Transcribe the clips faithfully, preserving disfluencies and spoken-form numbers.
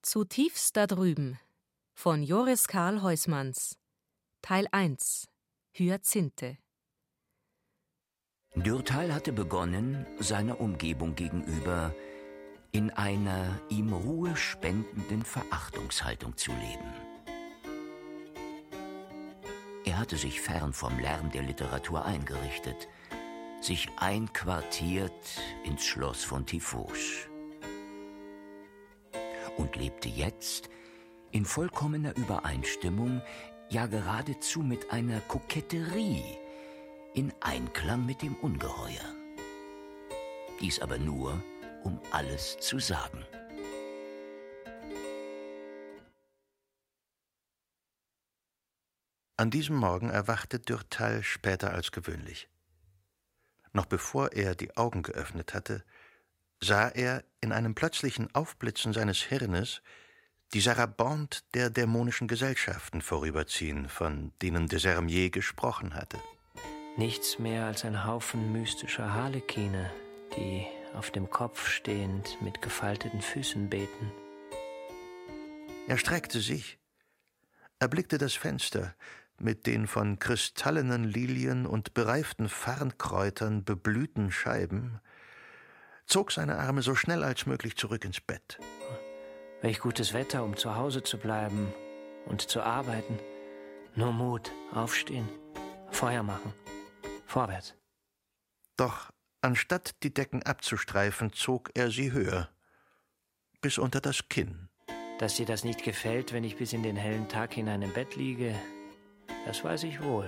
Zutiefst da drüben von Joris Karl Huysmans. Teil eins. Hyazinthe. Dürtal hatte begonnen, seiner Umgebung gegenüber in einer ihm Ruhe spendenden Verachtungshaltung zu leben. Er hatte sich fern vom Lärm der Literatur eingerichtet, sich einquartiert ins Schloss von Tifos und lebte jetzt in vollkommener Übereinstimmung, ja geradezu mit einer Koketterie, in Einklang mit dem Ungeheuer. Dies aber nur, um alles zu sagen. An diesem Morgen erwachte Dürtal später als gewöhnlich. Noch bevor er die Augen geöffnet hatte, sah er in einem plötzlichen Aufblitzen seines Hirnes die Sarabande der dämonischen Gesellschaften vorüberziehen, von denen Desermier gesprochen hatte. Nichts mehr als ein Haufen mystischer Harlekine, die auf dem Kopf stehend mit gefalteten Füßen beten. Er streckte sich, erblickte das Fenster mit den von kristallenen Lilien und bereiften Farnkräutern beblühten Scheiben, zog seine Arme so schnell als möglich zurück ins Bett. Welch gutes Wetter, um zu Hause zu bleiben und zu arbeiten. Nur Mut, aufstehen, Feuer machen, vorwärts. Doch anstatt die Decken abzustreifen, zog er sie höher, bis unter das Kinn. Dass dir das nicht gefällt, wenn ich bis in den hellen Tag hinein im Bett liege, das weiß ich wohl.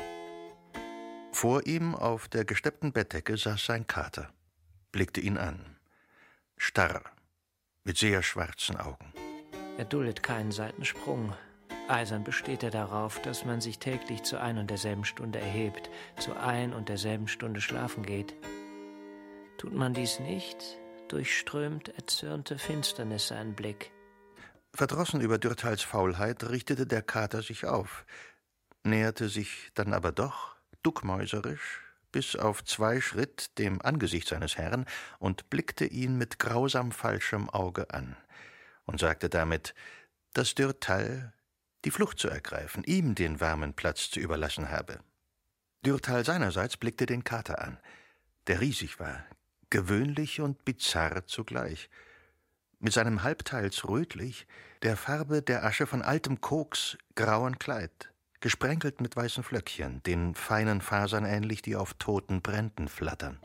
Vor ihm auf der gesteppten Bettdecke saß sein Kater, blickte ihn an, starr, mit sehr schwarzen Augen. Er duldet keinen Seitensprung. Eisern besteht er darauf, dass man sich täglich zu ein und derselben Stunde erhebt, zu ein und derselben Stunde schlafen geht. Tut man dies nicht, durchströmt erzürnte Finsternis seinen Blick. Verdrossen über Dürtals Faulheit richtete der Kater sich auf, näherte sich dann aber doch, duckmäuserisch, bis auf zwei Schritt dem Angesicht seines Herrn und blickte ihn mit grausam falschem Auge an und sagte damit, dass Dürtal die Flucht zu ergreifen, ihm den warmen Platz zu überlassen habe. Dürtal seinerseits blickte den Kater an, der riesig war, gewöhnlich und bizarr zugleich, mit seinem halbteils rötlich, der Farbe der Asche von altem Koks, grauen Kleid, gesprenkelt mit weißen Flöckchen, den feinen Fasern ähnlich, die auf toten Bränden flattern.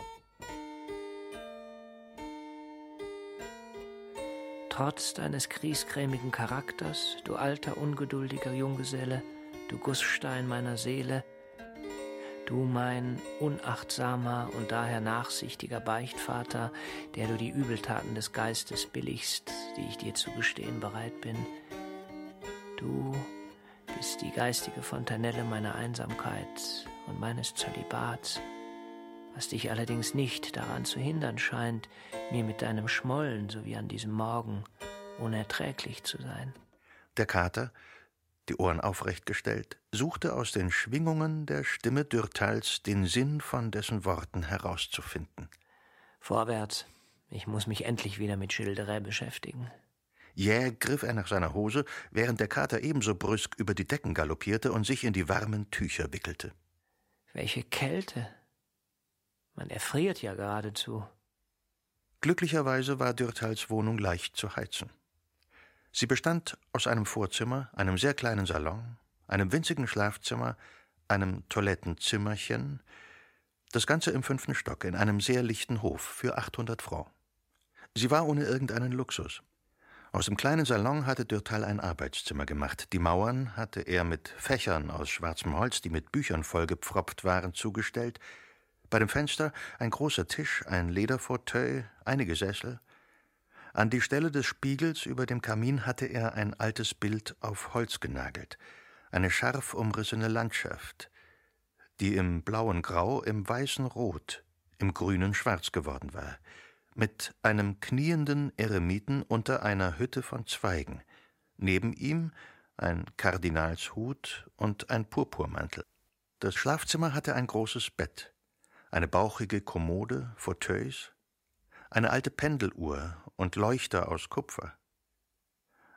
Trotz deines griesgrämigen Charakters, du alter, ungeduldiger Junggeselle, du Gussstein meiner Seele, du mein unachtsamer und daher nachsichtiger Beichtvater, der du die Übeltaten des Geistes billigst, die ich dir zu gestehen bereit bin, du bist die geistige Fontanelle meiner Einsamkeit und meines Zölibats, was dich allerdings nicht daran zu hindern scheint, mir mit deinem Schmollen, so wie an diesem Morgen, unerträglich zu sein. Der Kater, die Ohren aufrecht gestellt, suchte aus den Schwingungen der Stimme Dürtals den Sinn von dessen Worten herauszufinden. Vorwärts, ich muss mich endlich wieder mit Schilderei beschäftigen. Jäh griff er nach seiner Hose, während der Kater ebenso brüsk über die Decken galoppierte und sich in die warmen Tücher wickelte. Welche Kälte! Man erfriert ja geradezu. Glücklicherweise war Dürtals Wohnung leicht zu heizen. Sie bestand aus einem Vorzimmer, einem sehr kleinen Salon, einem winzigen Schlafzimmer, einem Toilettenzimmerchen, das Ganze im fünften Stock in einem sehr lichten Hof für achthundert Francs. Sie war ohne irgendeinen Luxus. Aus dem kleinen Salon hatte Dürtal ein Arbeitszimmer gemacht. Die Mauern hatte er mit Fächern aus schwarzem Holz, die mit Büchern vollgepfropft waren, zugestellt. Bei dem Fenster ein großer Tisch, ein Lederfauteuil, einige Sessel. An die Stelle des Spiegels über dem Kamin hatte er ein altes Bild auf Holz genagelt, eine scharf umrissene Landschaft, die im blauen Grau, im weißen Rot, im grünen Schwarz geworden war, mit einem knienden Eremiten unter einer Hütte von Zweigen, neben ihm ein Kardinalshut und ein Purpurmantel. Das Schlafzimmer hatte ein großes Bett, eine bauchige Kommode, Fauteuils, eine alte Pendeluhr und Leuchter aus Kupfer.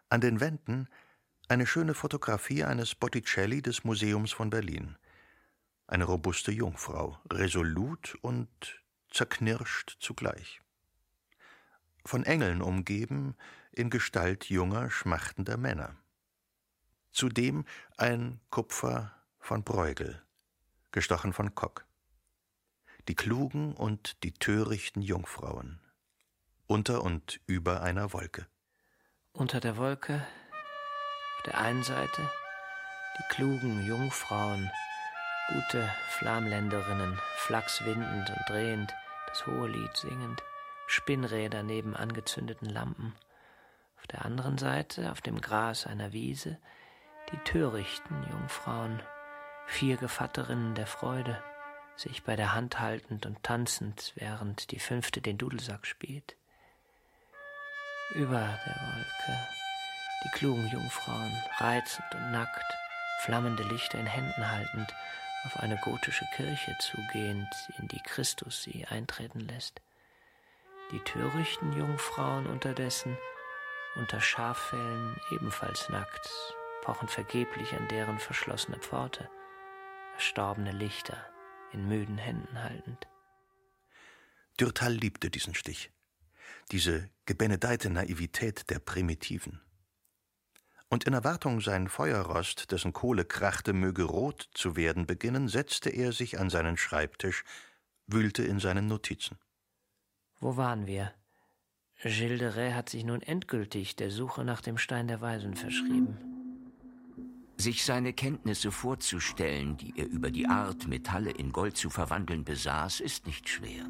An den Wänden eine schöne Fotografie eines Botticelli des Museums von Berlin. Eine robuste Jungfrau, resolut und zerknirscht zugleich. Von Engeln umgeben, in Gestalt junger, schmachtender Männer. Zudem ein Kupfer von Bruegel, gestochen von Kock. Die klugen und die törichten Jungfrauen, unter und über einer Wolke. Unter der Wolke, auf der einen Seite, die klugen Jungfrauen, gute Flamländerinnen, Flachs windend und drehend, das hohe Lied singend, Spinnräder neben angezündeten Lampen. Auf der anderen Seite, auf dem Gras einer Wiese, die törichten Jungfrauen, vier Gevatterinnen der Freude, sich bei der Hand haltend und tanzend, während die fünfte den Dudelsack spielt. Über der Wolke die klugen Jungfrauen, reizend und nackt, flammende Lichter in Händen haltend, auf eine gotische Kirche zugehend, in die Christus sie eintreten lässt. Die törichten Jungfrauen unterdessen, unter Schaffellen ebenfalls nackt, pochen vergeblich an deren verschlossene Pforte, erstorbene Lichter in müden Händen haltend. Dürtal liebte diesen Stich, diese gebenedeite Naivität der Primitiven. Und in Erwartung, sein Feuerrost, dessen Kohle krachte, möge rot zu werden beginnen, setzte er sich an seinen Schreibtisch, wühlte in seinen Notizen. Wo waren wir? Gilles de Rais hat sich nun endgültig der Suche nach dem Stein der Weisen verschrieben. Sich seine Kenntnisse vorzustellen, die er über die Art, Metalle in Gold zu verwandeln besaß, ist nicht schwer.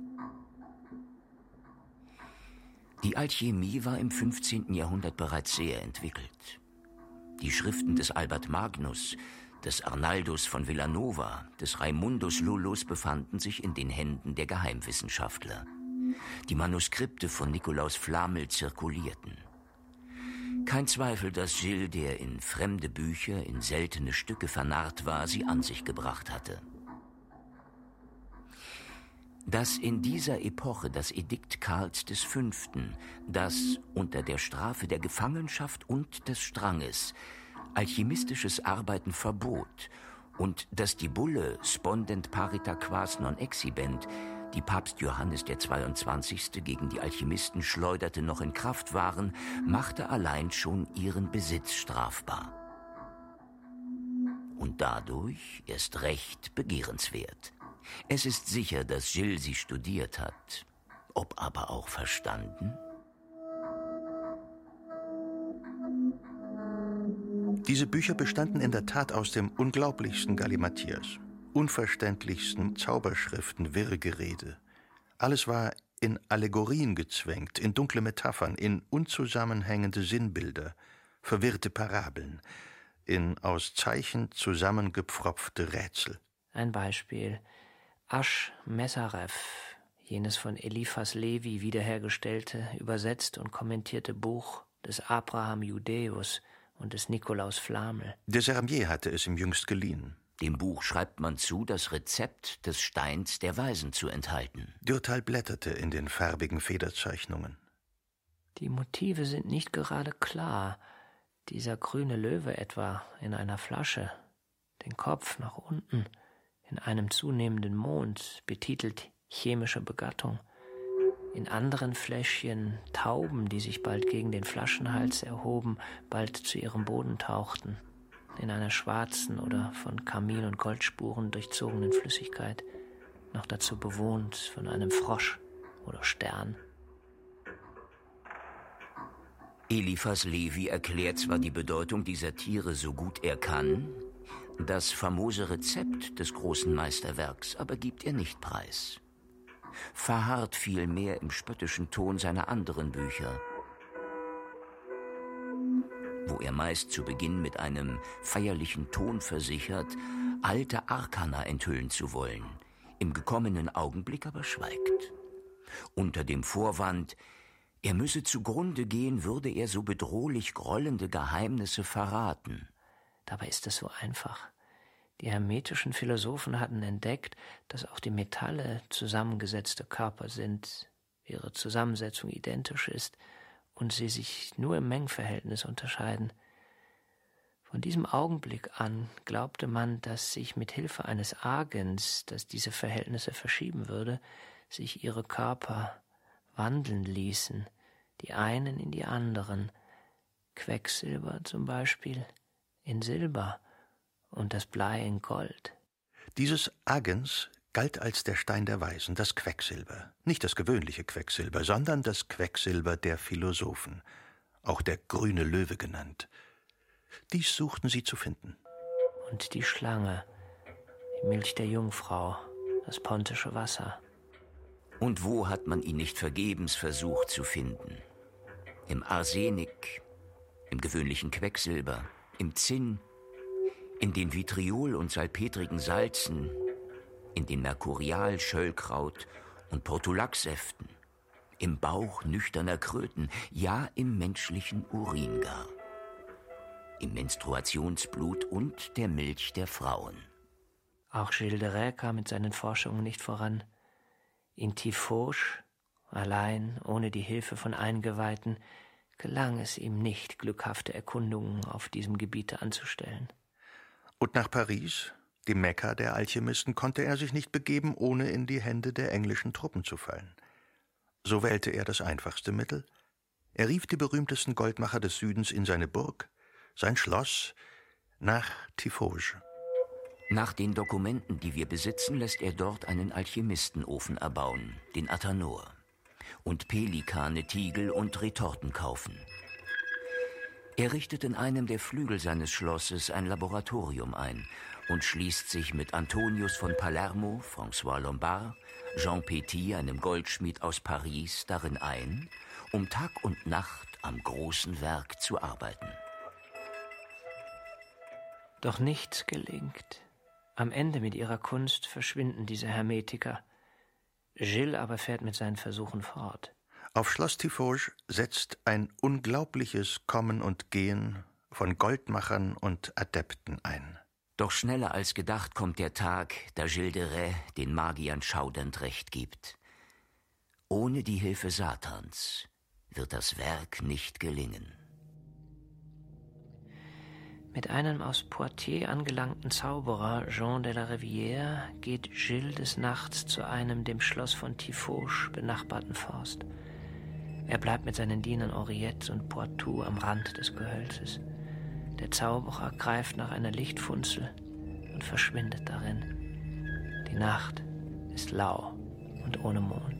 Die Alchemie war im fünfzehnten Jahrhundert bereits sehr entwickelt. Die Schriften des Albert Magnus, des Arnaldus von Villanova, des Raimundus Lullus befanden sich in den Händen der Geheimwissenschaftler. Die Manuskripte von Nikolaus Flamel zirkulierten. Kein Zweifel, dass Gilles, der in fremde Bücher, in seltene Stücke vernarrt war, sie an sich gebracht hatte. Dass in dieser Epoche das Edikt Karls des Fünften, das unter der Strafe der Gefangenschaft und des Stranges alchemistisches Arbeiten verbot und dass die Bulle Spondent parita quas non exhibent, die Papst Johannes der Zweiundzwanzigste gegen die Alchemisten schleuderte, noch in Kraft waren, machte allein schon ihren Besitz strafbar. Und dadurch erst recht begehrenswert. Es ist sicher, dass Gilles sie studiert hat. Ob aber auch verstanden? Diese Bücher bestanden in der Tat aus dem unglaublichsten Gallimathias, unverständlichsten Zauberschriften, Wirrgerede. Alles war in Allegorien gezwängt, in dunkle Metaphern, in unzusammenhängende Sinnbilder, verwirrte Parabeln, in aus Zeichen zusammengepfropfte Rätsel. Ein Beispiel. Asch-Mesaref, jenes von Eliphas Levi wiederhergestellte, übersetzt und kommentierte Buch des Abraham Judäus und des Nikolaus Flamel. De Sermier hatte es ihm jüngst geliehen. Dem Buch schreibt man zu, das Rezept des Steins der Weisen zu enthalten. Dürtal blätterte in den farbigen Federzeichnungen. Die Motive sind nicht gerade klar. Dieser grüne Löwe etwa in einer Flasche, den Kopf nach unten, in einem zunehmenden Mond, betitelt chemische Begattung. In anderen Fläschchen Tauben, die sich bald gegen den Flaschenhals erhoben, bald zu ihrem Boden tauchten. In einer schwarzen oder von Karmin- und Goldspuren durchzogenen Flüssigkeit, noch dazu bewohnt von einem Frosch oder Stern. Eliphas Levi erklärt zwar die Bedeutung dieser Tiere so gut er kann, das famose Rezept des großen Meisterwerks aber gibt er nicht preis. Verharrt vielmehr im spöttischen Ton seiner anderen Bücher, wo er meist zu Beginn mit einem feierlichen Ton versichert, alte Arkana enthüllen zu wollen, im gekommenen Augenblick aber schweigt. Unter dem Vorwand, er müsse zugrunde gehen, würde er so bedrohlich grollende Geheimnisse verraten. Dabei ist es so einfach. Die hermetischen Philosophen hatten entdeckt, dass auch die Metalle zusammengesetzte Körper sind, ihre Zusammensetzung identisch ist und sie sich nur im Mengenverhältnis unterscheiden. Von diesem Augenblick an glaubte man, dass sich mit Hilfe eines Agens, das diese Verhältnisse verschieben würde, sich ihre Körper wandeln ließen, die einen in die anderen, Quecksilber zum Beispiel in Silber und das Blei in Gold. Dieses Agens galt als der Stein der Weisen, das Quecksilber. Nicht das gewöhnliche Quecksilber, sondern das Quecksilber der Philosophen, auch der grüne Löwe genannt. Dies suchten sie zu finden. Und die Schlange, die Milch der Jungfrau, das pontische Wasser. Und wo hat man ihn nicht vergebens versucht zu finden? Im Arsenik, im gewöhnlichen Quecksilber, im Zinn, in den Vitriol- und salpetrigen Salzen, in den Mercurial-, Schöllkraut- und Portulaxsäften, im Bauch nüchterner Kröten, ja im menschlichen Urin gar, im Menstruationsblut und der Milch der Frauen. Auch Gilles de Rais kam mit seinen Forschungen nicht voran. In Tiffauges, allein, ohne die Hilfe von Eingeweihten, gelang es ihm nicht, glückhafte Erkundungen auf diesem Gebiete anzustellen. Und nach Paris, dem Mekka der Alchemisten, konnte er sich nicht begeben, ohne in die Hände der englischen Truppen zu fallen. So wählte er das einfachste Mittel. Er rief die berühmtesten Goldmacher des Südens in seine Burg, sein Schloss, nach Tiffauges. Nach den Dokumenten, die wir besitzen, lässt er dort einen Alchemistenofen erbauen, den Athanor, und Pelikane, Tiegel und Retorten kaufen. Er richtet in einem der Flügel seines Schlosses ein Laboratorium ein und schließt sich mit Antonius von Palermo, François Lombard, Jean Petit, einem Goldschmied aus Paris, darin ein, um Tag und Nacht am großen Werk zu arbeiten. Doch nichts gelingt. Am Ende mit ihrer Kunst verschwinden diese Hermetiker. Gilles aber fährt mit seinen Versuchen fort. Auf Schloss Tiffauges setzt ein unglaubliches Kommen und Gehen von Goldmachern und Adepten ein. Doch schneller als gedacht kommt der Tag, da Gilles de Rais den Magiern schaudernd Recht gibt. Ohne die Hilfe Satans wird das Werk nicht gelingen. Mit einem aus Poitiers angelangten Zauberer, Jean de la Rivière, geht Gilles des Nachts zu einem dem Schloss von Tiffauges benachbarten Forst. Er bleibt mit seinen Dienern Henriette und Poitou am Rand des Gehölzes. Der Zauberer greift nach einer Lichtfunzel und verschwindet darin. Die Nacht ist lau und ohne Mond.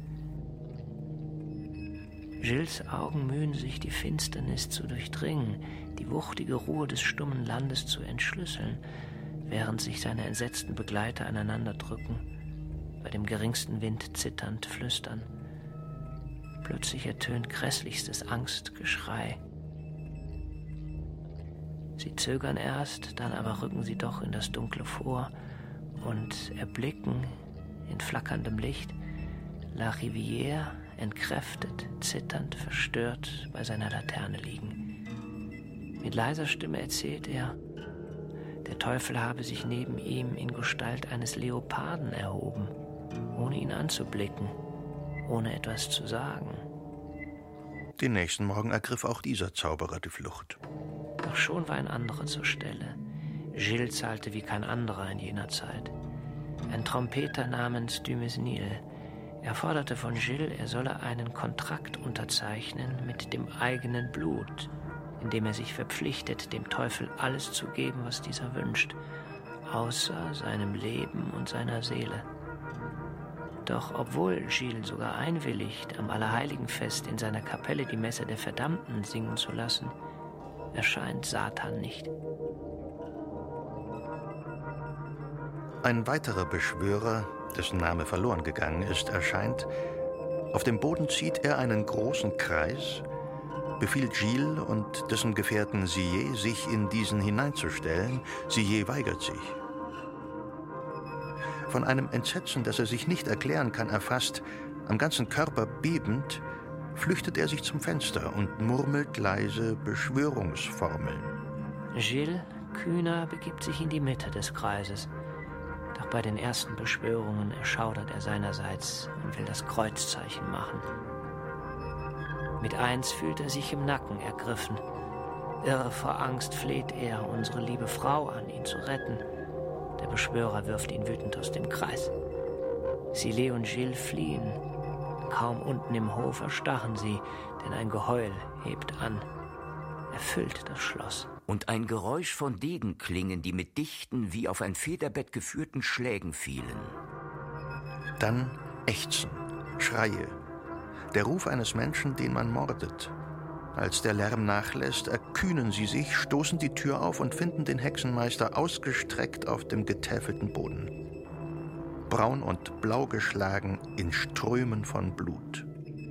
Gilles Augen mühen sich, die Finsternis zu durchdringen, die wuchtige Ruhe des stummen Landes zu entschlüsseln, während sich seine entsetzten Begleiter aneinander drücken, bei dem geringsten Wind zitternd flüstern. Plötzlich ertönt grässlichstes Angstgeschrei. Sie zögern erst, dann aber rücken sie doch in das Dunkle vor und erblicken in flackerndem Licht La Rivière entkräftet, zitternd, verstört bei seiner Laterne liegen. Mit leiser Stimme erzählt er, der Teufel habe sich neben ihm in Gestalt eines Leoparden erhoben, ohne ihn anzublicken, ohne etwas zu sagen. Den nächsten Morgen ergriff auch dieser Zauberer die Flucht. Doch schon war ein anderer zur Stelle. Gilles zahlte wie kein anderer in jener Zeit. Ein Trompeter namens Dumesnil. Er forderte von Gilles, er solle einen Kontrakt unterzeichnen mit dem eigenen Blut, in dem er sich verpflichtet, dem Teufel alles zu geben, was dieser wünscht, außer seinem Leben und seiner Seele. Doch obwohl Gilles sogar einwilligt, am Allerheiligenfest in seiner Kapelle die Messe der Verdammten singen zu lassen, erscheint Satan nicht. Ein weiterer Beschwörer, dessen Name verloren gegangen ist, erscheint. Auf dem Boden zieht er einen großen Kreis, befiehlt Gilles und dessen Gefährten Sillet, sich in diesen hineinzustellen. Sillet weigert sich. Von einem Entsetzen, das er sich nicht erklären kann, erfasst, am ganzen Körper bebend, flüchtet er sich zum Fenster und murmelt leise Beschwörungsformeln. Gilles, kühner, begibt sich in die Mitte des Kreises. Doch bei den ersten Beschwörungen erschaudert er seinerseits und will das Kreuzzeichen machen. Mit eins fühlt er sich im Nacken ergriffen. Irre vor Angst fleht er unsere liebe Frau an, ihn zu retten. Der Beschwörer wirft ihn wütend aus dem Kreis. Silet und Gilles fliehen. Kaum unten im Hof erstarren sie, denn ein Geheul hebt an. Erfüllt das Schloss. Und ein Geräusch von Degenklingen, die mit dichten, wie auf ein Federbett geführten Schlägen fielen. Dann Ächzen, Schreie, der Ruf eines Menschen, den man mordet. Als der Lärm nachlässt, erkühnen sie sich, stoßen die Tür auf und finden den Hexenmeister ausgestreckt auf dem getäfelten Boden. Braun und blau geschlagen in Strömen von Blut.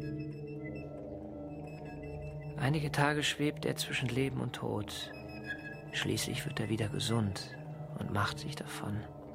Einige Tage schwebt er zwischen Leben und Tod. Schließlich wird er wieder gesund und macht sich davon.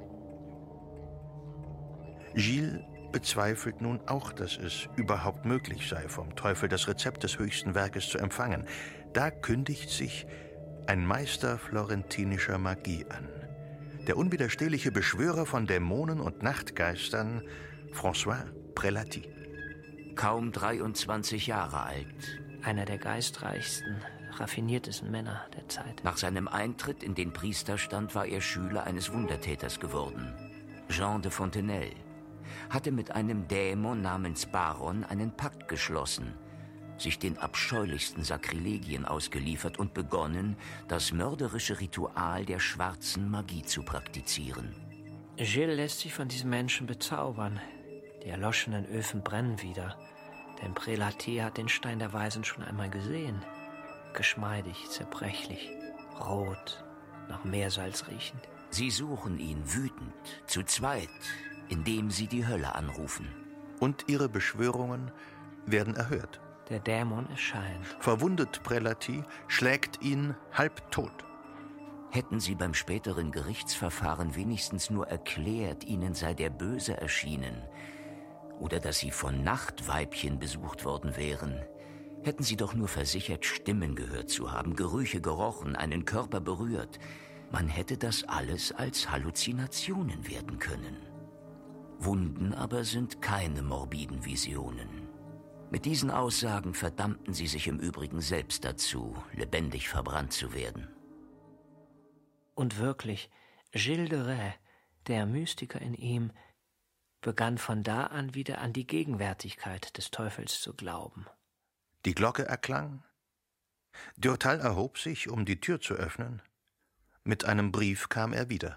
Gilles bezweifelt nun auch, dass es überhaupt möglich sei, vom Teufel das Rezept des höchsten Werkes zu empfangen. Da kündigt sich ein Meister florentinischer Magie an. Der unwiderstehliche Beschwörer von Dämonen und Nachtgeistern, François Prelati. Kaum dreiundzwanzig Jahre alt. Einer der geistreichsten, raffiniertesten Männer der Zeit. Nach seinem Eintritt in den Priesterstand war er Schüler eines Wundertäters geworden. Jean de Fontenelle hatte mit einem Dämon namens Baron einen Pakt geschlossen, sich den abscheulichsten Sakrilegien ausgeliefert und begonnen, das mörderische Ritual der schwarzen Magie zu praktizieren. Gilles lässt sich von diesem Menschen bezaubern. Die erloschenen Öfen brennen wieder, denn Prelati hat den Stein der Weisen schon einmal gesehen. Geschmeidig, zerbrechlich, rot, nach Meersalz riechend. Sie suchen ihn wütend, zu zweit, indem sie die Hölle anrufen. Und ihre Beschwörungen werden erhört. Der Dämon erscheint. Verwundet Prelati, schlägt ihn halbtot. Hätten sie beim späteren Gerichtsverfahren wenigstens nur erklärt, ihnen sei der Böse erschienen, oder dass sie von Nachtweibchen besucht worden wären, hätten sie doch nur versichert, Stimmen gehört zu haben, Gerüche gerochen, einen Körper berührt. Man hätte das alles als Halluzinationen werden können. Wunden aber sind keine morbiden Visionen. Mit diesen Aussagen verdammten sie sich im Übrigen selbst dazu, lebendig verbrannt zu werden. Und wirklich, Gilles de Rais, der Mystiker in ihm, begann von da an wieder an die Gegenwärtigkeit des Teufels zu glauben. Die Glocke erklang. Durtal erhob sich, um die Tür zu öffnen. Mit einem Brief kam er wieder.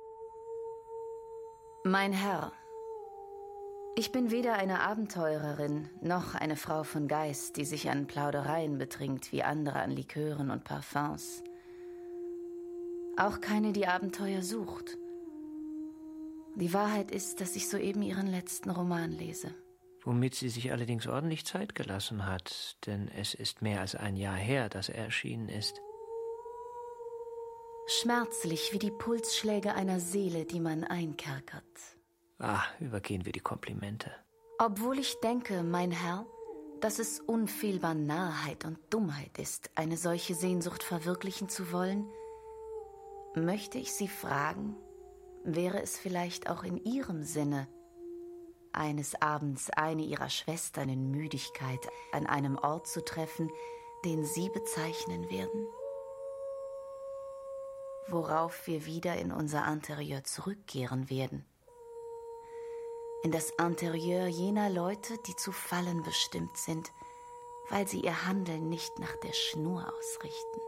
Mein Herr, ich bin weder eine Abenteurerin noch eine Frau von Geist, die sich an Plaudereien betrinkt wie andere an Likören und Parfums. Auch keine, die Abenteuer sucht. Die Wahrheit ist, dass ich soeben ihren letzten Roman lese. Womit sie sich allerdings ordentlich Zeit gelassen hat, denn es ist mehr als ein Jahr her, dass er erschienen ist. Schmerzlich wie die Pulsschläge einer Seele, die man einkerkert. Ah, übergehen wir die Komplimente. Obwohl ich denke, mein Herr, dass es unfehlbar Narrheit und Dummheit ist, eine solche Sehnsucht verwirklichen zu wollen, möchte ich Sie fragen, wäre es vielleicht auch in Ihrem Sinne, eines Abends eine Ihrer Schwestern in Müdigkeit an einem Ort zu treffen, den Sie bezeichnen werden? Worauf wir wieder in unser Interieur zurückkehren werden. In das Interieur jener Leute, die zu fallen bestimmt sind, weil sie ihr Handeln nicht nach der Schnur ausrichten.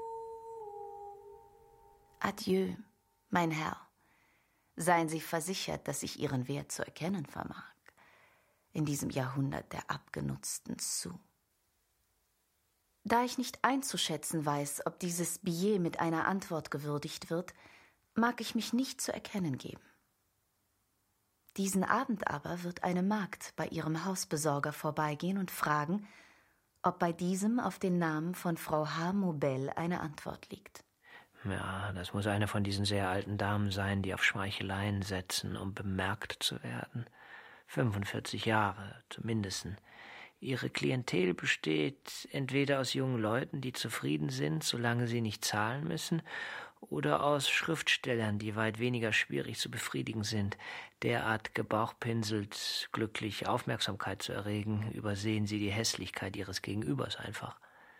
Adieu, mein Herr. Seien Sie versichert, dass ich Ihren Wert zu erkennen vermag, in diesem Jahrhundert der abgenutzten Sous. Da ich nicht einzuschätzen weiß, ob dieses Billet mit einer Antwort gewürdigt wird, mag ich mich nicht zu erkennen geben. Diesen Abend aber wird eine Magd bei ihrem Hausbesorger vorbeigehen und fragen, ob bei diesem auf den Namen von Frau H. Maubel eine Antwort liegt. Ja, das muss eine von diesen sehr alten Damen sein, die auf Schmeicheleien setzen, um bemerkt zu werden. fünfundvierzig Jahre, zumindest. Ihre Klientel besteht entweder aus jungen Leuten, die zufrieden sind, solange sie nicht zahlen müssen, oder aus Schriftstellern, die weit weniger schwierig zu befriedigen sind. Derart gebauchpinselt, glücklich Aufmerksamkeit zu erregen, übersehen sie die Hässlichkeit ihres Gegenübers einfach.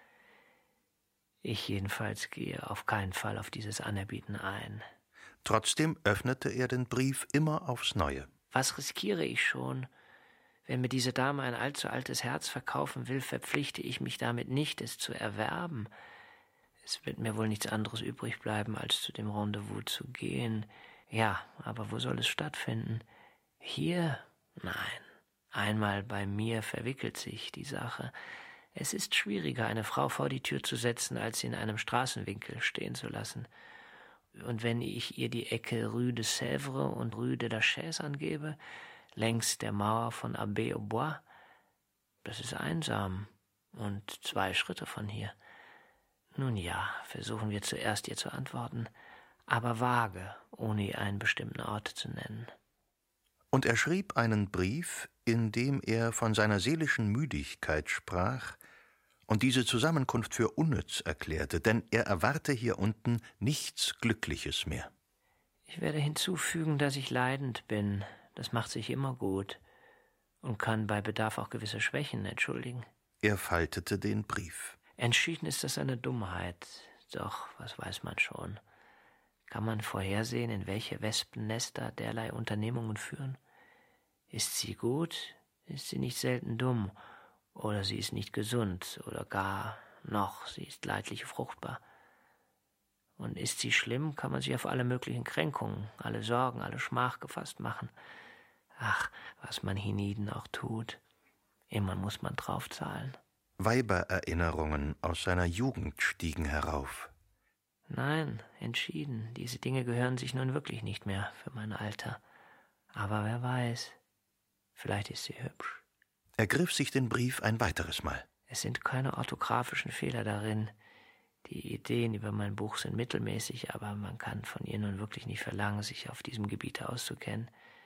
Ich jedenfalls gehe auf keinen Fall auf dieses Anerbieten ein. Trotzdem öffnete er den Brief immer aufs Neue. Was riskiere ich schon? Wenn mir diese Dame ein allzu altes Herz verkaufen will, verpflichte ich mich damit nicht, es zu erwerben. Es wird mir wohl nichts anderes übrig bleiben, als zu dem Rendezvous zu gehen. Ja, aber wo soll es stattfinden? Hier? Nein. Einmal bei mir verwickelt sich die Sache. Es ist schwieriger, eine Frau vor die Tür zu setzen, als sie in einem Straßenwinkel stehen zu lassen. Und wenn ich ihr die Ecke Rue de Sèvres und Rue de la Chaise angebe, längs der Mauer von Abbey-aux-Bois, das ist einsam und zwei Schritte von hier. Nun ja, versuchen wir zuerst ihr zu antworten, aber vage, ohne ihr einen bestimmten Ort zu nennen. Und er schrieb einen Brief, in dem er von seiner seelischen Müdigkeit sprach und diese Zusammenkunft für unnütz erklärte, denn er erwarte hier unten nichts Glückliches mehr. Ich werde hinzufügen, dass ich leidend bin. Das macht sich immer gut und kann bei Bedarf auch gewisse Schwächen entschuldigen. Er faltete den Brief. Entschieden ist das eine Dummheit. Doch, was weiß man schon? Kann man vorhersehen, in welche Wespennester derlei Unternehmungen führen? Ist sie gut, ist sie nicht selten dumm, oder sie ist nicht gesund, oder gar noch, sie ist leidlich fruchtbar. Und ist sie schlimm, kann man sich auf alle möglichen Kränkungen, alle Sorgen, alle Schmach gefasst machen. Ach, was man hienieden auch tut, immer muss man draufzahlen. Weibererinnerungen aus seiner Jugend stiegen herauf. Nein, entschieden, diese Dinge gehören sich nun wirklich nicht mehr für mein Alter. Aber wer weiß, vielleicht ist sie hübsch. Er griff sich den Brief ein weiteres Mal. Es sind keine orthografischen Fehler darin. Die Ideen über mein Buch sind mittelmäßig, aber man kann von ihr nun wirklich nicht verlangen, sich auf diesem Gebiet auszukennen.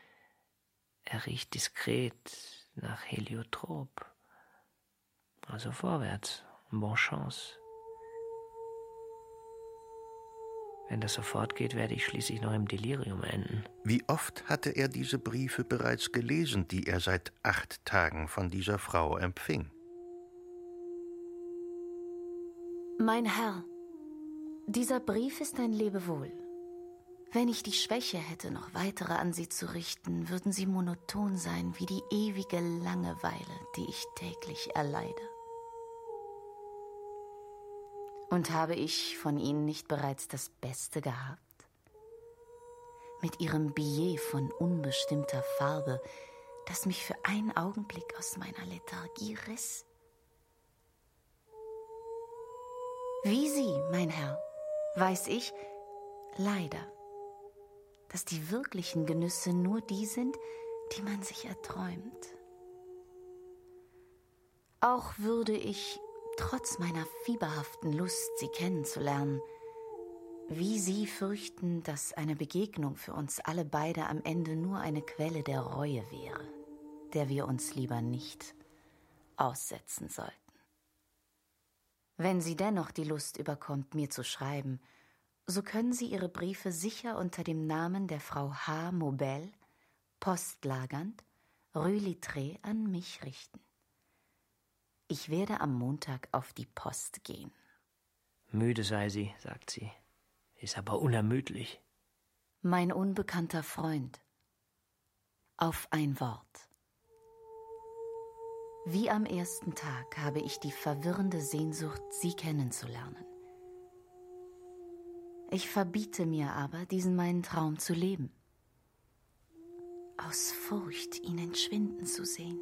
Er riecht diskret nach Heliotrop. Also vorwärts, bonne chance. Wenn das so fortgeht, werde ich schließlich noch im Delirium enden. Wie oft hatte er diese Briefe bereits gelesen, die er seit acht Tagen von dieser Frau empfing? Mein Herr, dieser Brief ist ein Lebewohl. Wenn ich die Schwäche hätte, noch weitere an Sie zu richten, würden sie monoton sein wie die ewige Langeweile, die ich täglich erleide. Und habe ich von Ihnen nicht bereits das Beste gehabt? Mit Ihrem Billet von unbestimmter Farbe, das mich für einen Augenblick aus meiner Lethargie riss? Wie Sie, mein Herr, weiß ich, leider, dass die wirklichen Genüsse nur die sind, die man sich erträumt. Auch würde ich, trotz meiner fieberhaften Lust, Sie kennenzulernen, wie Sie fürchten, dass eine Begegnung für uns alle beide am Ende nur eine Quelle der Reue wäre, der wir uns lieber nicht aussetzen sollten. Wenn Sie dennoch die Lust überkommt, mir zu schreiben, so können Sie Ihre Briefe sicher unter dem Namen der Frau H. Maubel, postlagernd, Rue Littré, an mich richten. Ich werde am Montag auf die Post gehen. Müde sei sie, sagt sie, ist aber unermüdlich. Mein unbekannter Freund, auf ein Wort. Wie am ersten Tag habe ich die verwirrende Sehnsucht, Sie kennenzulernen. Ich verbiete mir aber, diesen meinen Traum zu leben, aus Furcht, ihn entschwinden zu sehen.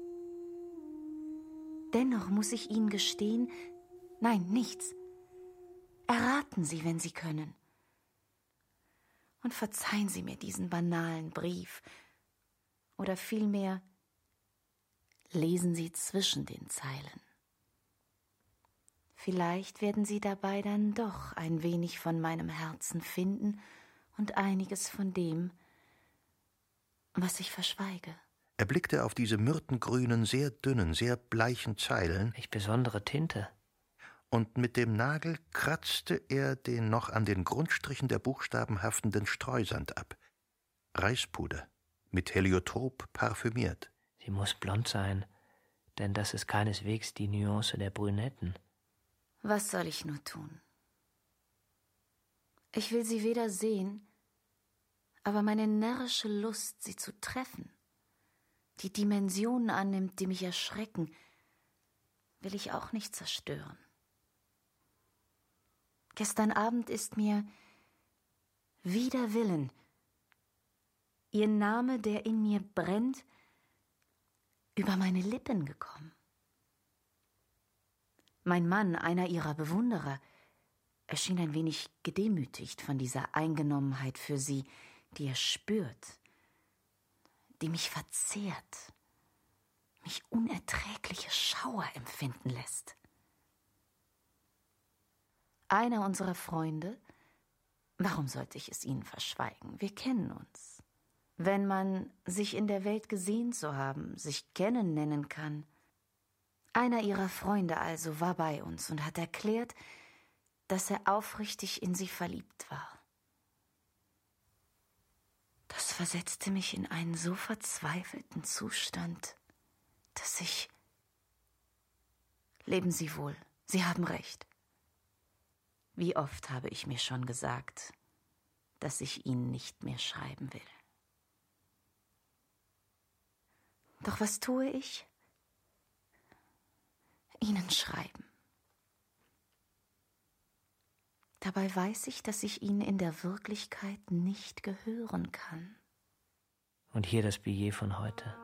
Dennoch muss ich Ihnen gestehen, nein, nichts. Erraten Sie, wenn Sie können. Und verzeihen Sie mir diesen banalen Brief. Oder vielmehr, lesen Sie zwischen den Zeilen. Vielleicht werden Sie dabei dann doch ein wenig von meinem Herzen finden und einiges von dem, was ich verschweige. Er blickte auf diese myrtengrünen, sehr dünnen, sehr bleichen Zeilen. Welch besondere Tinte. und mit dem Nagel kratzte er den noch an den Grundstrichen der Buchstaben haftenden Streusand ab. Reispuder, mit Heliotrop parfümiert. Sie muss blond sein, denn das ist keineswegs die Nuance der Brünetten. Was soll ich nur tun? Ich will sie weder sehen, aber meine närrische Lust, sie zu treffen, die Dimensionen annimmt, die mich erschrecken, will ich auch nicht zerstören. Gestern Abend ist mir wider Willen ihr Name, der in mir brennt, über meine Lippen gekommen. Mein Mann, einer ihrer Bewunderer, erschien ein wenig gedemütigt von dieser Eingenommenheit für sie, die er spürt, die mich verzehrt, mich unerträgliche Schauer empfinden lässt. Einer unserer Freunde, warum sollte ich es Ihnen verschweigen? Wir kennen uns. Wenn man sich in der Welt gesehen zu haben, sich kennen nennen kann. Einer ihrer Freunde also war bei uns und hat erklärt, dass er aufrichtig in sie verliebt war. Das versetzte mich in einen so verzweifelten Zustand, dass ich... Leben Sie wohl, Sie haben recht. Wie oft habe ich mir schon gesagt, dass ich Ihnen nicht mehr schreiben will. Doch was tue ich? Ihnen schreiben. Dabei weiß ich, dass ich Ihnen in der Wirklichkeit nicht gehören kann. Und hier das Billet von heute.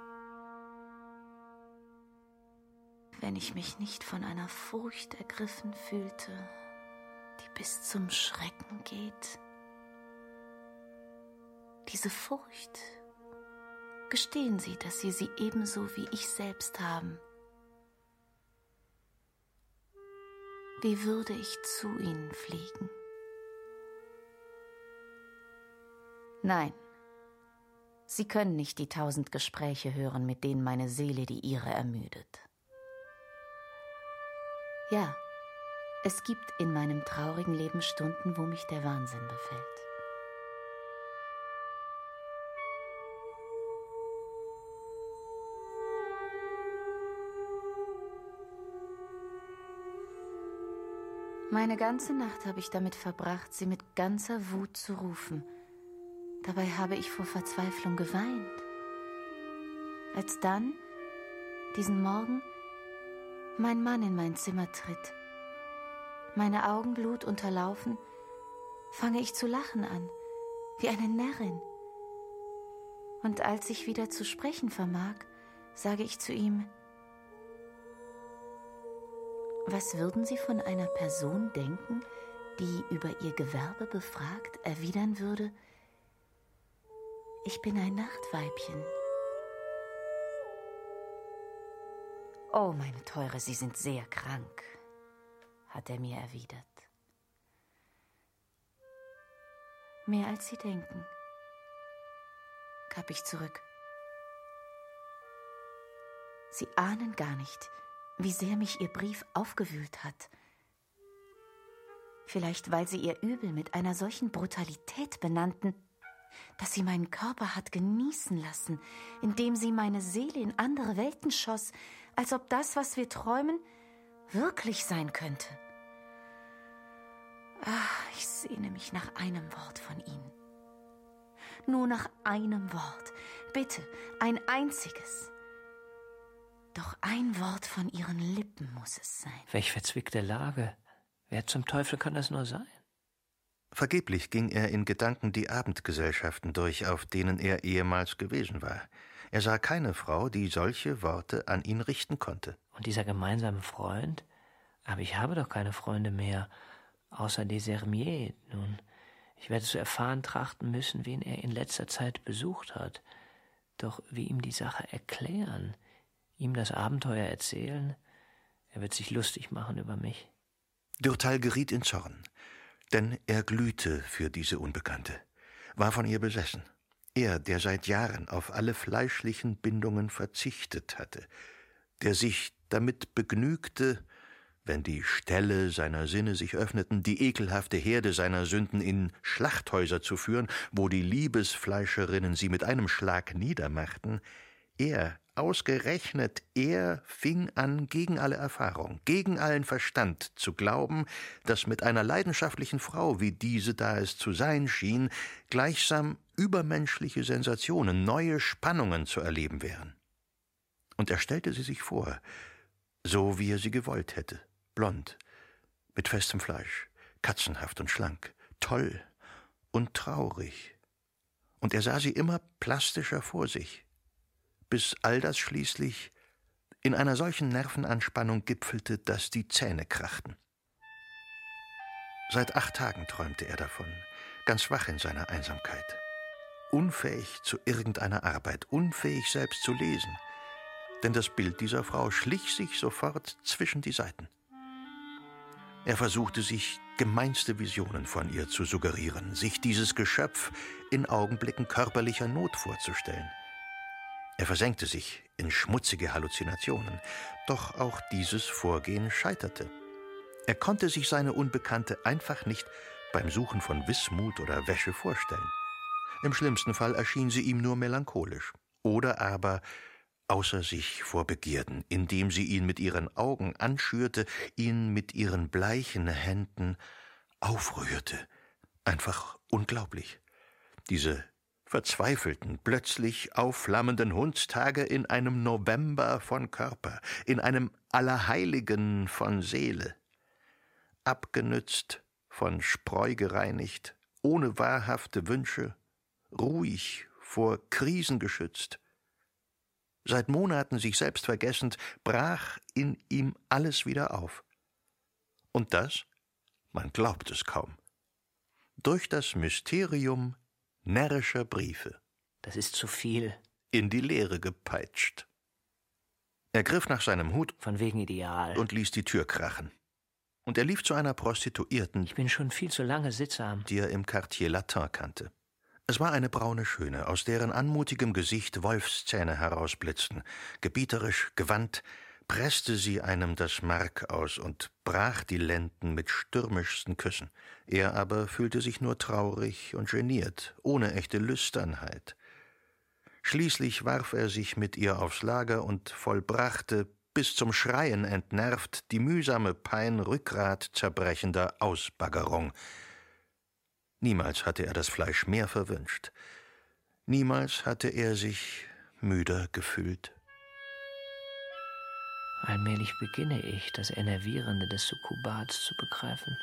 Wenn ich mich nicht von einer Furcht ergriffen fühlte, die bis zum Schrecken geht. Diese Furcht, gestehen Sie, dass Sie sie ebenso wie ich selbst haben. Wie würde ich zu Ihnen fliegen? Nein, Sie können nicht die tausend Gespräche hören, mit denen meine Seele die Ihre ermüdet. Ja, es gibt in meinem traurigen Leben Stunden, wo mich der Wahnsinn befällt. Meine ganze Nacht habe ich damit verbracht, sie mit ganzer Wut zu rufen. Dabei habe ich vor Verzweiflung geweint. Als dann, diesen Morgen, mein Mann in mein Zimmer tritt, meine Augen blutunterlaufen, fange ich zu lachen an, wie eine Närrin. Und als ich wieder zu sprechen vermag, sage ich zu ihm: Was würden Sie von einer Person denken, die über ihr Gewerbe befragt erwidern würde: Ich bin ein Nachtweibchen? Oh, meine Teure, Sie sind sehr krank, hat er mir erwidert. Mehr als Sie denken, gab ich zurück. Sie ahnen gar nicht, wie sehr mich Ihr Brief aufgewühlt hat. Vielleicht, weil Sie Ihr Übel mit einer solchen Brutalität benannten, dass sie meinen Körper hat genießen lassen, indem sie meine Seele in andere Welten schoss, als ob das, was wir träumen, wirklich sein könnte. Ach, ich sehne mich nach einem Wort von Ihnen. Nur nach einem Wort. Bitte, ein einziges. Doch ein Wort von Ihren Lippen muss es sein. Welch verzwickte Lage. Wer zum Teufel kann das nur sein? Vergeblich ging er in Gedanken die Abendgesellschaften durch, auf denen er ehemals gewesen war. Er sah keine Frau, die solche Worte an ihn richten konnte. Und dieser gemeinsame Freund? Aber ich habe doch keine Freunde mehr, außer des Hermiers. Nun, ich werde zu erfahren trachten müssen, wen er in letzter Zeit besucht hat. Doch wie ihm die Sache erklären, ihm das Abenteuer erzählen? Er wird sich lustig machen über mich. Durtal geriet in Zorn, denn er glühte für diese Unbekannte, war von ihr besessen. Er, der seit Jahren auf alle fleischlichen Bindungen verzichtet hatte, der sich damit begnügte, wenn die Ställe seiner Sinne sich öffneten, die ekelhafte Herde seiner Sünden in Schlachthäuser zu führen, wo die Liebesfleischerinnen sie mit einem Schlag niedermachten, er, ausgerechnet er, fing an, gegen alle Erfahrung, gegen allen Verstand zu glauben, dass mit einer leidenschaftlichen Frau, wie diese da es zu sein schien, gleichsam übermenschliche Sensationen, neue Spannungen zu erleben wären. Und er stellte sie sich vor, so wie er sie gewollt hätte, blond, mit festem Fleisch, katzenhaft und schlank, toll und traurig. Und er sah sie immer plastischer vor sich, bis all das schließlich in einer solchen Nervenanspannung gipfelte, dass die Zähne krachten. Seit acht Tagen träumte er davon, ganz wach in seiner Einsamkeit, unfähig zu irgendeiner Arbeit, unfähig selbst zu lesen, denn das Bild dieser Frau schlich sich sofort zwischen die Seiten. Er versuchte sich gemeinste Visionen von ihr zu suggerieren, sich dieses Geschöpf in Augenblicken körperlicher Not vorzustellen. Er versenkte sich in schmutzige Halluzinationen, doch auch dieses Vorgehen scheiterte. Er konnte sich seine Unbekannte einfach nicht beim Suchen von Wismut oder Wäsche vorstellen. Im schlimmsten Fall erschien sie ihm nur melancholisch oder aber außer sich vor Begierden, indem sie ihn mit ihren Augen anschürte, ihn mit ihren bleichen Händen aufrührte. Einfach unglaublich. Diese verzweifelten, plötzlich aufflammenden Hundstage in einem November von Körper, in einem Allerheiligen von Seele. Abgenützt, von Spreu gereinigt, ohne wahrhafte Wünsche, ruhig, vor Krisen geschützt. Seit Monaten sich selbst vergessend, brach in ihm alles wieder auf. Und das, man glaubt es kaum, durch das Mysterium närrischer Briefe. Das ist zu viel. In die Leere gepeitscht. Er griff nach seinem Hut Von wegen Ideal. und ließ die Tür krachen. Und er lief zu einer Prostituierten, Ich bin schon viel zu lange sittsam. die er im Quartier Latin kannte. Es war eine braune Schöne, aus deren anmutigem Gesicht Wolfszähne herausblitzten. Gebieterisch, gewandt, presste sie einem das Mark aus und brach die Lenden mit stürmischsten Küssen. Er aber fühlte sich nur traurig und geniert, ohne echte Lüsternheit. Schließlich warf er sich mit ihr aufs Lager und vollbrachte, bis zum Schreien entnervt, die mühsame Pein rückgratzerbrechender Ausbaggerung. Niemals hatte er das Fleisch mehr verwünscht. Niemals hatte er sich müder gefühlt. Allmählich beginne ich, das Enervierende des Sukkubats zu begreifen.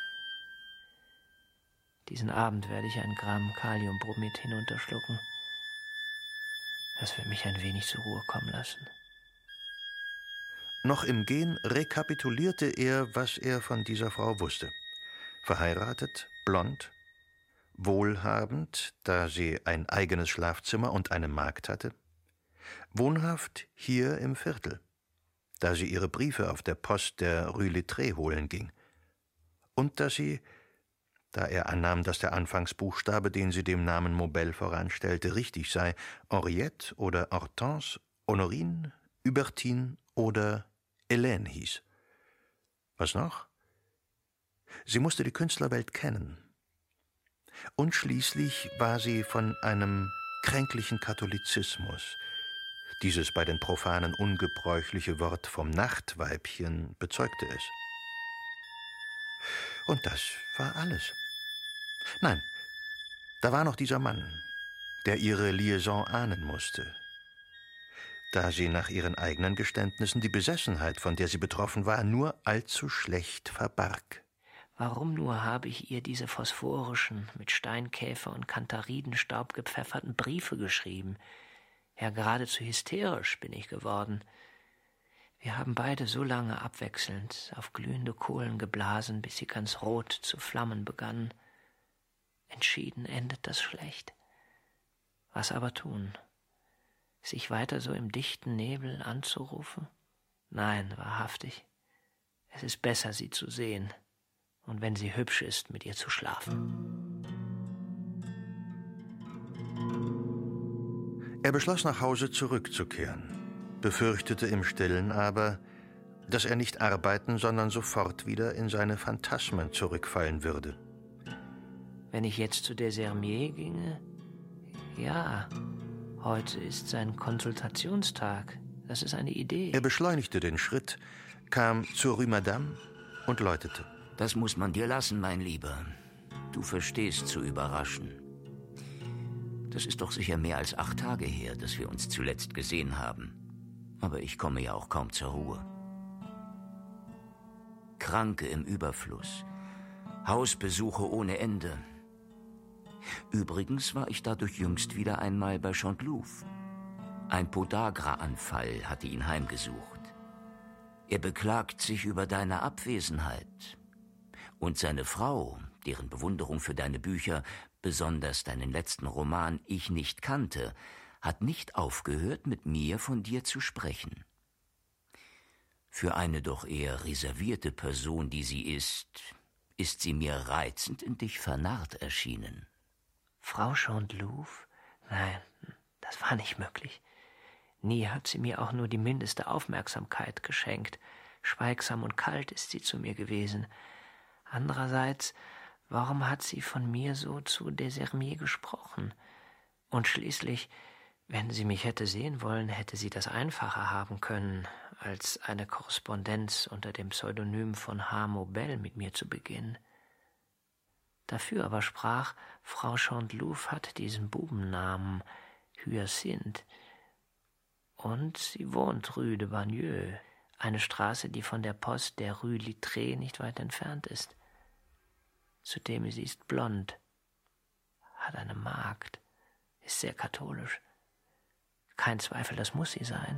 Diesen Abend werde ich ein Gramm Kaliumbromid hinunterschlucken. Das wird mich ein wenig zur Ruhe kommen lassen. Noch im Gehen rekapitulierte er, was er von dieser Frau wusste. Verheiratet, blond, wohlhabend, da sie ein eigenes Schlafzimmer und eine Magd hatte, wohnhaft hier im Viertel, da sie ihre Briefe auf der Post der Rue Littré holen ging, und dass sie, da er annahm, dass der Anfangsbuchstabe, den sie dem Namen Maubel voranstellte, richtig sei, Henriette oder Hortense, Honorine, Hubertine oder Hélène hieß. Was noch? Sie musste die Künstlerwelt kennen. Und schließlich war sie von einem kränklichen Katholizismus, dieses bei den Profanen ungebräuchliche Wort vom Nachtweibchen bezeugte es. Und das war alles. Nein, da war noch dieser Mann, der ihre Liaison ahnen musste, da sie nach ihren eigenen Geständnissen die Besessenheit, von der sie betroffen war, nur allzu schlecht verbarg. Warum nur habe ich ihr diese phosphorischen, mit Steinkäfer und Kantharidenstaub gepfefferten Briefe geschrieben? Ja, geradezu hysterisch bin ich geworden. Wir haben beide so lange abwechselnd auf glühende Kohlen geblasen, bis sie ganz rot zu flammen begannen. Entschieden endet das schlecht. Was aber tun? Sich weiter so im dichten Nebel anzurufen? Nein, wahrhaftig. Es ist besser, sie zu sehen. Und wenn sie hübsch ist, mit ihr zu schlafen. Er beschloss, nach Hause zurückzukehren, befürchtete im Stillen aber, dass er nicht arbeiten, sondern sofort wieder in seine Phantasmen zurückfallen würde. Wenn ich jetzt zu Desermier ginge? Ja, heute ist sein Konsultationstag. Das ist eine Idee. Er beschleunigte den Schritt, kam zur Rue Madame und läutete. Das muss man dir lassen, mein Lieber. Du verstehst zu überraschen. Das ist doch sicher mehr als acht Tage her, dass wir uns zuletzt gesehen haben. Aber ich komme ja auch kaum zur Ruhe. Kranke im Überfluss, Hausbesuche ohne Ende. Übrigens war ich dadurch jüngst wieder einmal bei Chantelouve. Ein Podagra-Anfall hatte ihn heimgesucht. Er beklagt sich über deine Abwesenheit. Und seine Frau, deren Bewunderung für deine Bücher, besonders deinen letzten Roman, ich nicht kannte, hat nicht aufgehört, mit mir von dir zu sprechen. Für eine doch eher reservierte Person, die sie ist, ist sie mir reizend in dich vernarrt erschienen. Frau Chantelouve? Nein, das war nicht möglich. Nie hat sie mir auch nur die mindeste Aufmerksamkeit geschenkt. Schweigsam und kalt ist sie zu mir gewesen. Andererseits, warum hat sie von mir so zu Desermier gesprochen? Und schließlich, wenn sie mich hätte sehen wollen, hätte sie das einfacher haben können, als eine Korrespondenz unter dem Pseudonym von H. Maubel mit mir zu beginnen. Dafür aber sprach, Frau Chantelouve hat diesen Bubennamen, Hyacinthe, und sie wohnt Rue de Bagneux, eine Straße, die von der Post der Rue Littré nicht weit entfernt ist. Zudem sie ist blond, hat eine Magd, ist sehr katholisch. Kein Zweifel, das muss sie sein.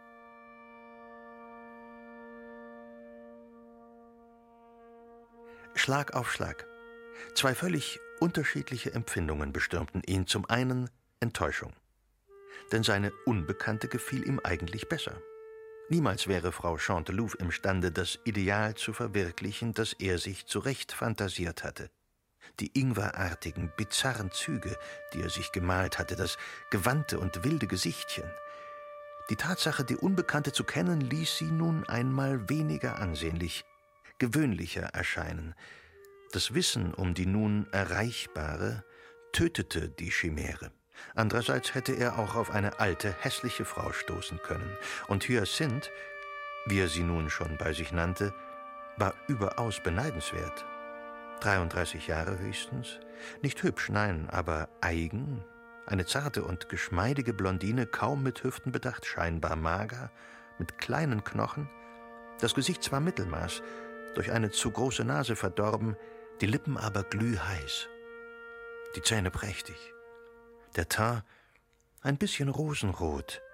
Schlag auf Schlag. Zwei völlig unterschiedliche Empfindungen bestürmten ihn. Zum einen Enttäuschung. Denn seine Unbekannte gefiel ihm eigentlich besser. Niemals wäre Frau Chantelouve imstande, das Ideal zu verwirklichen, das er sich zurecht fantasiert hatte. Die ingwerartigen, bizarren Züge, die er sich gemalt hatte, das gewandte und wilde Gesichtchen. Die Tatsache, die Unbekannte zu kennen, ließ sie nun einmal weniger ansehnlich, gewöhnlicher erscheinen. Das Wissen um die nun Erreichbare tötete die Chimäre. Andererseits hätte er auch auf eine alte, hässliche Frau stoßen können. Und Hyacinthe, wie er sie nun schon bei sich nannte, war überaus beneidenswert. dreiunddreißig Jahre höchstens, nicht hübsch, nein, aber eigen, eine zarte und geschmeidige Blondine, kaum mit Hüften bedacht, scheinbar mager, mit kleinen Knochen, das Gesicht zwar Mittelmaß, durch eine zu große Nase verdorben, die Lippen aber glühheiß, die Zähne prächtig, der Teint ein bisschen rosenrot,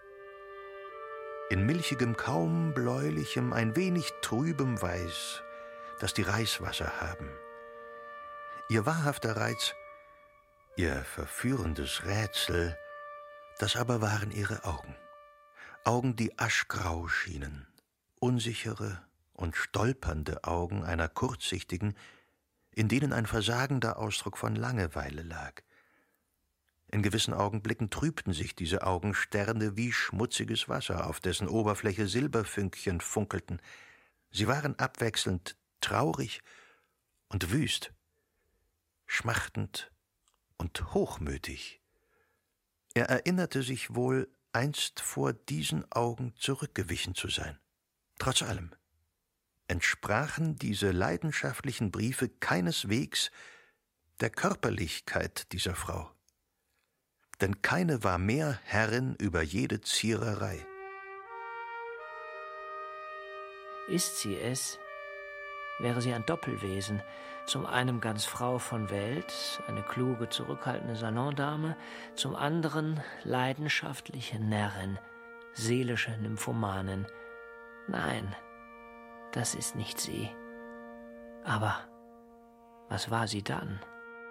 in milchigem, kaum bläulichem, ein wenig trübem Weiß, das die Reiswasser haben. Ihr wahrhafter Reiz, ihr verführendes Rätsel, das aber waren ihre Augen. Augen, die aschgrau schienen, unsichere und stolpernde Augen einer kurzsichtigen, in denen ein versagender Ausdruck von Langeweile lag. In gewissen Augenblicken trübten sich diese Augensterne wie schmutziges Wasser, auf dessen Oberfläche Silberfünkchen funkelten. Sie waren abwechselnd traurig und wüst, schmachtend und hochmütig. Er erinnerte sich wohl, einst vor diesen Augen zurückgewichen zu sein. Trotz allem entsprachen diese leidenschaftlichen Briefe keineswegs der Körperlichkeit dieser Frau. Denn keine war mehr Herrin über jede Ziererei. Ist sie es? Wäre sie ein Doppelwesen, zum einen ganz Frau von Welt, eine kluge, zurückhaltende Salondame, zum anderen leidenschaftliche Närrin, seelische Nymphomanin. Nein, das ist nicht sie. Aber was war sie dann?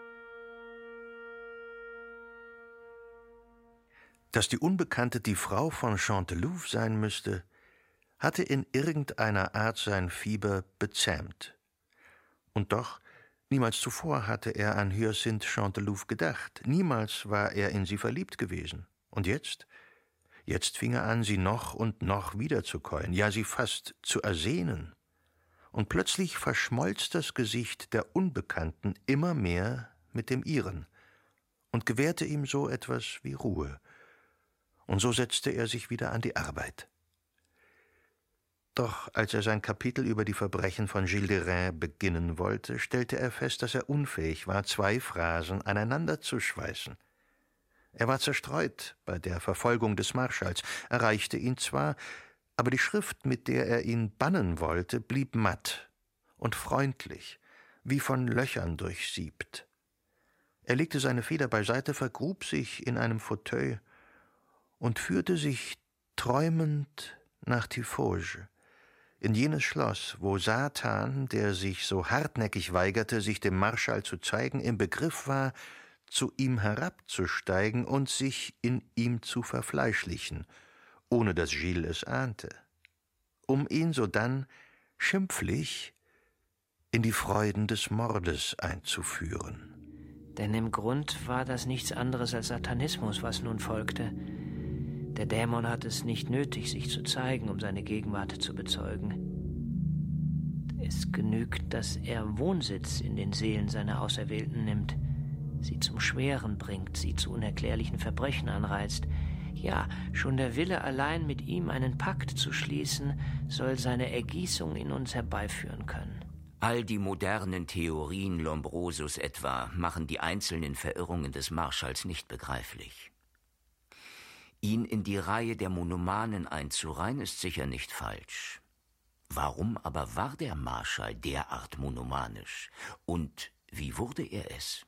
Dass die Unbekannte die Frau von Chantelouve sein müsste, hatte in irgendeiner Art sein Fieber bezähmt. Und doch, niemals zuvor hatte er an Hyacinthe Chantelouve gedacht, niemals war er in sie verliebt gewesen. Und jetzt? Jetzt fing er an, sie noch und noch wiederzukäuen, ja, sie fast zu ersehnen. Und plötzlich verschmolz das Gesicht der Unbekannten immer mehr mit dem ihren und gewährte ihm so etwas wie Ruhe. Und so setzte er sich wieder an die Arbeit. Doch als er sein Kapitel über die Verbrechen von Gilles de Reims beginnen wollte, stellte er fest, dass er unfähig war, zwei Phrasen aneinander zu schweißen. Er war zerstreut bei der Verfolgung des Marschalls, erreichte ihn zwar, aber die Schrift, mit der er ihn bannen wollte, blieb matt und freundlich, wie von Löchern durchsiebt. Er legte seine Feder beiseite, vergrub sich in einem Fauteuil und führte sich träumend nach Tiffauges, in jenes Schloss, wo Satan, der sich so hartnäckig weigerte, sich dem Marschall zu zeigen, im Begriff war, zu ihm herabzusteigen und sich in ihm zu verfleischlichen, ohne dass Gilles es ahnte, um ihn sodann schimpflich in die Freuden des Mordes einzuführen. Denn im Grund war das nichts anderes als Satanismus, was nun folgte. Der Dämon hat es nicht nötig, sich zu zeigen, um seine Gegenwart zu bezeugen. Es genügt, dass er Wohnsitz in den Seelen seiner Auserwählten nimmt, sie zum Schweren bringt, sie zu unerklärlichen Verbrechen anreizt. Ja, schon der Wille allein, mit ihm einen Pakt zu schließen, soll seine Ergießung in uns herbeiführen können. All die modernen Theorien Lombrosos etwa machen die einzelnen Verirrungen des Marschalls nicht begreiflich. Ihn in die Reihe der Monomanen einzureihen, ist sicher nicht falsch. Warum aber war der Marschall derart monomanisch? Und wie wurde er es?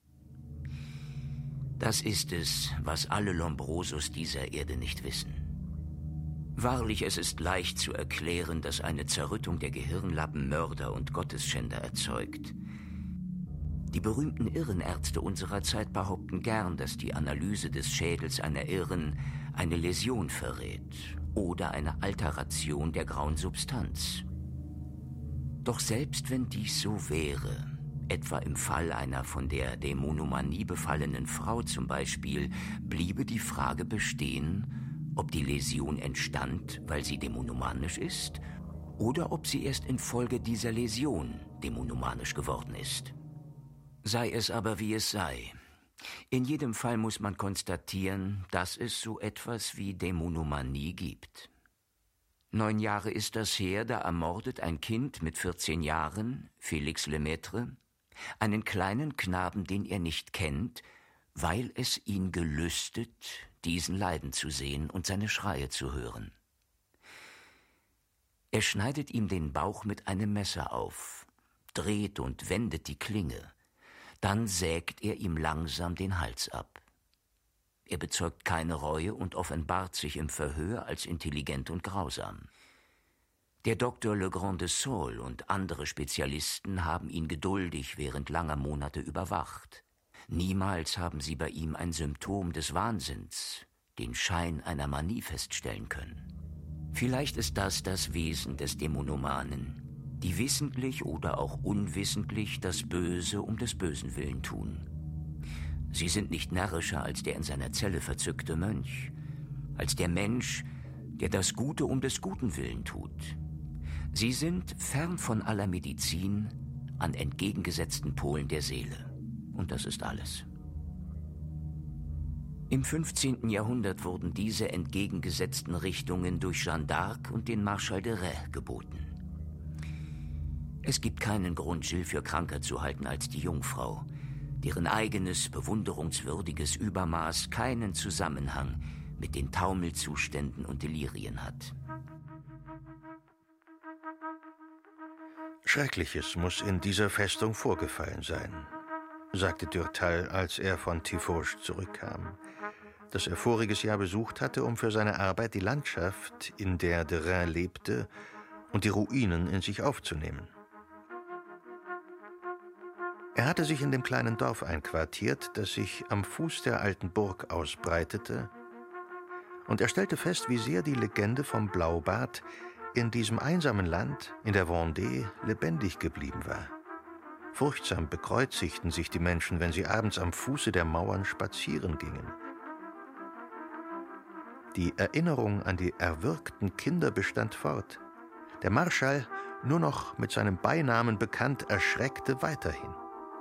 Das ist es, was alle Lombrosos dieser Erde nicht wissen. Wahrlich, es ist leicht zu erklären, dass eine Zerrüttung der Gehirnlappen Mörder und Gottesschänder erzeugt. Die berühmten Irrenärzte unserer Zeit behaupten gern, dass die Analyse des Schädels einer Irren eine Läsion verrät oder eine Alteration der grauen Substanz. Doch selbst wenn dies so wäre, etwa im Fall einer von der Dämonomanie befallenen Frau zum Beispiel, bliebe die Frage bestehen, ob die Läsion entstand, weil sie dämonomanisch ist, oder ob sie erst infolge dieser Läsion dämonomanisch geworden ist. Sei es aber wie es sei. In jedem Fall muss man konstatieren, dass es so etwas wie Dämonomanie gibt. Neun Jahre ist das her, da ermordet ein Kind mit vierzehn Jahren, Félix Lemaitre, einen kleinen Knaben, den er nicht kennt, weil es ihn gelüstet, diesen leiden zu sehen und seine Schreie zu hören. Er schneidet ihm den Bauch mit einem Messer auf, dreht und wendet die Klinge, dann sägt er ihm langsam den Hals ab. Er bezeugt keine Reue und offenbart sich im Verhör als intelligent und grausam. Der Doktor Legrand de Saulles und andere Spezialisten haben ihn geduldig während langer Monate überwacht. Niemals haben sie bei ihm ein Symptom des Wahnsinns, den Schein einer Manie feststellen können. Vielleicht ist das das Wesen des Dämonomanen, die wissentlich oder auch unwissentlich das Böse um des Bösen willen tun. Sie sind nicht närrischer als der in seiner Zelle verzückte Mönch, als der Mensch, der das Gute um des Guten willen tut. Sie sind fern von aller Medizin an entgegengesetzten Polen der Seele. Und das ist alles. Im fünfzehnten Jahrhundert wurden diese entgegengesetzten Richtungen durch Jeanne d'Arc und den Marschall de Reims geboten. Es gibt keinen Grund, Gilles für kranker zu halten als die Jungfrau, deren eigenes, bewunderungswürdiges Übermaß keinen Zusammenhang mit den Taumelzuständen und Delirien hat. Schreckliches muss in dieser Festung vorgefallen sein, sagte Durtal, als er von Tiffauges zurückkam, das er voriges Jahr besucht hatte, um für seine Arbeit die Landschaft, in der de Reims lebte, und die Ruinen in sich aufzunehmen. Er hatte sich in dem kleinen Dorf einquartiert, das sich am Fuß der alten Burg ausbreitete, und er stellte fest, wie sehr die Legende vom Blaubart in diesem einsamen Land, in der Vendée, lebendig geblieben war. Furchtsam bekreuzigten sich die Menschen, wenn sie abends am Fuße der Mauern spazieren gingen. Die Erinnerung an die erwürgten Kinder bestand fort. Der Marschall, nur noch mit seinem Beinamen bekannt, erschreckte weiterhin.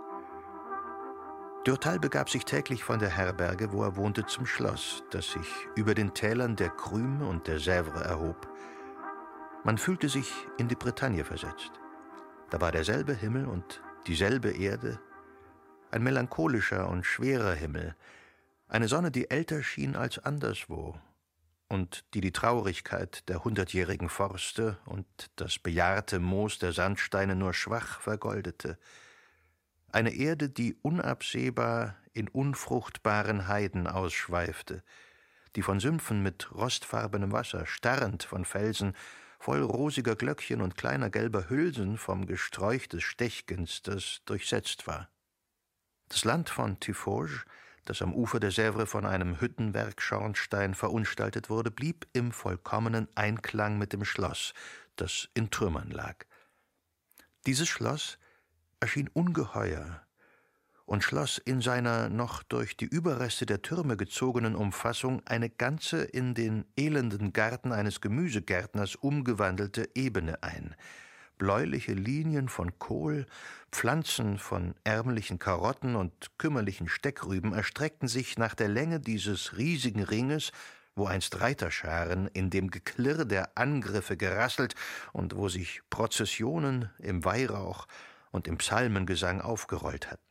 Durtal begab sich täglich von der Herberge, wo er wohnte, zum Schloss, das sich über den Tälern der Crüme und der Sèvre erhob. Man fühlte sich in die Bretagne versetzt. Da war derselbe Himmel und dieselbe Erde, ein melancholischer und schwerer Himmel, eine Sonne, die älter schien als anderswo und die die Traurigkeit der hundertjährigen Forste und das bejahrte Moos der Sandsteine nur schwach vergoldete. Eine Erde, die unabsehbar in unfruchtbaren Heiden ausschweifte, die von Sümpfen mit rostfarbenem Wasser, starrend von Felsen, voll rosiger Glöckchen und kleiner gelber Hülsen vom Gesträuch des Stechginsters durchsetzt war. Das Land von Tiffauges, das am Ufer der Sèvre von einem Hüttenwerkschornstein verunstaltet wurde, blieb im vollkommenen Einklang mit dem Schloss, das in Trümmern lag. Dieses Schloss erschien ungeheuer und schloss in seiner noch durch die Überreste der Türme gezogenen Umfassung eine ganze in den elenden Garten eines Gemüsegärtners umgewandelte Ebene ein. Bläuliche Linien von Kohl, Pflanzen von ärmlichen Karotten und kümmerlichen Steckrüben erstreckten sich nach der Länge dieses riesigen Ringes, wo einst Reiterscharen in dem Geklirr der Angriffe gerasselt und wo sich Prozessionen im Weihrauch und im Psalmengesang aufgerollt hatten.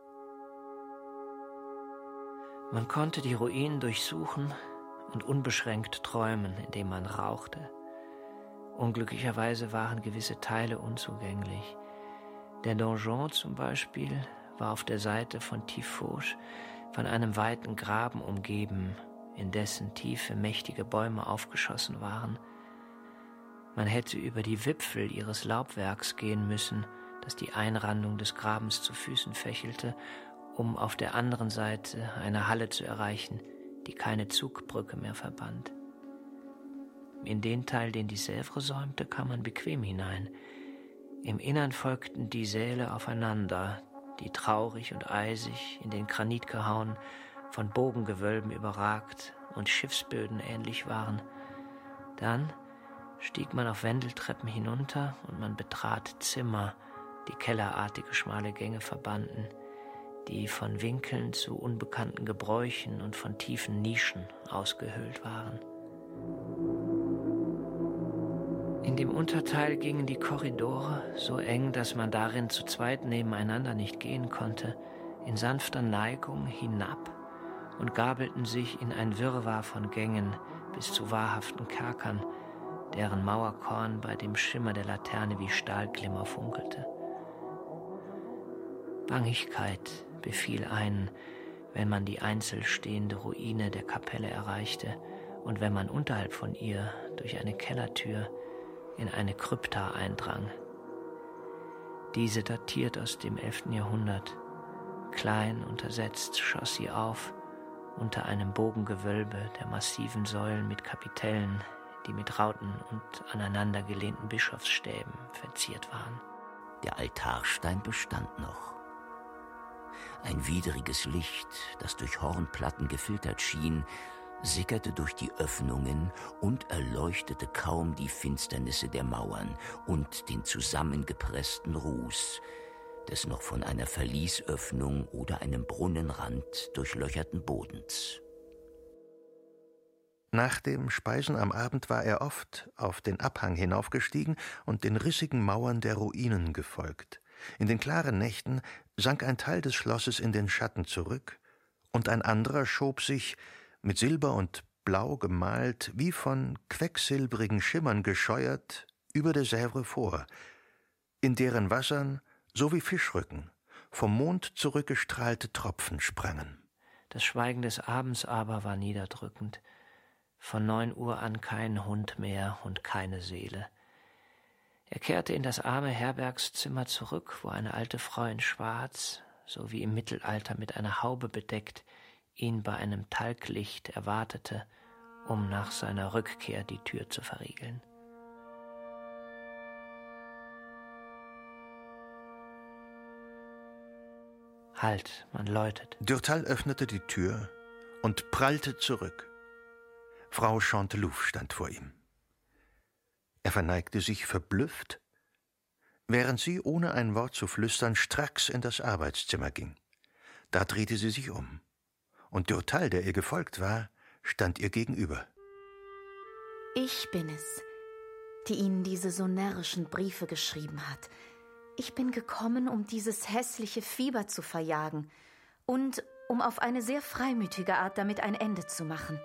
Man konnte die Ruinen durchsuchen und unbeschränkt träumen, indem man rauchte. Unglücklicherweise waren gewisse Teile unzugänglich. Der Donjon zum Beispiel war auf der Seite von Tiffauges von einem weiten Graben umgeben, in dessen Tiefe mächtige Bäume aufgeschossen waren. Man hätte über die Wipfel ihres Laubwerks gehen müssen, das die Einrandung des Grabens zu Füßen fächelte, um auf der anderen Seite eine Halle zu erreichen, die keine Zugbrücke mehr verband. In den Teil, den die Sèvre säumte, kam man bequem hinein. Im Innern folgten die Säle aufeinander, die traurig und eisig, in den Granit gehauen, von Bogengewölben überragt und Schiffsböden ähnlich waren. Dann stieg man auf Wendeltreppen hinunter und man betrat Zimmer, die kellerartige schmale Gänge verbanden, die von Winkeln zu unbekannten Gebräuchen und von tiefen Nischen ausgehöhlt waren. In dem Unterteil gingen die Korridore so eng, dass man darin zu zweit nebeneinander nicht gehen konnte, in sanfter Neigung hinab und gabelten sich in ein Wirrwarr von Gängen bis zu wahrhaften Kerkern, deren Mauerkorn bei dem Schimmer der Laterne wie Stahlglimmer funkelte. Bangigkeit befiel einen, wenn man die einzeln stehende Ruine der Kapelle erreichte und wenn man unterhalb von ihr durch eine Kellertür in eine Krypta eindrang. Diese datiert aus dem elften Jahrhundert. Klein untersetzt schoss sie auf unter einem Bogengewölbe der massiven Säulen mit Kapitellen, die mit Rauten und aneinandergelehnten Bischofsstäben verziert waren. Der Altarstein bestand noch. Ein widriges Licht, das durch Hornplatten gefiltert schien, sickerte durch die Öffnungen und erleuchtete kaum die Finsternisse der Mauern und den zusammengepressten Ruß des noch von einer Verliesöffnung oder einem Brunnenrand durchlöcherten Bodens. Nach dem Speisen am Abend war er oft auf den Abhang hinaufgestiegen und den rissigen Mauern der Ruinen gefolgt. In den klaren Nächten sank ein Teil des Schlosses in den Schatten zurück, und ein anderer schob sich, mit Silber und Blau gemalt, wie von quecksilbrigen Schimmern gescheuert, über der Sèvre vor, in deren Wassern, so wie Fischrücken, vom Mond zurückgestrahlte Tropfen sprangen. Das Schweigen des Abends aber war niederdrückend. Von neun Uhr an kein Hund mehr und keine Seele. Er kehrte in das arme Herbergszimmer zurück, wo eine alte Frau in Schwarz, so wie im Mittelalter mit einer Haube bedeckt, ihn bei einem Talglicht erwartete, um nach seiner Rückkehr die Tür zu verriegeln. Halt, man läutet. Durtal öffnete die Tür und prallte zurück. Frau Chantelouve stand vor ihm. Er verneigte sich verblüfft, während sie, ohne ein Wort zu flüstern, stracks in das Arbeitszimmer ging. Da drehte sie sich um, und Durtal, der ihr gefolgt war, stand ihr gegenüber. Ich bin es, die Ihnen diese so närrischen Briefe geschrieben hat. Ich bin gekommen, um dieses hässliche Fieber zu verjagen und um auf eine sehr freimütige Art damit ein Ende zu machen.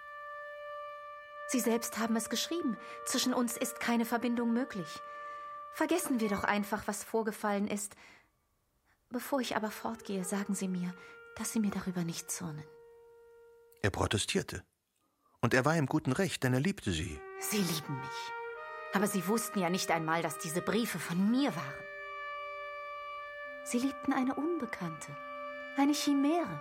Sie selbst haben es geschrieben. Zwischen uns ist keine Verbindung möglich. Vergessen wir doch einfach, was vorgefallen ist. Bevor ich aber fortgehe, sagen Sie mir, dass Sie mir darüber nicht zürnen. Er protestierte. Und er war im guten Recht, denn er liebte sie. Sie lieben mich. Aber Sie wussten ja nicht einmal, dass diese Briefe von mir waren. Sie liebten eine Unbekannte, eine Chimäre.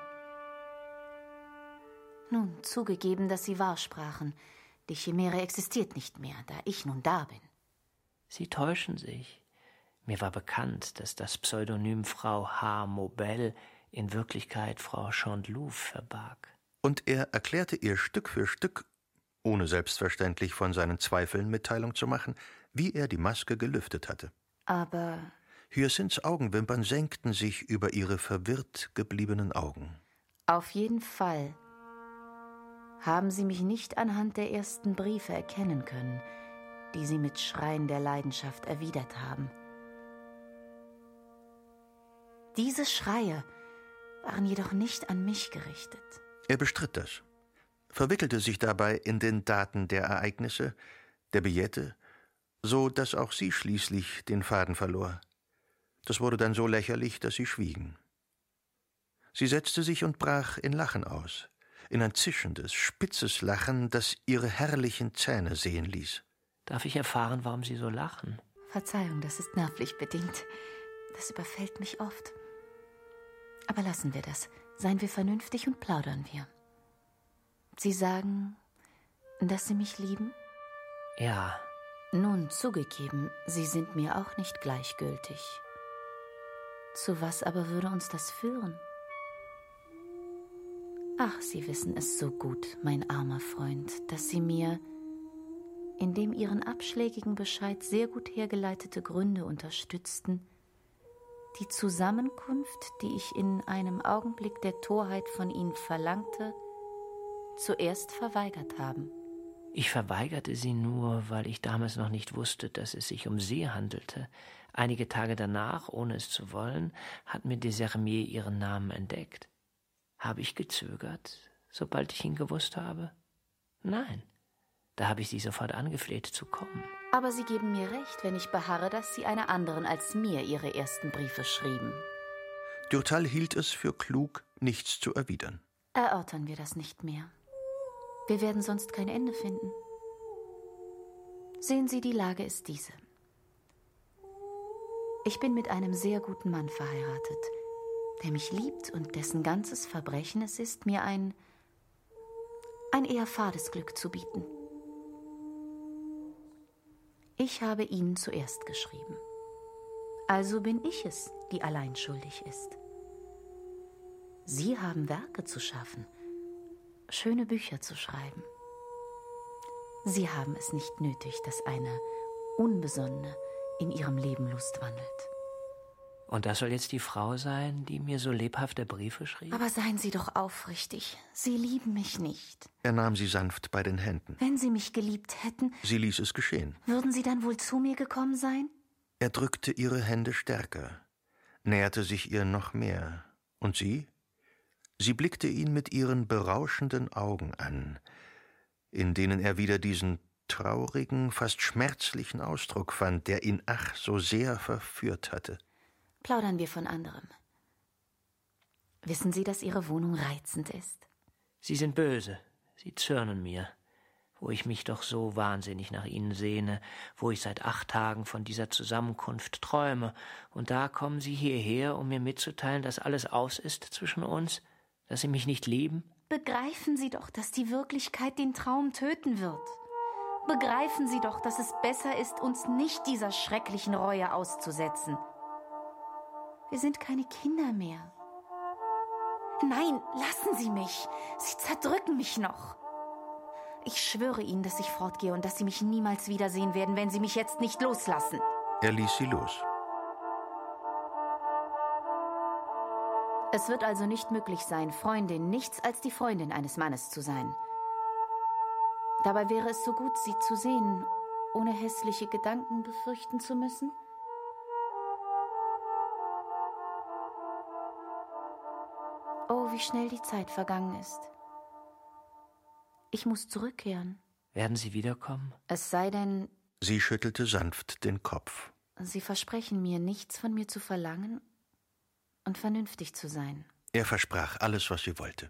Nun, zugegeben, dass Sie wahr sprachen. Die Chimäre existiert nicht mehr, da ich nun da bin. Sie täuschen sich. Mir war bekannt, dass das Pseudonym Frau H. Maubel in Wirklichkeit Frau Chantelouve verbarg. Und er erklärte ihr Stück für Stück, ohne selbstverständlich von seinen Zweifeln Mitteilung zu machen, wie er die Maske gelüftet hatte. Aber Hyacinths Augenwimpern senkten sich über ihre verwirrt gebliebenen Augen. Auf jeden Fall haben Sie mich nicht anhand der ersten Briefe erkennen können, die Sie mit Schreien der Leidenschaft erwidert haben. Diese Schreie waren jedoch nicht an mich gerichtet. Er bestritt das, verwickelte sich dabei in den Daten der Ereignisse, der Billette, so dass auch sie schließlich den Faden verlor. Das wurde dann so lächerlich, dass sie schwiegen. Sie setzte sich und brach in Lachen aus, in ein zischendes, spitzes Lachen, das ihre herrlichen Zähne sehen ließ. Darf ich erfahren, warum Sie so lachen? Verzeihung, das ist nervlich bedingt. Das überfällt mich oft. Aber lassen wir das. Seien wir vernünftig und plaudern wir. Sie sagen, dass Sie mich lieben? Ja. Nun, zugegeben, Sie sind mir auch nicht gleichgültig. Zu was aber würde uns das führen? Ach, Sie wissen es so gut, mein armer Freund, dass Sie mir, indem Ihren abschlägigen Bescheid sehr gut hergeleitete Gründe unterstützten, die Zusammenkunft, die ich in einem Augenblick der Torheit von Ihnen verlangte, zuerst verweigert haben. Ich verweigerte sie nur, weil ich damals noch nicht wusste, dass es sich um sie handelte. Einige Tage danach, ohne es zu wollen, hat mir Desermier ihren Namen entdeckt. Habe ich gezögert, sobald ich ihn gewusst habe? Nein, da habe ich sie sofort angefleht zu kommen. Aber Sie geben mir recht, wenn ich beharre, dass Sie einer anderen als mir Ihre ersten Briefe schrieben. Durtal hielt es für klug, nichts zu erwidern. Erörtern wir das nicht mehr. Wir werden sonst kein Ende finden. Sehen Sie, die Lage ist diese. Ich bin mit einem sehr guten Mann verheiratet, der mich liebt und dessen ganzes Verbrechen es ist, mir ein, ein eher fades Glück zu bieten. Ich habe Ihnen zuerst geschrieben. Also bin ich es, die allein schuldig ist. Sie haben Werke zu schaffen, schöne Bücher zu schreiben. Sie haben es nicht nötig, dass eine Unbesonnene in ihrem Leben Lust wandelt. Und das soll jetzt die Frau sein, die mir so lebhafte Briefe schrieb? Aber seien Sie doch aufrichtig. Sie lieben mich nicht. Er nahm sie sanft bei den Händen. Wenn Sie mich geliebt hätten, Sie ließ es geschehen. würden Sie dann wohl zu mir gekommen sein? Er drückte ihre Hände stärker, näherte sich ihr noch mehr. Und sie? Sie blickte ihn mit ihren berauschenden Augen an, in denen er wieder diesen traurigen, fast schmerzlichen Ausdruck fand, der ihn ach so sehr verführt hatte. Plaudern wir von anderem. Wissen Sie, dass Ihre Wohnung reizend ist? Sie sind böse, sie zürnen mir, wo ich mich doch so wahnsinnig nach Ihnen sehne, wo ich seit acht Tagen von dieser Zusammenkunft träume, und da kommen Sie hierher, um mir mitzuteilen, dass alles aus ist zwischen uns, dass Sie mich nicht lieben? Begreifen Sie doch, dass die Wirklichkeit den Traum töten wird. Begreifen Sie doch, dass es besser ist, uns nicht dieser schrecklichen Reue auszusetzen. Wir sind keine Kinder mehr. Nein, lassen Sie mich. Sie zerdrücken mich noch. Ich schwöre Ihnen, dass ich fortgehe und dass Sie mich niemals wiedersehen werden, wenn Sie mich jetzt nicht loslassen. Er ließ sie los. Es wird also nicht möglich sein, Freundin nichts als die Freundin eines Mannes zu sein. Dabei wäre es so gut, Sie zu sehen, ohne hässliche Gedanken befürchten zu müssen. Oh, wie schnell die Zeit vergangen ist. Ich muss zurückkehren. Werden Sie wiederkommen? Es sei denn... Sie schüttelte sanft den Kopf. Sie versprechen mir, nichts von mir zu verlangen und vernünftig zu sein. Er versprach alles, was sie wollte.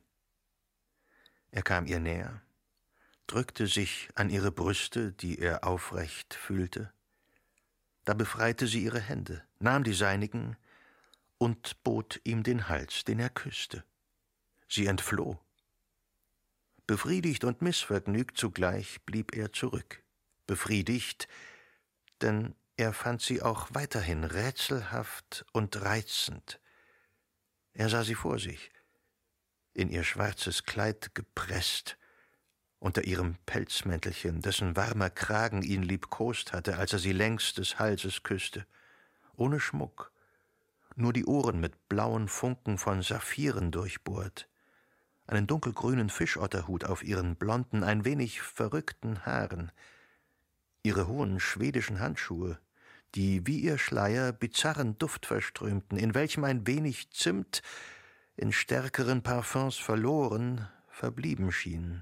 Er kam ihr näher, drückte sich an ihre Brüste, die er aufrecht fühlte. Da befreite sie ihre Hände, nahm die seinigen und bot ihm den Hals, den er küsste. Sie entfloh. Befriedigt und missvergnügt zugleich blieb er zurück. Befriedigt, denn er fand sie auch weiterhin rätselhaft und reizend. Er sah sie vor sich, in ihr schwarzes Kleid gepresst, unter ihrem Pelzmäntelchen, dessen warmer Kragen ihn liebkost hatte, als er sie längs des Halses küsste, ohne Schmuck, nur die Ohren mit blauen Funken von Saphiren durchbohrt, einen dunkelgrünen Fischotterhut auf ihren blonden, ein wenig verrückten Haaren, ihre hohen schwedischen Handschuhe, die wie ihr Schleier bizarren Duft verströmten, in welchem ein wenig Zimt in stärkeren Parfums verloren, verblieben schien.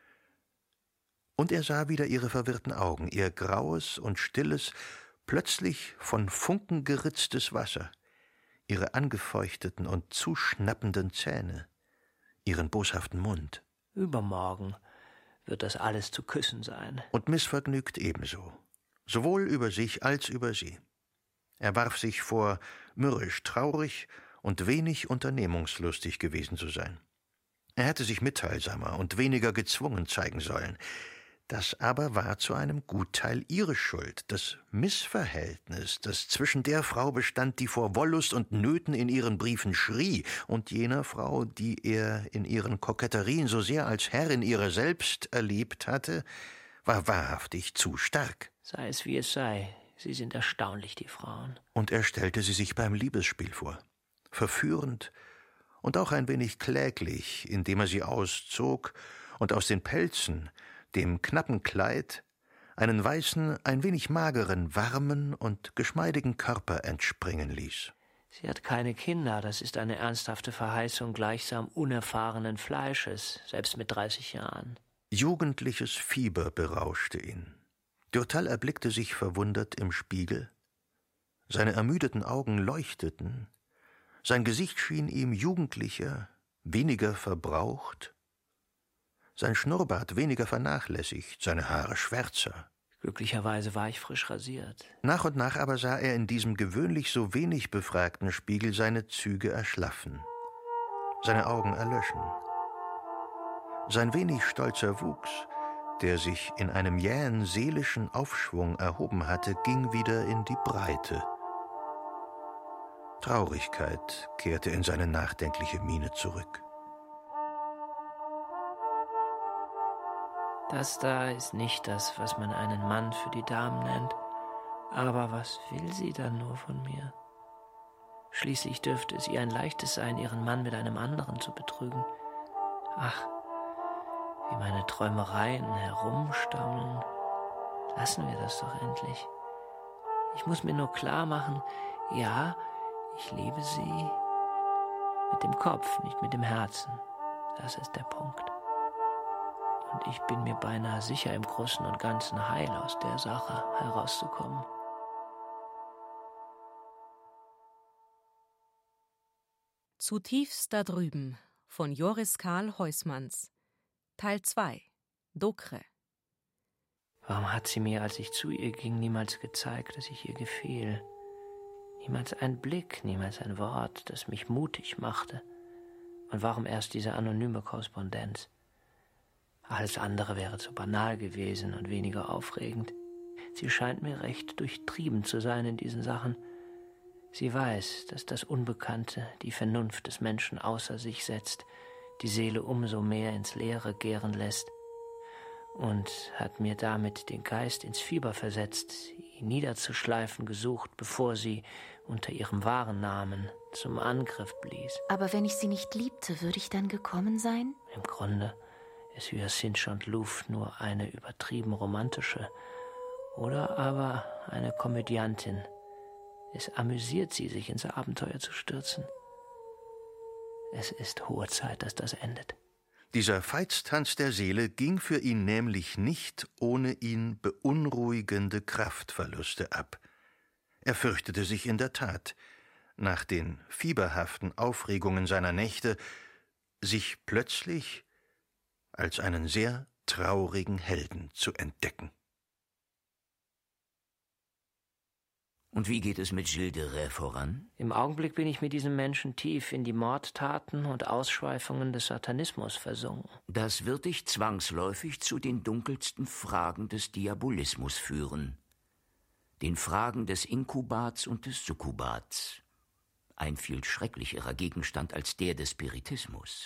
Und er sah wieder ihre verwirrten Augen, ihr graues und stilles, plötzlich von Funken geritztes Wasser, ihre angefeuchteten und zuschnappenden Zähne, ihren boshaften Mund. Übermorgen wird das alles zu küssen sein. Und missvergnügt ebenso, sowohl über sich als über sie. Er warf sich vor, mürrisch traurig und wenig unternehmungslustig gewesen zu sein. Er hätte sich mitteilsamer und weniger gezwungen zeigen sollen. Das aber war zu einem Gutteil ihre Schuld, das Missverhältnis, das zwischen der Frau bestand, die vor Wollust und Nöten in ihren Briefen schrie, und jener Frau, die er in ihren Koketterien so sehr als Herrin ihrer selbst erlebt hatte, war wahrhaftig zu stark. Sei es wie es sei, sie sind erstaunlich, die Frauen. Und er stellte sie sich beim Liebesspiel vor, verführend und auch ein wenig kläglich, indem er sie auszog und aus den Pelzen, dem knappen Kleid, einen weißen, ein wenig mageren, warmen und geschmeidigen Körper entspringen ließ. Sie hat keine Kinder, das ist eine ernsthafte Verheißung gleichsam unerfahrenen Fleisches, selbst mit dreißig Jahren. Jugendliches Fieber berauschte ihn. Durtal erblickte sich verwundert im Spiegel. Seine ermüdeten Augen leuchteten. Sein Gesicht schien ihm jugendlicher, weniger verbraucht. Sein Schnurrbart weniger vernachlässigt, seine Haare schwärzer. Glücklicherweise war ich frisch rasiert. Nach und nach aber sah er in diesem gewöhnlich so wenig befragten Spiegel seine Züge erschlaffen, seine Augen erlöschen. Sein wenig stolzer Wuchs, der sich in einem jähen seelischen Aufschwung erhoben hatte, ging wieder in die Breite. Traurigkeit kehrte in seine nachdenkliche Miene zurück. Das da ist nicht das, was man einen Mann für die Damen nennt. Aber was will sie dann nur von mir? Schließlich dürfte es ihr ein leichtes sein, ihren Mann mit einem anderen zu betrügen. Ach, wie meine Träumereien herumstammeln. Lassen wir das doch endlich. Ich muss mir nur klar machen, ja, ich liebe sie mit dem Kopf, nicht mit dem Herzen. Das ist der Punkt. Und ich bin mir beinahe sicher, im Großen und Ganzen heil aus der Sache herauszukommen. Zutiefst da drüben von Joris Karl Huysmans. Teil zwei. Dokre. Warum hat sie mir, als ich zu ihr ging, niemals gezeigt, dass ich ihr gefiel? Niemals ein Blick, niemals ein Wort, das mich mutig machte. Und warum erst diese anonyme Korrespondenz? Alles andere wäre zu banal gewesen und weniger aufregend. Sie scheint mir recht durchtrieben zu sein in diesen Sachen. Sie weiß, dass das Unbekannte die Vernunft des Menschen außer sich setzt, die Seele umso mehr ins Leere gären lässt. und hat mir damit den Geist ins Fieber versetzt, ihn niederzuschleifen gesucht, bevor sie unter ihrem wahren Namen zum Angriff blies. Aber wenn ich sie nicht liebte, würde ich dann gekommen sein? Im Grunde ist Hyacinthe Chantelouve nur eine übertrieben romantische oder aber eine Komödiantin. Es amüsiert sie, sich ins Abenteuer zu stürzen. Es ist hohe Zeit, dass das endet. Dieser Veitstanz der Seele ging für ihn nämlich nicht ohne ihn beunruhigende Kraftverluste ab. Er fürchtete sich in der Tat, nach den fieberhaften Aufregungen seiner Nächte, sich plötzlich als einen sehr traurigen Helden zu entdecken. Und wie geht es mit Gilles de Rais voran? Im Augenblick bin ich mit diesem Menschen tief in die Mordtaten und Ausschweifungen des Satanismus versunken. Das wird dich zwangsläufig zu den dunkelsten Fragen des Diabolismus führen. Den Fragen des Inkubats und des Sukkubats. Ein viel schrecklicherer Gegenstand als der des Spiritismus.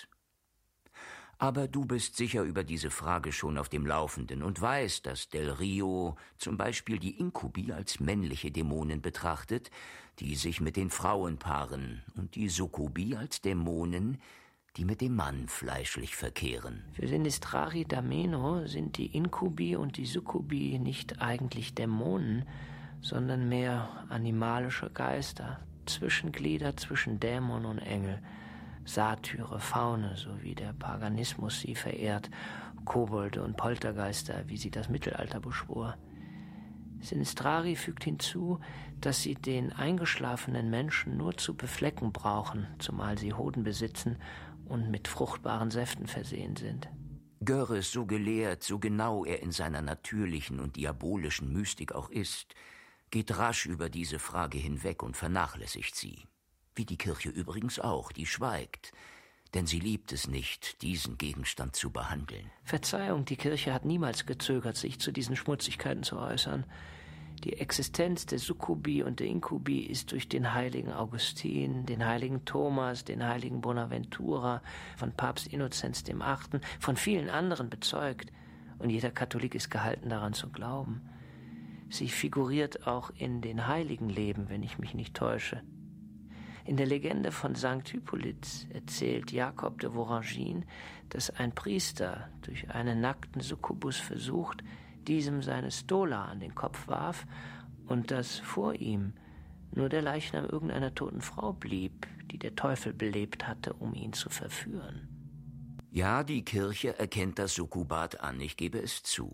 Aber du bist sicher über diese Frage schon auf dem Laufenden und weißt, dass Del Rio zum Beispiel die Inkubi als männliche Dämonen betrachtet, die sich mit den Frauen paaren, und die Sukkubi als Dämonen, die mit dem Mann fleischlich verkehren. Für Sinistrari d'Ameno sind die Inkubi und die Sukkubi nicht eigentlich Dämonen, sondern mehr animalische Geister, Zwischenglieder zwischen Dämon und Engel. Satyre, Faune, so wie der Paganismus sie verehrt, Kobolde und Poltergeister, wie sie das Mittelalter beschwor. Sinistrari fügt hinzu, dass sie den eingeschlafenen Menschen nur zu beflecken brauchen, zumal sie Hoden besitzen und mit fruchtbaren Säften versehen sind. Görres, so gelehrt, so genau er in seiner natürlichen und diabolischen Mystik auch ist, geht rasch über diese Frage hinweg und vernachlässigt sie. Wie die Kirche übrigens auch, die schweigt, denn sie liebt es nicht, diesen Gegenstand zu behandeln. Verzeihung, die Kirche hat niemals gezögert, sich zu diesen Schmutzigkeiten zu äußern. Die Existenz der Sukkubi und der Inkubi ist durch den heiligen Augustin, den heiligen Thomas, den heiligen Bonaventura, von Papst Innozenz der Achte, von vielen anderen bezeugt, und jeder Katholik ist gehalten, daran zu glauben. Sie figuriert auch in den heiligen Leben, wenn ich mich nicht täusche. In der Legende von Sankt Hippolyt erzählt Jakob de Voragine, dass ein Priester durch einen nackten Succubus versucht, diesem seine Stola an den Kopf warf und dass vor ihm nur der Leichnam irgendeiner toten Frau blieb, die der Teufel belebt hatte, um ihn zu verführen. Ja, die Kirche erkennt das Sukkubat an, ich gebe es zu.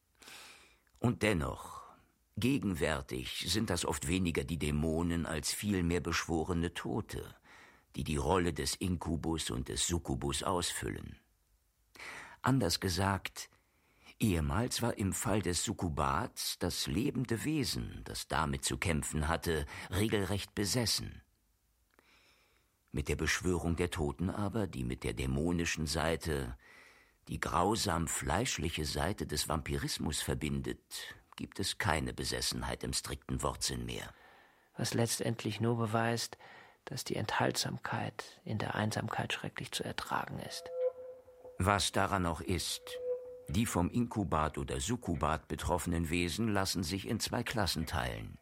Und dennoch, gegenwärtig sind das oft weniger die Dämonen als vielmehr beschworene Tote, die die Rolle des Inkubus und des Sukkubus ausfüllen. Anders gesagt, ehemals war im Fall des Sukkubats das lebende Wesen, das damit zu kämpfen hatte, regelrecht besessen. Mit der Beschwörung der Toten aber, die mit der dämonischen Seite, die grausam fleischliche Seite des Vampirismus verbindet, gibt es keine Besessenheit im strikten Wortsinn mehr. Was letztendlich nur beweist, dass die Enthaltsamkeit in der Einsamkeit schrecklich zu ertragen ist. Was daran auch ist, die vom Inkubat oder Sukkubat betroffenen Wesen lassen sich in zwei Klassen teilen.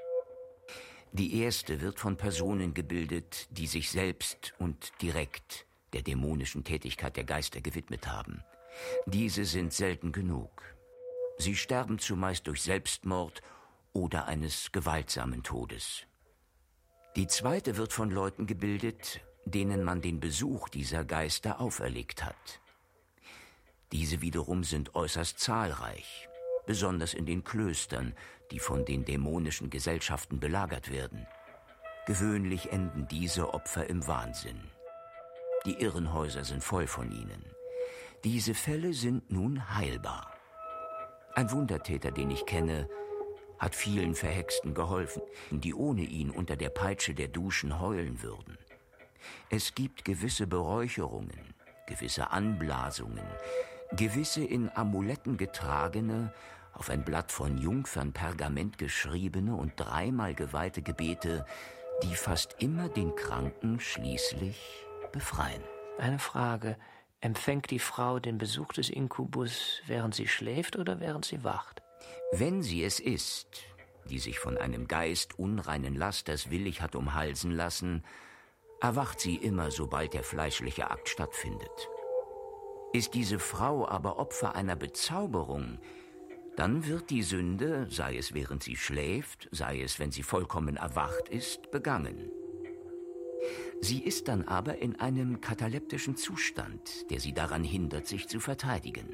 Die erste wird von Personen gebildet, die sich selbst und direkt der dämonischen Tätigkeit der Geister gewidmet haben. Diese sind selten genug. Sie sterben zumeist durch Selbstmord oder eines gewaltsamen Todes. Die zweite wird von Leuten gebildet, denen man den Besuch dieser Geister auferlegt hat. Diese wiederum sind äußerst zahlreich, besonders in den Klöstern, die von den dämonischen Gesellschaften belagert werden. Gewöhnlich enden diese Opfer im Wahnsinn. Die Irrenhäuser sind voll von ihnen. Diese Fälle sind nun heilbar. Ein Wundertäter, den ich kenne, hat vielen Verhexten geholfen, die ohne ihn unter der Peitsche der Duschen heulen würden. Es gibt gewisse Beräucherungen, gewisse Anblasungen, gewisse in Amuletten getragene, auf ein Blatt von Jungfernpergament geschriebene und dreimal geweihte Gebete, die fast immer den Kranken schließlich befreien. Eine Frage. Empfängt die Frau den Besuch des Inkubus, während sie schläft oder während sie wacht? Wenn sie es ist, die sich von einem Geist unreinen Lasters willig hat umhalsen lassen, erwacht sie immer, sobald der fleischliche Akt stattfindet. Ist diese Frau aber Opfer einer Bezauberung, dann wird die Sünde, sei es während sie schläft, sei es, wenn sie vollkommen erwacht ist, begangen. Sie ist dann aber in einem kataleptischen Zustand, der sie daran hindert, sich zu verteidigen.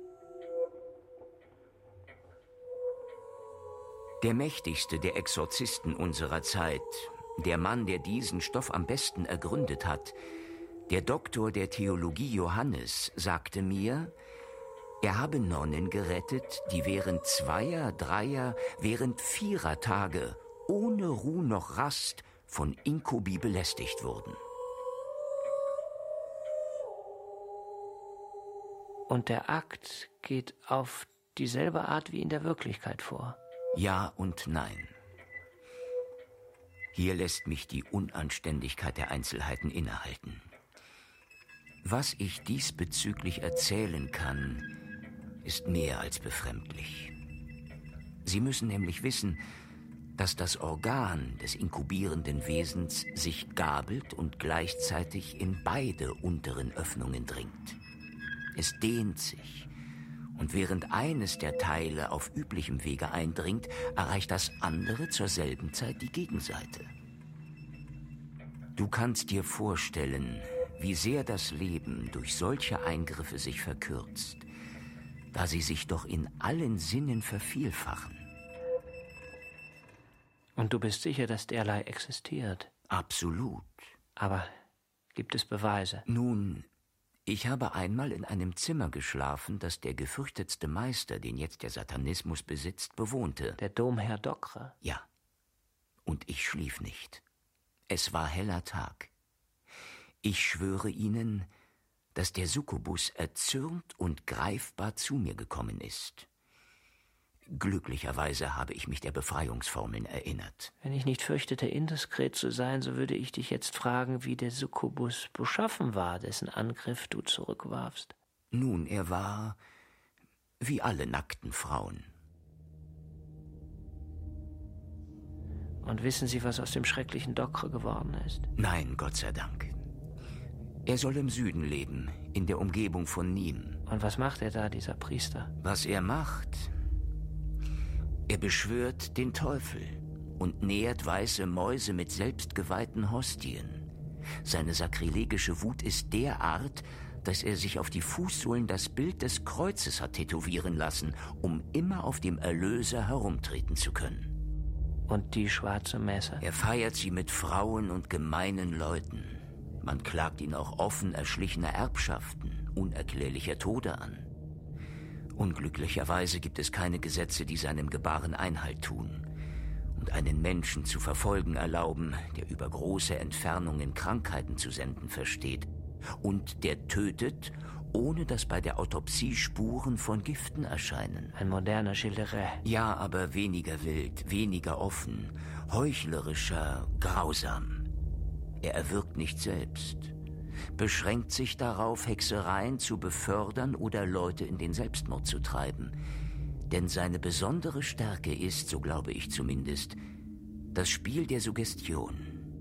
Der mächtigste der Exorzisten unserer Zeit, der Mann, der diesen Stoff am besten ergründet hat, der Doktor der Theologie Johannes, sagte mir, er habe Nonnen gerettet, die während zweier, dreier, während vierer Tage ohne Ruh noch Rast von Inkubi belästigt wurden. Und der Akt geht auf dieselbe Art wie in der Wirklichkeit vor? Ja und nein. Hier lässt mich die Unanständigkeit der Einzelheiten innehalten. Was ich diesbezüglich erzählen kann, ist mehr als befremdlich. Sie müssen nämlich wissen, dass das Organ des inkubierenden Wesens sich gabelt und gleichzeitig in beide unteren Öffnungen dringt. Es dehnt sich, und während eines der Teile auf üblichem Wege eindringt, erreicht das andere zur selben Zeit die Gegenseite. Du kannst dir vorstellen, wie sehr das Leben durch solche Eingriffe sich verkürzt, da sie sich doch in allen Sinnen vervielfachen. Und du bist sicher, dass derlei existiert? Absolut. Aber gibt es Beweise? Nun, ich habe einmal in einem Zimmer geschlafen, das der gefürchtetste Meister, den jetzt der Satanismus besitzt, bewohnte. Der Domherr Docre? Ja. Und ich schlief nicht. Es war heller Tag. Ich schwöre Ihnen, dass der Succubus erzürnt und greifbar zu mir gekommen ist. Glücklicherweise habe ich mich der Befreiungsformeln erinnert. Wenn ich nicht fürchtete, indiskret zu sein, so würde ich dich jetzt fragen, wie der Succubus beschaffen war, dessen Angriff du zurückwarfst. Nun, er war wie alle nackten Frauen. Und wissen Sie, was aus dem schrecklichen Docre geworden ist? Nein, Gott sei Dank. Er soll im Süden leben, in der Umgebung von Nîmes. Und was macht er da, dieser Priester? Was er macht? Er beschwört den Teufel und nährt weiße Mäuse mit selbstgeweihten Hostien. Seine sakrilegische Wut ist derart, dass er sich auf die Fußsohlen das Bild des Kreuzes hat tätowieren lassen, um immer auf dem Erlöser herumtreten zu können. Und die schwarze Messe? Er feiert sie mit Frauen und gemeinen Leuten. Man klagt ihn auch offen erschlichener Erbschaften, unerklärlicher Tode an. Unglücklicherweise gibt es keine Gesetze, die seinem Gebaren Einhalt tun und einen Menschen zu verfolgen erlauben, der über große Entfernungen Krankheiten zu senden versteht und der tötet, ohne dass bei der Autopsie Spuren von Giften erscheinen. Ein moderner Schilderä. Ja, aber weniger wild, weniger offen, heuchlerischer, grausam. Er erwirkt nicht selbst, beschränkt sich darauf, Hexereien zu befördern oder Leute in den Selbstmord zu treiben. Denn seine besondere Stärke ist, so glaube ich zumindest, das Spiel der Suggestion.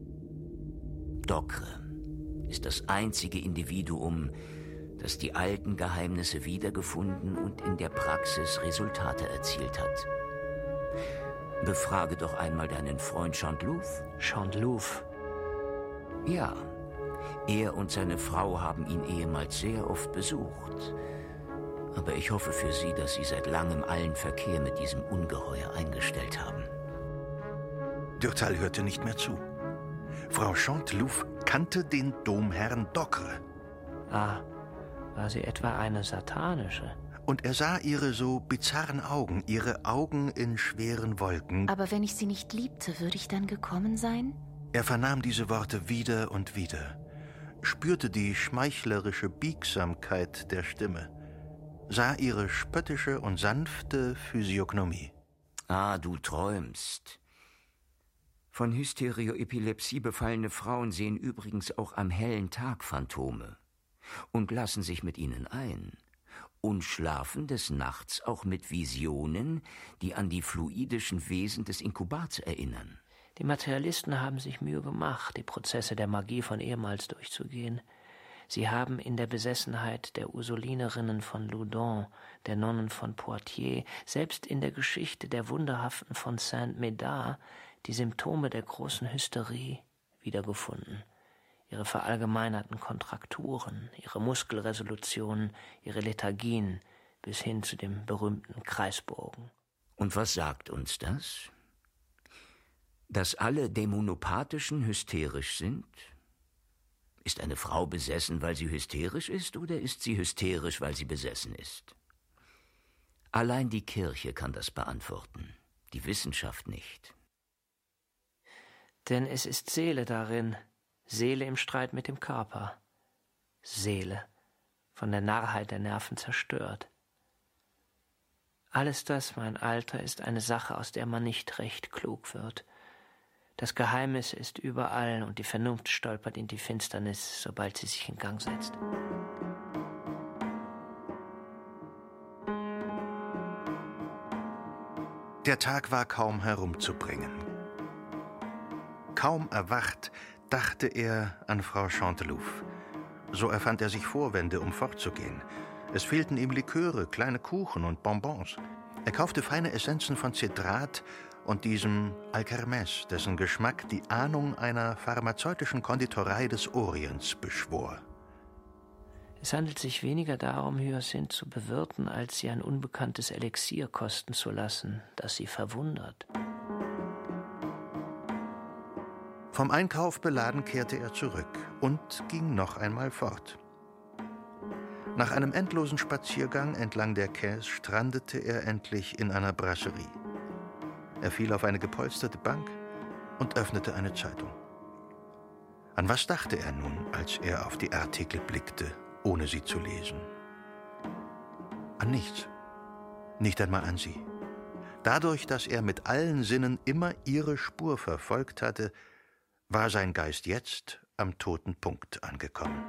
Docre ist das einzige Individuum, das die alten Geheimnisse wiedergefunden und in der Praxis Resultate erzielt hat. Befrage doch einmal deinen Freund Chantelouve. Chantelouve? Ja, er und seine Frau haben ihn ehemals sehr oft besucht. Aber ich hoffe für Sie, dass Sie seit langem allen Verkehr mit diesem Ungeheuer eingestellt haben. Durtal hörte nicht mehr zu. Frau Chantelouve kannte den Domherrn Docre. Ah, war sie etwa eine satanische? Und er sah ihre so bizarren Augen, ihre Augen in schweren Wolken. Aber wenn ich sie nicht liebte, würde ich dann gekommen sein? Er vernahm diese Worte wieder und wieder, spürte die schmeichlerische Biegsamkeit der Stimme, sah ihre spöttische und sanfte Physiognomie. Ah, du träumst. Von Hysteroepilepsie befallene Frauen sehen übrigens auch am hellen Tag Phantome. und lassen sich mit ihnen ein und schlafen des Nachts auch mit Visionen, die an die fluidischen Wesen des Inkubats erinnern. Die Materialisten haben sich Mühe gemacht, die Prozesse der Magie von ehemals durchzugehen. Sie haben in der Besessenheit der Ursulinerinnen von Loudun, der Nonnen von Poitiers, selbst in der Geschichte der Wunderhaften von Saint-Médard die Symptome der großen Hysterie wiedergefunden. Ihre verallgemeinerten Kontrakturen, ihre Muskelresolutionen, ihre Lethargien bis hin zu dem berühmten Kreisbogen. Und was sagt uns das? Dass alle Dämonopathischen hysterisch sind? Ist eine Frau besessen, weil sie hysterisch ist, oder ist sie hysterisch, weil sie besessen ist? Allein die Kirche kann das beantworten, die Wissenschaft nicht. Denn es ist Seele darin, Seele im Streit mit dem Körper. Seele, von der Narrheit der Nerven zerstört. Alles das, mein Alter, ist eine Sache, aus der man nicht recht klug wird. Das Geheimnis ist überall und die Vernunft stolpert in die Finsternis, sobald sie sich in Gang setzt. Der Tag war kaum herumzubringen. Kaum erwacht, dachte er an Frau Chantelouve. So erfand er sich Vorwände, um fortzugehen. Es fehlten ihm Liköre, kleine Kuchen und Bonbons. Er kaufte feine Essenzen von Zedrat und diesem Alkermes, dessen Geschmack die Ahnung einer pharmazeutischen Konditorei des Orients beschwor. Es handelt sich weniger darum, Hyacinth zu bewirten, als sie ein unbekanntes Elixier kosten zu lassen, das sie verwundert. Vom Einkauf beladen kehrte er zurück und ging noch einmal fort. Nach einem endlosen Spaziergang entlang der Quais strandete er endlich in einer Brasserie. Er fiel auf eine gepolsterte Bank und öffnete eine Zeitung. An was dachte er nun, als er auf die Artikel blickte, ohne sie zu lesen? An nichts. Nicht einmal an sie. Dadurch, dass er mit allen Sinnen immer ihre Spur verfolgt hatte, war sein Geist jetzt am toten Punkt angekommen.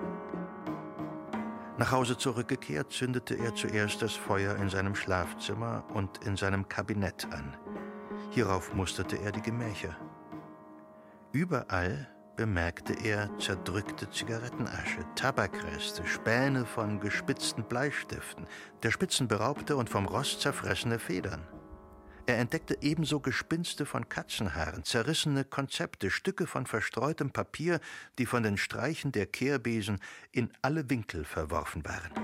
Nach Hause zurückgekehrt, zündete er zuerst das Feuer in seinem Schlafzimmer und in seinem Kabinett an. Hierauf musterte er die Gemächer. Überall bemerkte er zerdrückte Zigarettenasche, Tabakreste, Späne von gespitzten Bleistiften, der Spitzen beraubte und vom Rost zerfressene Federn. Er entdeckte ebenso Gespinste von Katzenhaaren, zerrissene Konzepte, Stücke von verstreutem Papier, die von den Streichen der Kehrbesen in alle Winkel verworfen waren.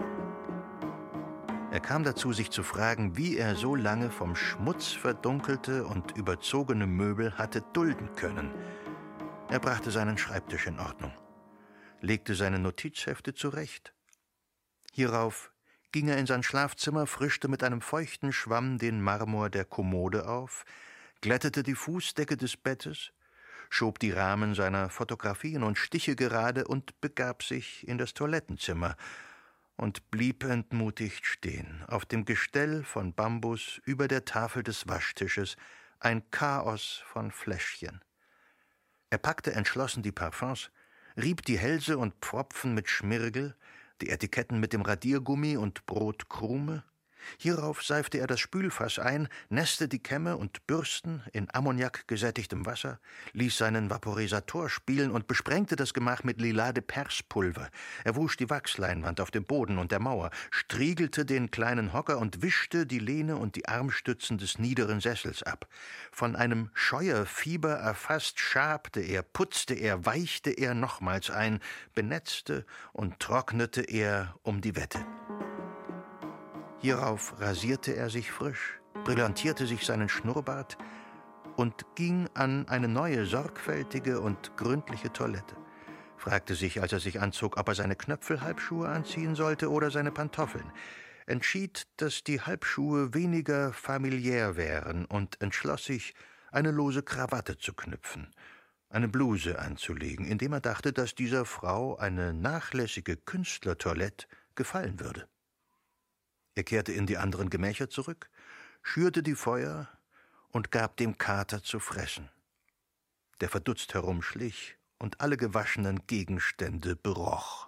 Er kam dazu, sich zu fragen, wie er so lange vom Schmutz verdunkelte und überzogene Möbel hatte dulden können. Er brachte seinen Schreibtisch in Ordnung, legte seine Notizhefte zurecht. Hierauf ging er in sein Schlafzimmer, frischte mit einem feuchten Schwamm den Marmor der Kommode auf, glättete die Fußdecke des Bettes, schob die Rahmen seiner Fotografien und Stiche gerade und begab sich in das Toilettenzimmer und blieb entmutigt stehen. Auf dem Gestell von Bambus über der Tafel des Waschtisches ein Chaos von Fläschchen. Er packte entschlossen die Parfums, rieb die Hälse und Pfropfen mit Schmirgel, die Etiketten mit dem Radiergummi und Brotkrume. Hierauf seifte er das Spülfass ein, nässte die Kämme und Bürsten in Ammoniak gesättigtem Wasser, ließ seinen Vaporisator spielen und besprengte das Gemach mit Lilas de Perspulver. Er wusch die Wachsleinwand auf dem Boden und der Mauer, striegelte den kleinen Hocker und wischte die Lehne und die Armstützen des niederen Sessels ab. Von einem Scheuerfieber erfasst schabte er, putzte er, weichte er nochmals ein, benetzte und trocknete er um die Wette. Hierauf rasierte er sich frisch, brillantierte sich seinen Schnurrbart und ging an eine neue, sorgfältige und gründliche Toilette. Fragte sich, als er sich anzog, ob er seine Knöpfelhalbschuhe anziehen sollte oder seine Pantoffeln. Entschied, dass die Halbschuhe weniger familiär wären und entschloss sich, eine lose Krawatte zu knüpfen, eine Bluse anzulegen, indem er dachte, dass dieser Frau eine nachlässige Künstlertoilette gefallen würde. Er kehrte in die anderen Gemächer zurück, schürte die Feuer und gab dem Kater zu fressen, der verdutzt herumschlich und alle gewaschenen Gegenstände beroch.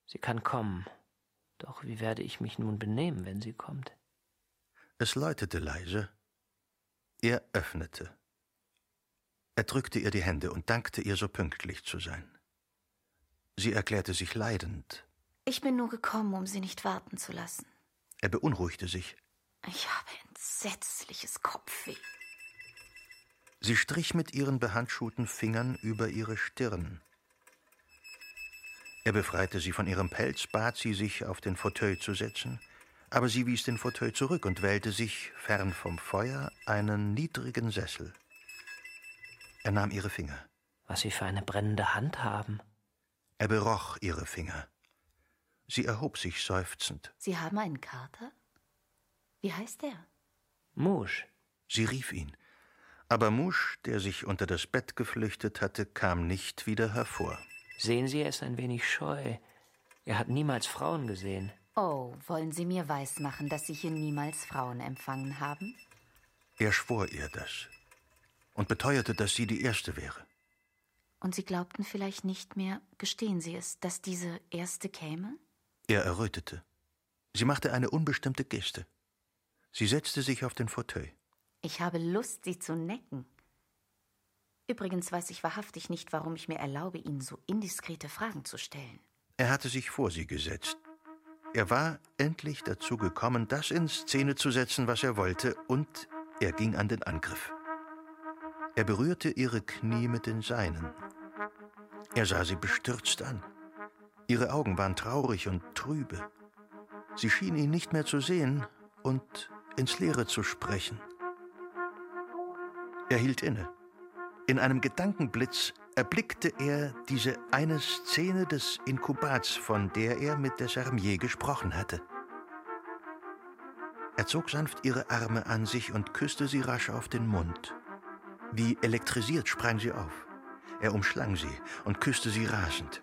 Sie kann kommen. Doch wie werde ich mich nun benehmen, wenn sie kommt? Es läutete leise. Er öffnete. Er drückte ihr die Hände und dankte ihr, so pünktlich zu sein. Sie erklärte sich leidend. Ich bin nur gekommen, um Sie nicht warten zu lassen. Er beunruhigte sich. Ich habe entsetzliches Kopfweh. Sie strich mit ihren behandschuhten Fingern über ihre Stirn. Er befreite sie von ihrem Pelz, bat sie, sich auf den Fauteuil zu setzen, aber sie wies den Fauteuil zurück und wählte sich, fern vom Feuer, einen niedrigen Sessel. Er nahm ihre Finger. Was Sie für eine brennende Hand haben. Er beroch ihre Finger. Sie erhob sich seufzend. Sie haben einen Kater? Wie heißt er? Mouche. Sie rief ihn. Aber Mouche, der sich unter das Bett geflüchtet hatte, kam nicht wieder hervor. Sehen Sie, er ist ein wenig scheu. Er hat niemals Frauen gesehen. Oh, wollen Sie mir weismachen, dass Sie hier niemals Frauen empfangen haben? Er schwor ihr das und beteuerte, dass sie die Erste wäre. Und Sie glaubten vielleicht nicht mehr, gestehen Sie es, dass diese Erste käme? Er errötete. Sie machte eine unbestimmte Geste. Sie setzte sich auf den Fauteuil. Ich habe Lust, Sie zu necken. Übrigens weiß ich wahrhaftig nicht, warum ich mir erlaube, Ihnen so indiskrete Fragen zu stellen. Er hatte sich vor sie gesetzt. Er war endlich dazu gekommen, das in Szene zu setzen, was er wollte, und er ging an den Angriff. Er berührte ihre Knie mit den seinen. Er sah sie bestürzt an. Ihre Augen waren traurig und trübe. Sie schien ihn nicht mehr zu sehen und ins Leere zu sprechen. Er hielt inne. In einem Gedankenblitz erblickte er diese eine Szene des Inkubats, von der er mit de Sermier gesprochen hatte. Er zog sanft ihre Arme an sich und küsste sie rasch auf den Mund. Wie elektrisiert sprang sie auf. Er umschlang sie und küsste sie rasend.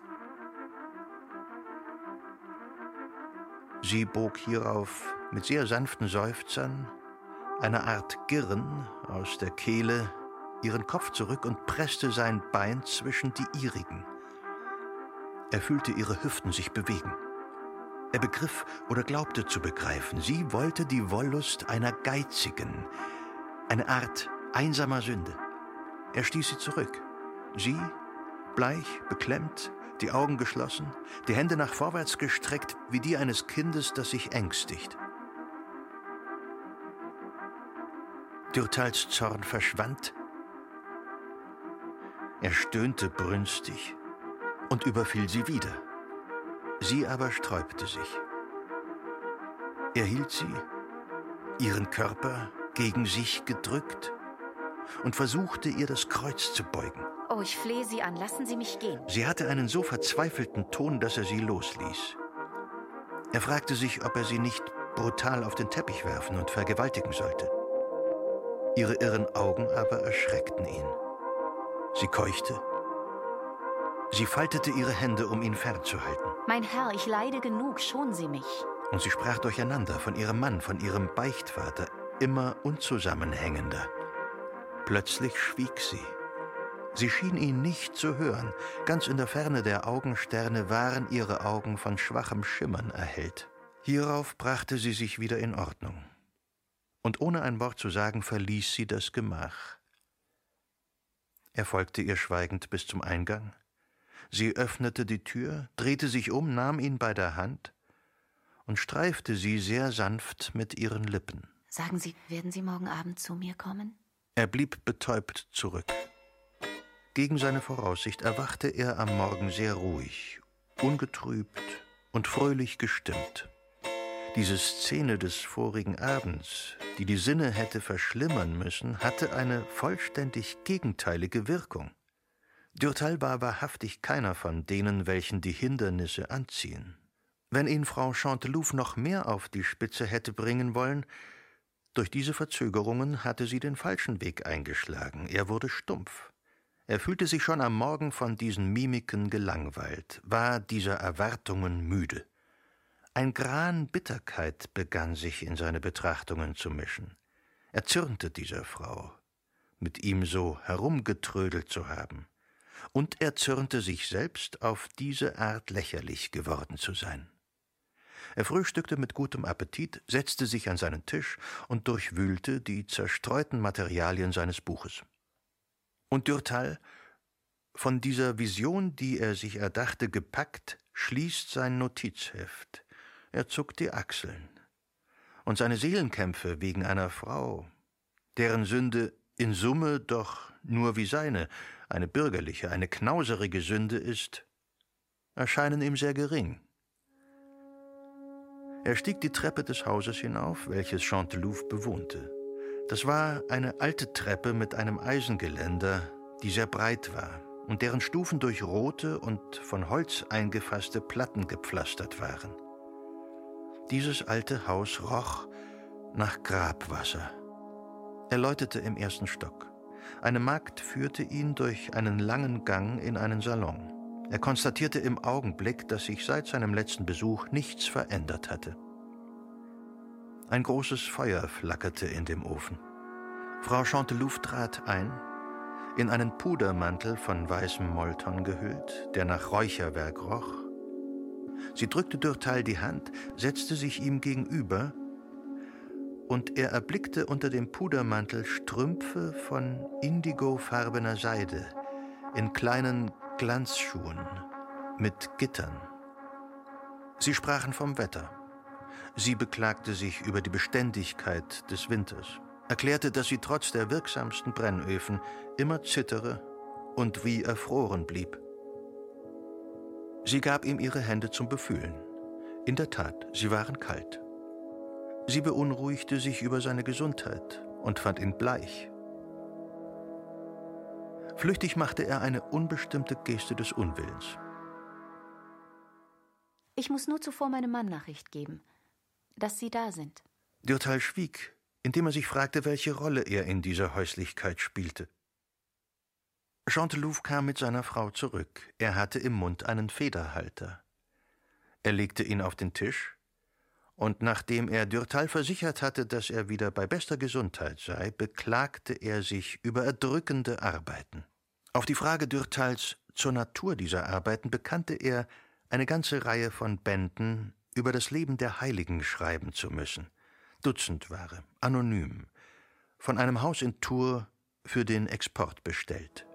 Sie bog hierauf mit sehr sanften Seufzern, einer Art Girren aus der Kehle, ihren Kopf zurück und presste sein Bein zwischen die ihrigen. Er fühlte ihre Hüften sich bewegen. Er begriff oder glaubte zu begreifen, sie wollte die Wollust einer Geizigen, eine Art einsamer Sünde. Er stieß sie zurück. Sie, bleich, beklemmt, die Augen geschlossen, die Hände nach vorwärts gestreckt, wie die eines Kindes, das sich ängstigt. Durtals Zorn verschwand. Er stöhnte brünstig und überfiel sie wieder. Sie aber sträubte sich. Er hielt sie, ihren Körper gegen sich gedrückt, und versuchte, ihr das Kreuz zu beugen. Oh, ich flehe Sie an, lassen Sie mich gehen. Sie hatte einen so verzweifelten Ton, dass er sie losließ. Er fragte sich, ob er sie nicht brutal auf den Teppich werfen und vergewaltigen sollte. Ihre irren Augen aber erschreckten ihn. Sie keuchte. Sie faltete ihre Hände, um ihn fernzuhalten. Mein Herr, ich leide genug, schonen Sie mich. Und sie sprach durcheinander von ihrem Mann, von ihrem Beichtvater, immer unzusammenhängender. Plötzlich schwieg sie. Sie schien ihn nicht zu hören. Ganz in der Ferne der Augensterne waren ihre Augen von schwachem Schimmern erhellt. Hierauf brachte sie sich wieder in Ordnung. Und ohne ein Wort zu sagen, verließ sie das Gemach. Er folgte ihr schweigend bis zum Eingang. Sie öffnete die Tür, drehte sich um, nahm ihn bei der Hand und streifte sie sehr sanft mit ihren Lippen. Sagen Sie, werden Sie morgen Abend zu mir kommen? Er blieb betäubt zurück. Gegen seine Voraussicht erwachte er am Morgen sehr ruhig, ungetrübt und fröhlich gestimmt. Diese Szene des vorigen Abends, die die Sinne hätte verschlimmern müssen, hatte eine vollständig gegenteilige Wirkung. Durtal war wahrhaftig keiner von denen, welchen die Hindernisse anziehen. Wenn ihn Frau Chantelouve noch mehr auf die Spitze hätte bringen wollen, durch diese Verzögerungen hatte sie den falschen Weg eingeschlagen. Er wurde stumpf. Er fühlte sich schon am Morgen von diesen Mimiken gelangweilt, war dieser Erwartungen müde. Ein Gran Bitterkeit begann sich in seine Betrachtungen zu mischen. Er zürnte dieser Frau, mit ihm so herumgetrödelt zu haben. und er zürnte sich selbst, auf diese Art lächerlich geworden zu sein. Er frühstückte mit gutem Appetit, setzte sich an seinen Tisch und durchwühlte die zerstreuten Materialien seines Buches. Und Durtal, von dieser Vision, die er sich erdachte, gepackt, schließt sein Notizheft. Er zuckt die Achseln. Und seine Seelenkämpfe wegen einer Frau, deren Sünde in Summe doch nur wie seine, eine bürgerliche, eine knauserige Sünde ist, erscheinen ihm sehr gering. Er stieg die Treppe des Hauses hinauf, welches Chantelouve bewohnte. Das war eine alte Treppe mit einem Eisengeländer, die sehr breit war und deren Stufen durch rote und von Holz eingefasste Platten gepflastert waren. Dieses alte Haus roch nach Grabwasser. Er läutete im ersten Stock. Eine Magd führte ihn durch einen langen Gang in einen Salon. Er konstatierte im Augenblick, dass sich seit seinem letzten Besuch nichts verändert hatte. Ein großes Feuer flackerte in dem Ofen. Frau Chantelouve trat ein, in einen Pudermantel von weißem Molton gehüllt, der nach Räucherwerk roch. Sie drückte Durtal die Hand, setzte sich ihm gegenüber, und er erblickte unter dem Pudermantel Strümpfe von indigofarbener Seide in kleinen Glanzschuhen mit Gittern. Sie sprachen vom Wetter. Sie beklagte sich über die Beständigkeit des Winters, erklärte, dass sie trotz der wirksamsten Brennöfen immer zittere und wie erfroren blieb. Sie gab ihm ihre Hände zum Befühlen. In der Tat, sie waren kalt. Sie beunruhigte sich über seine Gesundheit und fand ihn bleich. Flüchtig machte er eine unbestimmte Geste des Unwillens. Ich muss nur zuvor meinem Mann Nachricht geben, dass Sie da sind. Durtal schwieg, indem er sich fragte, welche Rolle er in dieser Häuslichkeit spielte. Chantelouve kam mit seiner Frau zurück. Er hatte im Mund einen Federhalter. Er legte ihn auf den Tisch, und nachdem er Durtal versichert hatte, dass er wieder bei bester Gesundheit sei, beklagte er sich über erdrückende Arbeiten. Auf die Frage Durtals zur Natur dieser Arbeiten bekannte er, eine ganze Reihe von Bänden über das Leben der Heiligen schreiben zu müssen. Dutzendware, anonym, von einem Haus in Tours für den Export bestellt.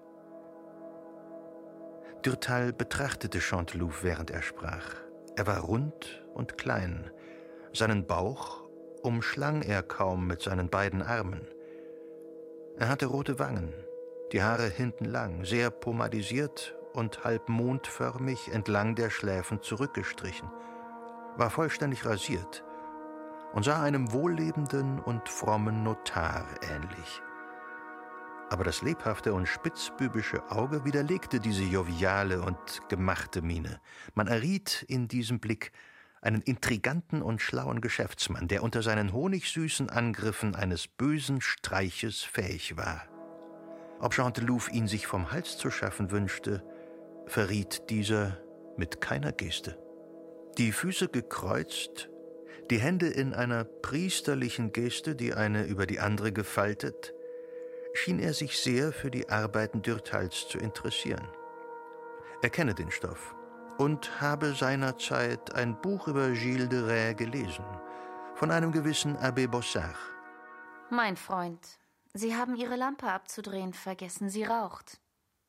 Durtal betrachtete Chantelouve, während er sprach. Er war rund und klein. Seinen Bauch umschlang er kaum mit seinen beiden Armen. Er hatte rote Wangen, die Haare hinten lang, sehr pomadisiert und halb mondförmig entlang der Schläfen zurückgestrichen, war vollständig rasiert und sah einem wohllebenden und frommen Notar ähnlich. Aber das lebhafte und spitzbübische Auge widerlegte diese joviale und gemachte Miene. Man erriet in diesem Blick einen intriganten und schlauen Geschäftsmann, der unter seinen honigsüßen Angriffen eines bösen Streiches fähig war. Ob Chantelouve ihn sich vom Hals zu schaffen wünschte, verriet dieser mit keiner Geste. Die Füße gekreuzt, die Hände in einer priesterlichen Geste, die eine über die andere gefaltet, schien er sich sehr für die Arbeiten Durtals zu interessieren. Er kenne den Stoff und habe seinerzeit ein Buch über Gilles de Rais gelesen, von einem gewissen Abbé Bossard. Mein Freund, Sie haben Ihre Lampe abzudrehen vergessen, sie raucht.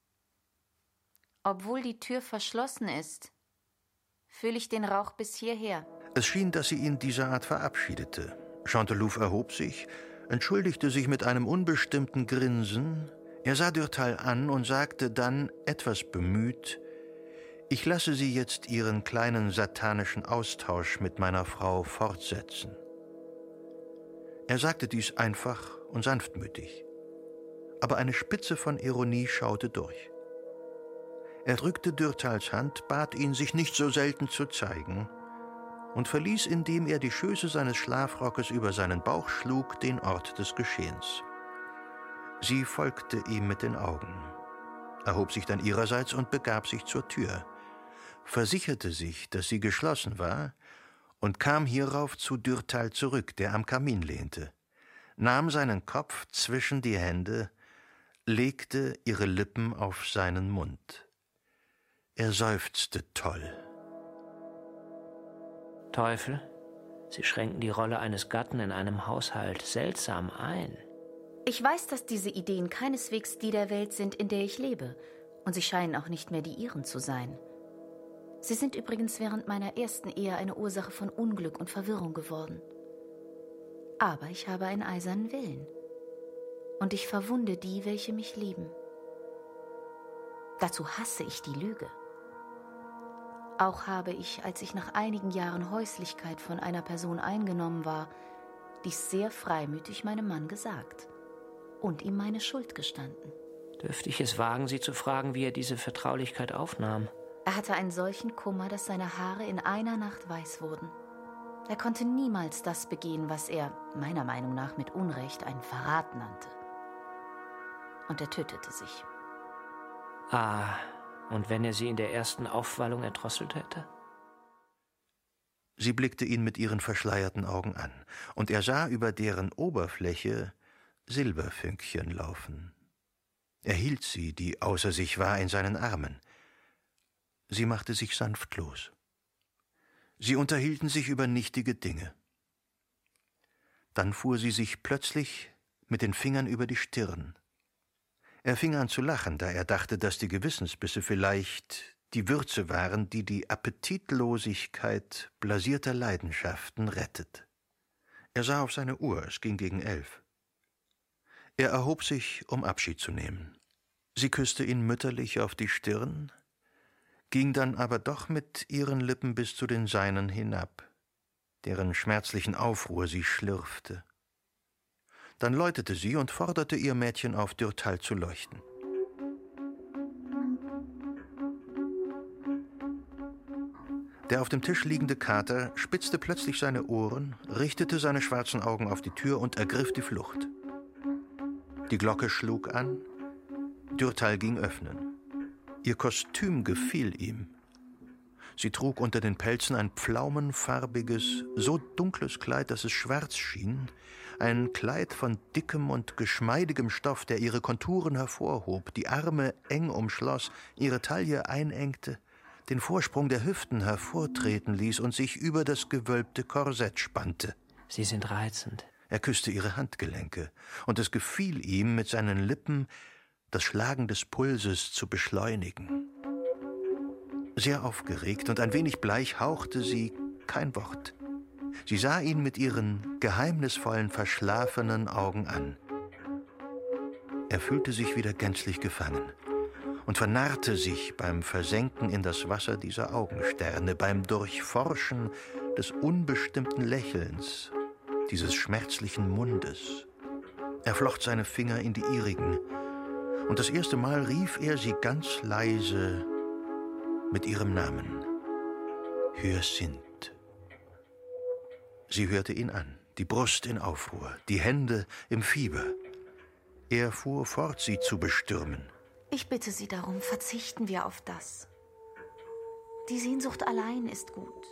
Obwohl die Tür verschlossen ist, fühle ich den Rauch bis hierher. Es schien, dass sie ihn dieser Art verabschiedete. Chantelouve erhob sich, entschuldigte sich mit einem unbestimmten Grinsen. Er sah Durtal an und sagte dann, etwas bemüht, »Ich lasse Sie jetzt Ihren kleinen satanischen Austausch mit meiner Frau fortsetzen.« Er sagte dies einfach und sanftmütig, aber eine Spitze von Ironie schaute durch. Er drückte Durtals Hand, bat ihn, sich nicht so selten zu zeigen, und verließ, indem er die Schöße seines Schlafrockes über seinen Bauch schlug, den Ort des Geschehens. Sie folgte ihm mit den Augen, erhob sich dann ihrerseits und begab sich zur Tür, versicherte sich, dass sie geschlossen war, und kam hierauf zu Durtal zurück, der am Kamin lehnte, nahm seinen Kopf zwischen die Hände, legte ihre Lippen auf seinen Mund. Er seufzte toll. Teufel, Sie schränken die Rolle eines Gatten in einem Haushalt seltsam ein. Ich weiß, dass diese Ideen keineswegs die der Welt sind, in der ich lebe. Und sie scheinen auch nicht mehr die Ihren zu sein. Sie sind übrigens während meiner ersten Ehe eine Ursache von Unglück und Verwirrung geworden. Aber ich habe einen eisernen Willen. Und ich verwunde die, welche mich lieben. Dazu hasse ich die Lüge. Auch habe ich, als ich nach einigen Jahren Häuslichkeit von einer Person eingenommen war, dies sehr freimütig meinem Mann gesagt und ihm meine Schuld gestanden. Dürfte ich es wagen, Sie zu fragen, wie er diese Vertraulichkeit aufnahm? Er hatte einen solchen Kummer, dass seine Haare in einer Nacht weiß wurden. Er konnte niemals das begehen, was er, meiner Meinung nach mit Unrecht, einen Verrat nannte. Und er tötete sich. Ah, und wenn er sie in der ersten Aufwallung erdrosselt hätte? Sie blickte ihn mit ihren verschleierten Augen an, und er sah über deren Oberfläche Silberfünkchen laufen. Er hielt sie, die außer sich war, in seinen Armen. Sie machte sich sanft los. Sie unterhielten sich über nichtige Dinge. Dann fuhr sie sich plötzlich mit den Fingern über die Stirn. Er fing an zu lachen, da er dachte, dass die Gewissensbisse vielleicht die Würze waren, die die Appetitlosigkeit blasierter Leidenschaften rettet. Er sah auf seine Uhr, es ging gegen elf. Er erhob sich, um Abschied zu nehmen. Sie küsste ihn mütterlich auf die Stirn, ging dann aber doch mit ihren Lippen bis zu den seinen hinab, deren schmerzlichen Aufruhr sie schlürfte. Dann läutete sie und forderte ihr Mädchen auf, Dürthal zu leuchten. Der auf dem Tisch liegende Kater spitzte plötzlich seine Ohren, richtete seine schwarzen Augen auf die Tür und ergriff die Flucht. Die Glocke schlug an, Dürthal ging öffnen. Ihr Kostüm gefiel ihm. Sie trug unter den Pelzen ein pflaumenfarbiges, so dunkles Kleid, dass es schwarz schien, ein Kleid von dickem und geschmeidigem Stoff, der ihre Konturen hervorhob, die Arme eng umschloss, ihre Taille einengte, den Vorsprung der Hüften hervortreten ließ und sich über das gewölbte Korsett spannte. Sie sind reizend. Er küsste ihre Handgelenke, und es gefiel ihm, mit seinen Lippen das Schlagen des Pulses zu beschleunigen. Sehr aufgeregt und ein wenig bleich hauchte sie kein Wort. Sie sah ihn mit ihren geheimnisvollen, verschlafenen Augen an. Er fühlte sich wieder gänzlich gefangen und vernarrte sich beim Versenken in das Wasser dieser Augensterne, beim Durchforschen des unbestimmten Lächelns, dieses schmerzlichen Mundes. Er flocht seine Finger in die ihrigen, und das erste Mal rief er sie ganz leise mit ihrem Namen: Hyacinthe. Sie hörte ihn an, die Brust in Aufruhr, die Hände im Fieber. Er fuhr fort, sie zu bestürmen. Ich bitte Sie darum, verzichten wir auf das. Die Sehnsucht allein ist gut.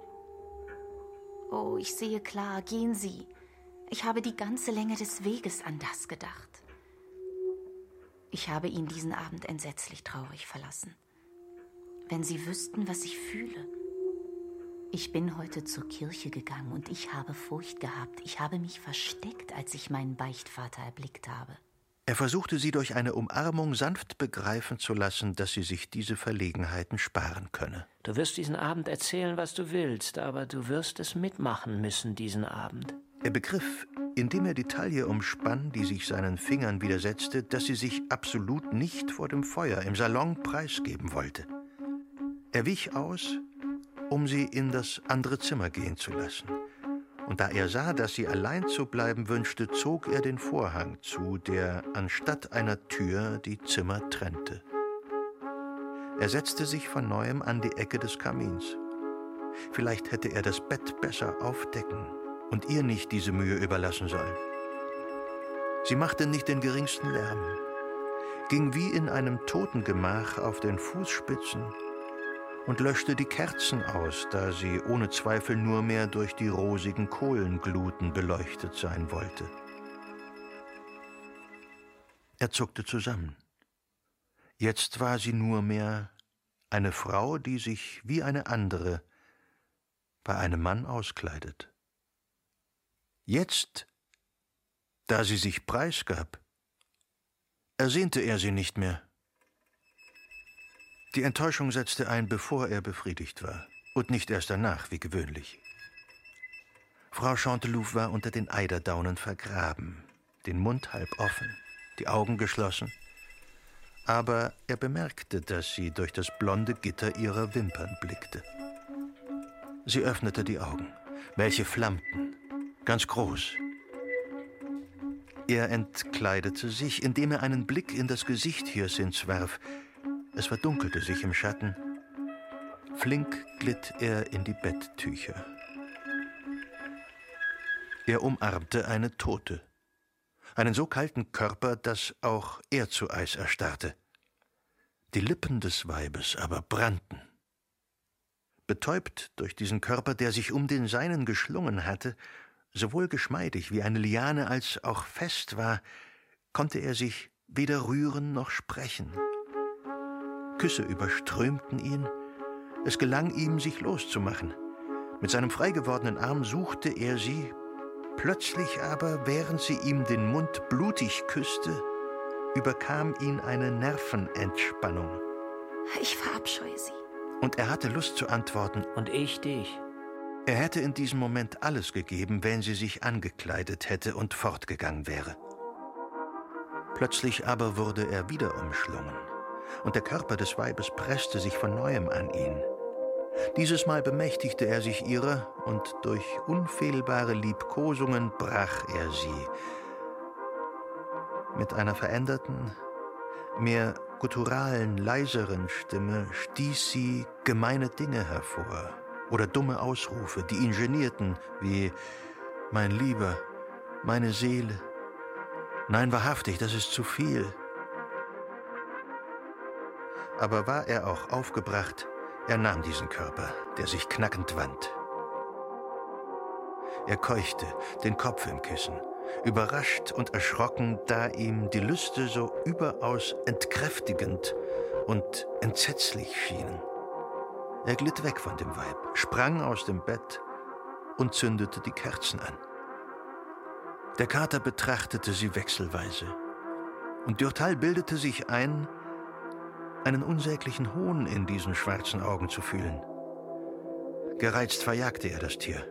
Oh, ich sehe klar, gehen Sie. Ich habe die ganze Länge des Weges an das gedacht. Ich habe ihn diesen Abend entsetzlich traurig verlassen. Wenn Sie wüssten, was ich fühle. Ich bin heute zur Kirche gegangen und ich habe Furcht gehabt. Ich habe mich versteckt, als ich meinen Beichtvater erblickt habe. Er versuchte, sie durch eine Umarmung sanft begreifen zu lassen, dass sie sich diese Verlegenheiten sparen könne. Du wirst diesen Abend erzählen, was du willst, aber du wirst es mitmachen müssen diesen Abend. Er begriff, indem er die Taille umspann, die sich seinen Fingern widersetzte, dass sie sich absolut nicht vor dem Feuer im Salon preisgeben wollte. Er wich aus, um sie in das andere Zimmer gehen zu lassen. Und da er sah, dass sie allein zu bleiben wünschte, zog er den Vorhang zu, der anstatt einer Tür die Zimmer trennte. Er setzte sich von neuem an die Ecke des Kamins. Vielleicht hätte er das Bett besser aufdecken und ihr nicht diese Mühe überlassen sollen. Sie machte nicht den geringsten Lärm, ging wie in einem Totengemach auf den Fußspitzen und löschte die Kerzen aus, da sie ohne Zweifel nur mehr durch die rosigen Kohlengluten beleuchtet sein wollte. Er zuckte zusammen. Jetzt war sie nur mehr eine Frau, die sich wie eine andere bei einem Mann auskleidet. Jetzt, da sie sich preisgab, ersehnte er sie nicht mehr. Die Enttäuschung setzte ein, bevor er befriedigt war, und nicht erst danach, wie gewöhnlich. Frau Chantelouve war unter den Eiderdaunen vergraben, den Mund halb offen, die Augen geschlossen, aber er bemerkte, dass sie durch das blonde Gitter ihrer Wimpern blickte. Sie öffnete die Augen, welche flammten, ganz groß. Er entkleidete sich, indem er einen Blick in das Gesicht Hyacinths warf. Es verdunkelte sich im Schatten. Flink glitt er in die Betttücher. Er umarmte eine Tote, einen so kalten Körper, dass auch er zu Eis erstarrte. Die Lippen des Weibes aber brannten. Betäubt durch diesen Körper, der sich um den seinen geschlungen hatte, sowohl geschmeidig wie eine Liane als auch fest war, konnte er sich weder rühren noch sprechen. Küsse überströmten ihn. Es gelang ihm, sich loszumachen. Mit seinem frei gewordenen Arm suchte er sie. Plötzlich aber, während sie ihm den Mund blutig küsste, überkam ihn eine Nervenentspannung. Ich verabscheue Sie. Und er hatte Lust zu antworten. Und ich dich. Er hätte in diesem Moment alles gegeben, wenn sie sich angekleidet hätte und fortgegangen wäre. Plötzlich aber wurde er wieder umschlungen, und der Körper des Weibes presste sich von neuem an ihn. Dieses Mal bemächtigte er sich ihrer, und durch unfehlbare Liebkosungen brach er sie. Mit einer veränderten, mehr gutturalen, leiseren Stimme stieß sie gemeine Dinge hervor oder dumme Ausrufe, die ihn genierten, wie »Mein Lieber, meine Seele«. Nein, wahrhaftig, das ist zu viel. Aber war er auch aufgebracht, er nahm diesen Körper, der sich knackend wand. Er keuchte, den Kopf im Kissen, überrascht und erschrocken, da ihm die Lüste so überaus entkräftigend und entsetzlich schienen. Er glitt weg von dem Weib, sprang aus dem Bett und zündete die Kerzen an. Der Kater betrachtete sie wechselweise, und Durtal bildete sich ein, einen unsäglichen Hohn in diesen schwarzen Augen zu fühlen. Gereizt verjagte er das Tier.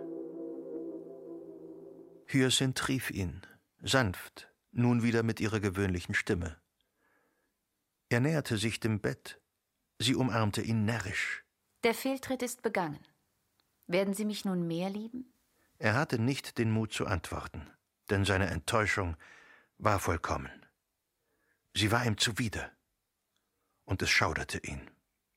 Hyacinth rief ihn, sanft, nun wieder mit ihrer gewöhnlichen Stimme. Er näherte sich dem Bett, sie umarmte ihn närrisch. Der Fehltritt ist begangen. Werden Sie mich nun mehr lieben? Er hatte nicht den Mut zu antworten, denn seine Enttäuschung war vollkommen. Sie war ihm zuwider, und es schauderte ihn.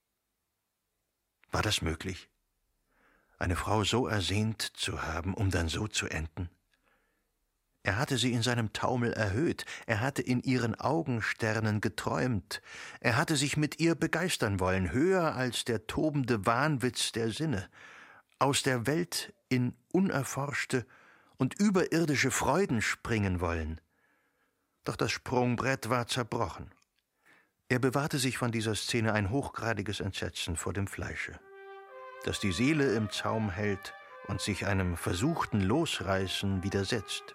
War das möglich, eine Frau so ersehnt zu haben, um dann so zu enden? Er hatte sie in seinem Taumel erhöht, er hatte in ihren Augensternen geträumt, er hatte sich mit ihr begeistern wollen, höher als der tobende Wahnwitz der Sinne, aus der Welt in unerforschte und überirdische Freuden springen wollen. Doch das Sprungbrett war zerbrochen. Er bewahrte sich von dieser Szene ein hochgradiges Entsetzen vor dem Fleische, das die Seele im Zaum hält und sich einem versuchten Losreißen widersetzt.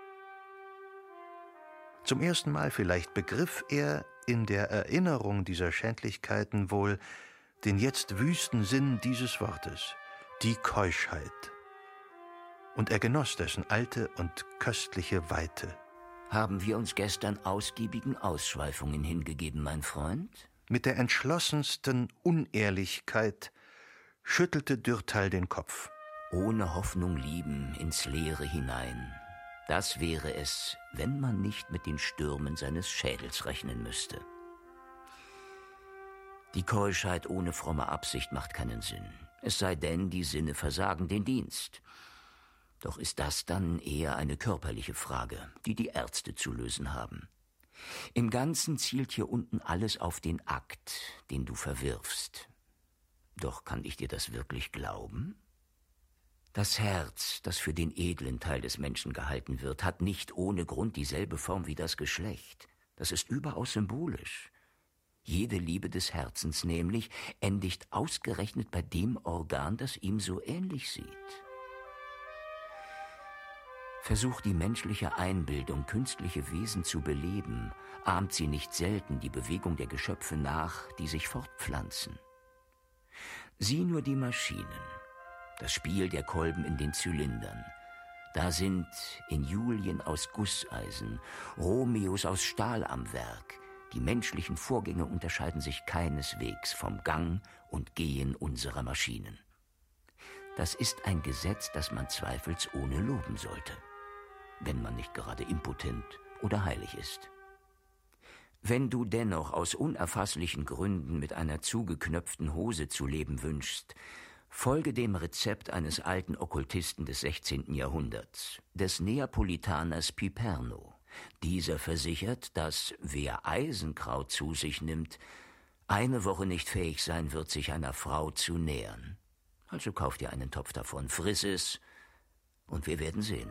Zum ersten Mal vielleicht begriff er in der Erinnerung dieser Schändlichkeiten wohl den jetzt wüsten Sinn dieses Wortes, die Keuschheit. Und er genoss dessen alte und köstliche Weite. Haben wir uns gestern ausgiebigen Ausschweifungen hingegeben, mein Freund? Mit der entschlossensten Unehrlichkeit schüttelte Durtal den Kopf. Ohne Hoffnung lieben, ins Leere hinein. Das wäre es, wenn man nicht mit den Stürmen seines Schädels rechnen müsste. Die Keuschheit ohne fromme Absicht macht keinen Sinn. Es sei denn, die Sinne versagen den Dienst. Doch ist das dann eher eine körperliche Frage, die die Ärzte zu lösen haben. Im Ganzen zielt hier unten alles auf den Akt, den du verwirfst. Doch kann ich dir das wirklich glauben? Das Herz, das für den edlen Teil des Menschen gehalten wird, hat nicht ohne Grund dieselbe Form wie das Geschlecht. Das ist überaus symbolisch. Jede Liebe des Herzens nämlich endigt ausgerechnet bei dem Organ, das ihm so ähnlich sieht. Versucht die menschliche Einbildung, künstliche Wesen zu beleben, ahmt sie nicht selten die Bewegung der Geschöpfe nach, die sich fortpflanzen. Sieh nur die Maschinen, das Spiel der Kolben in den Zylindern. Da sind Injulien aus Gusseisen, Romeos aus Stahl am Werk. Die menschlichen Vorgänge unterscheiden sich keineswegs vom Gang und Gehen unserer Maschinen. Das ist ein Gesetz, das man zweifelsohne loben sollte, wenn man nicht gerade impotent oder heilig ist. Wenn du dennoch aus unerfasslichen Gründen mit einer zugeknöpften Hose zu leben wünschst, folge dem Rezept eines alten Okkultisten des sechzehnten Jahrhunderts, des Neapolitaners Piperno. Dieser versichert, dass wer Eisenkraut zu sich nimmt, eine Woche nicht fähig sein wird, sich einer Frau zu nähern. Also kauf dir einen Topf davon, friss es und wir werden sehen.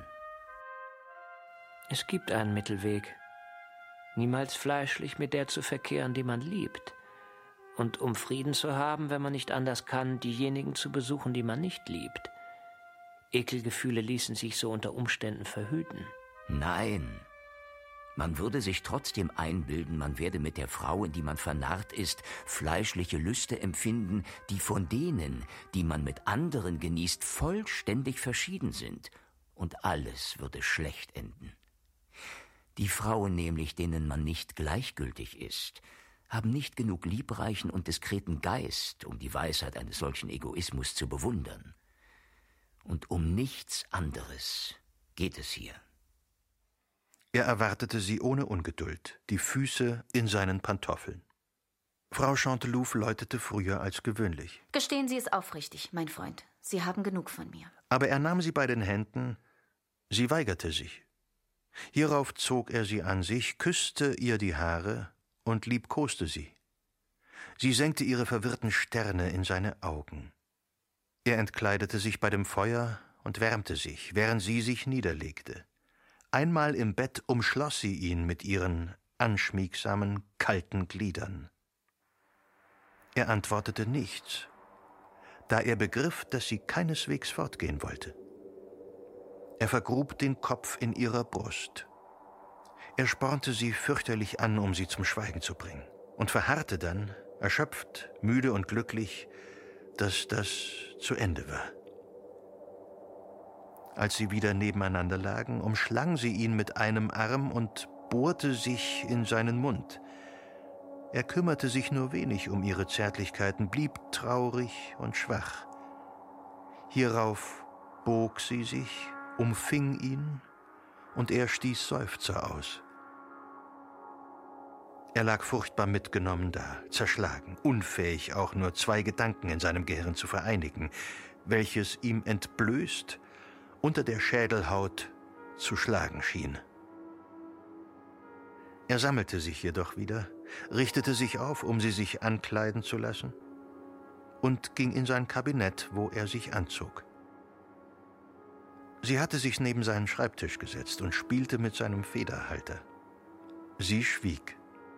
Es gibt einen Mittelweg. Niemals fleischlich mit der zu verkehren, die man liebt. Und um Frieden zu haben, wenn man nicht anders kann, diejenigen zu besuchen, die man nicht liebt. Ekelgefühle ließen sich so unter Umständen verhüten. Nein, man würde sich trotzdem einbilden, man werde mit der Frau, in die man vernarrt ist, fleischliche Lüste empfinden, die von denen, die man mit anderen genießt, vollständig verschieden sind. Und alles würde schlecht enden. Die Frauen nämlich, denen man nicht gleichgültig ist, haben nicht genug liebreichen und diskreten Geist, um die Weisheit eines solchen Egoismus zu bewundern. Und um nichts anderes geht es hier. Er erwartete sie ohne Ungeduld, die Füße in seinen Pantoffeln. Frau Chantelouve läutete früher als gewöhnlich. Gestehen Sie es aufrichtig, mein Freund. Sie haben genug von mir. Aber er nahm sie bei den Händen, sie weigerte sich. Hierauf zog er sie an sich, küsste ihr die Haare und liebkoste sie. Sie senkte ihre verwirrten Sterne in seine Augen. Er entkleidete sich bei dem Feuer und wärmte sich, während sie sich niederlegte. Einmal im Bett umschloss sie ihn mit ihren anschmiegsamen, kalten Gliedern. Er antwortete nichts, da er begriff, dass sie keineswegs fortgehen wollte. Er vergrub den Kopf in ihrer Brust. Er spornte sie fürchterlich an, um sie zum Schweigen zu bringen, und verharrte dann, erschöpft, müde und glücklich, dass das zu Ende war. Als sie wieder nebeneinander lagen, umschlang sie ihn mit einem Arm und bohrte sich in seinen Mund. Er kümmerte sich nur wenig um ihre Zärtlichkeiten, blieb traurig und schwach. Hierauf bog sie sich, umfing ihn, und er stieß Seufzer aus. Er lag furchtbar mitgenommen da, zerschlagen, unfähig, auch nur zwei Gedanken in seinem Gehirn zu vereinigen, welches ihm entblößt unter der Schädelhaut zu schlagen schien. Er sammelte sich jedoch wieder, richtete sich auf, um sie sich ankleiden zu lassen, und ging in sein Kabinett, wo er sich anzog. Sie hatte sich neben seinen Schreibtisch gesetzt und spielte mit seinem Federhalter. Sie schwieg.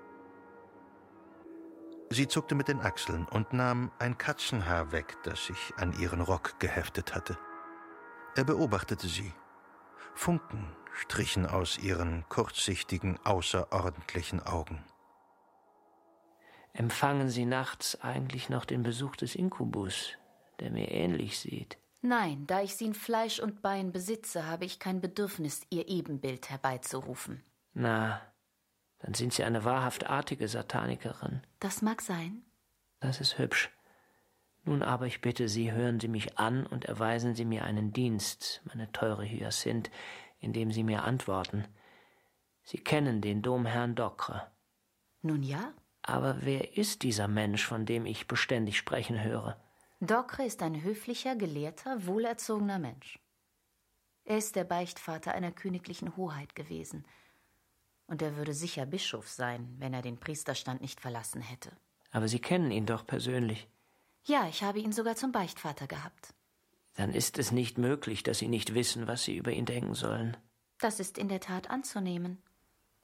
Sie zuckte mit den Achseln und nahm ein Katzenhaar weg, das sich an ihren Rock geheftet hatte. Er beobachtete sie. Funken strichen aus ihren kurzsichtigen, außerordentlichen Augen. Empfangen Sie nachts eigentlich noch den Besuch des Inkubus, der mir ähnlich sieht? Nein, da ich sie in Fleisch und Bein besitze, habe ich kein Bedürfnis, ihr Ebenbild herbeizurufen. Na, dann sind Sie eine wahrhaft artige Satanikerin. Das mag sein. Das ist hübsch. Nun aber, ich bitte Sie, hören Sie mich an und erweisen Sie mir einen Dienst, meine teure Hyacinth, indem Sie mir antworten. Sie kennen den Domherrn Docre. Nun ja. Aber wer ist dieser Mensch, von dem ich beständig sprechen höre? Docre ist ein höflicher, gelehrter, wohlerzogener Mensch. Er ist der Beichtvater einer königlichen Hoheit gewesen. Und er würde sicher Bischof sein, wenn er den Priesterstand nicht verlassen hätte. Aber Sie kennen ihn doch persönlich. Ja, ich habe ihn sogar zum Beichtvater gehabt. Dann ist es nicht möglich, dass Sie nicht wissen, was Sie über ihn denken sollen. Das ist in der Tat anzunehmen.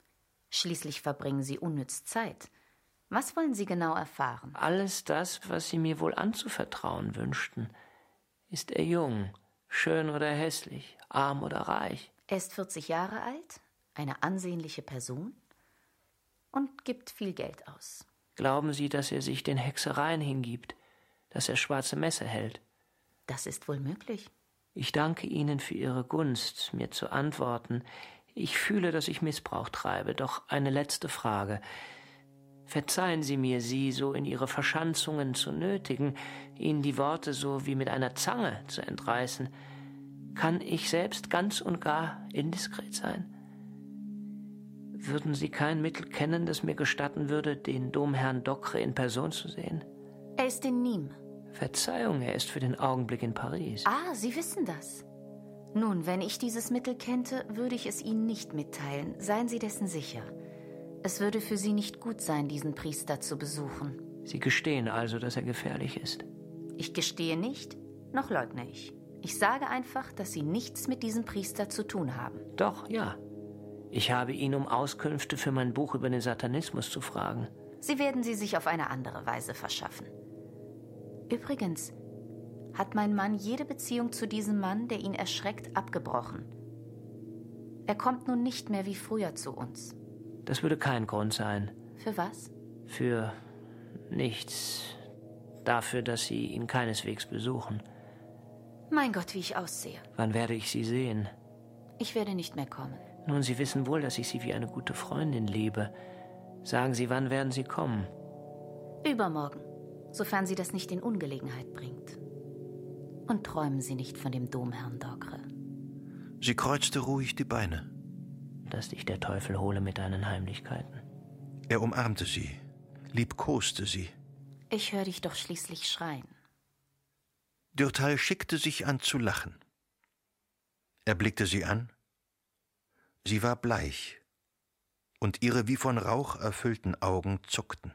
Schließlich verbringen Sie unnütz Zeit. Was wollen Sie genau erfahren? Alles das, was Sie mir wohl anzuvertrauen wünschten. Ist er jung, schön oder hässlich, arm oder reich? Er ist vierzig Jahre alt, eine ansehnliche Person und gibt viel Geld aus. Glauben Sie, dass er sich den Hexereien hingibt, dass er schwarze Messe hält? Das ist wohl möglich. Ich danke Ihnen für Ihre Gunst, mir zu antworten. Ich fühle, dass ich Missbrauch treibe, doch eine letzte Frage. Verzeihen Sie mir, Sie so in Ihre Verschanzungen zu nötigen, Ihnen die Worte so wie mit einer Zange zu entreißen. Kann ich selbst ganz und gar indiskret sein? Würden Sie kein Mittel kennen, das mir gestatten würde, den Domherrn Docre in Person zu sehen? Er ist in Nîmes. Verzeihung, er ist für den Augenblick in Paris. Ah, Sie wissen das. Nun, wenn ich dieses Mittel kennte, würde ich es Ihnen nicht mitteilen. Seien Sie dessen sicher. Es würde für Sie nicht gut sein, diesen Priester zu besuchen. Sie gestehen also, dass er gefährlich ist? Ich gestehe nicht, noch leugne ich. Ich sage einfach, dass Sie nichts mit diesem Priester zu tun haben. Doch, ja. Ich habe ihn um Auskünfte für mein Buch über den Satanismus zu fragen. Sie werden sie sich auf eine andere Weise verschaffen. Übrigens hat mein Mann jede Beziehung zu diesem Mann, der ihn erschreckt, abgebrochen. Er kommt nun nicht mehr wie früher zu uns. Das würde kein Grund sein. Für was? Für nichts. Dafür, dass Sie ihn keineswegs besuchen. Mein Gott, wie ich aussehe. Wann werde ich Sie sehen? Ich werde nicht mehr kommen. Nun, Sie wissen wohl, dass ich Sie wie eine gute Freundin liebe. Sagen Sie, wann werden Sie kommen? Übermorgen, sofern Sie das nicht in Ungelegenheit bringt. Und träumen Sie nicht von dem Domherrn Docre. Sie kreuzte ruhig die Beine. Dass dich der Teufel hole mit deinen Heimlichkeiten. Er umarmte sie, liebkoste sie. Ich höre dich doch schließlich schreien. Durtal schickte sich an zu lachen. Er blickte sie an. Sie war bleich, und ihre wie von Rauch erfüllten Augen zuckten.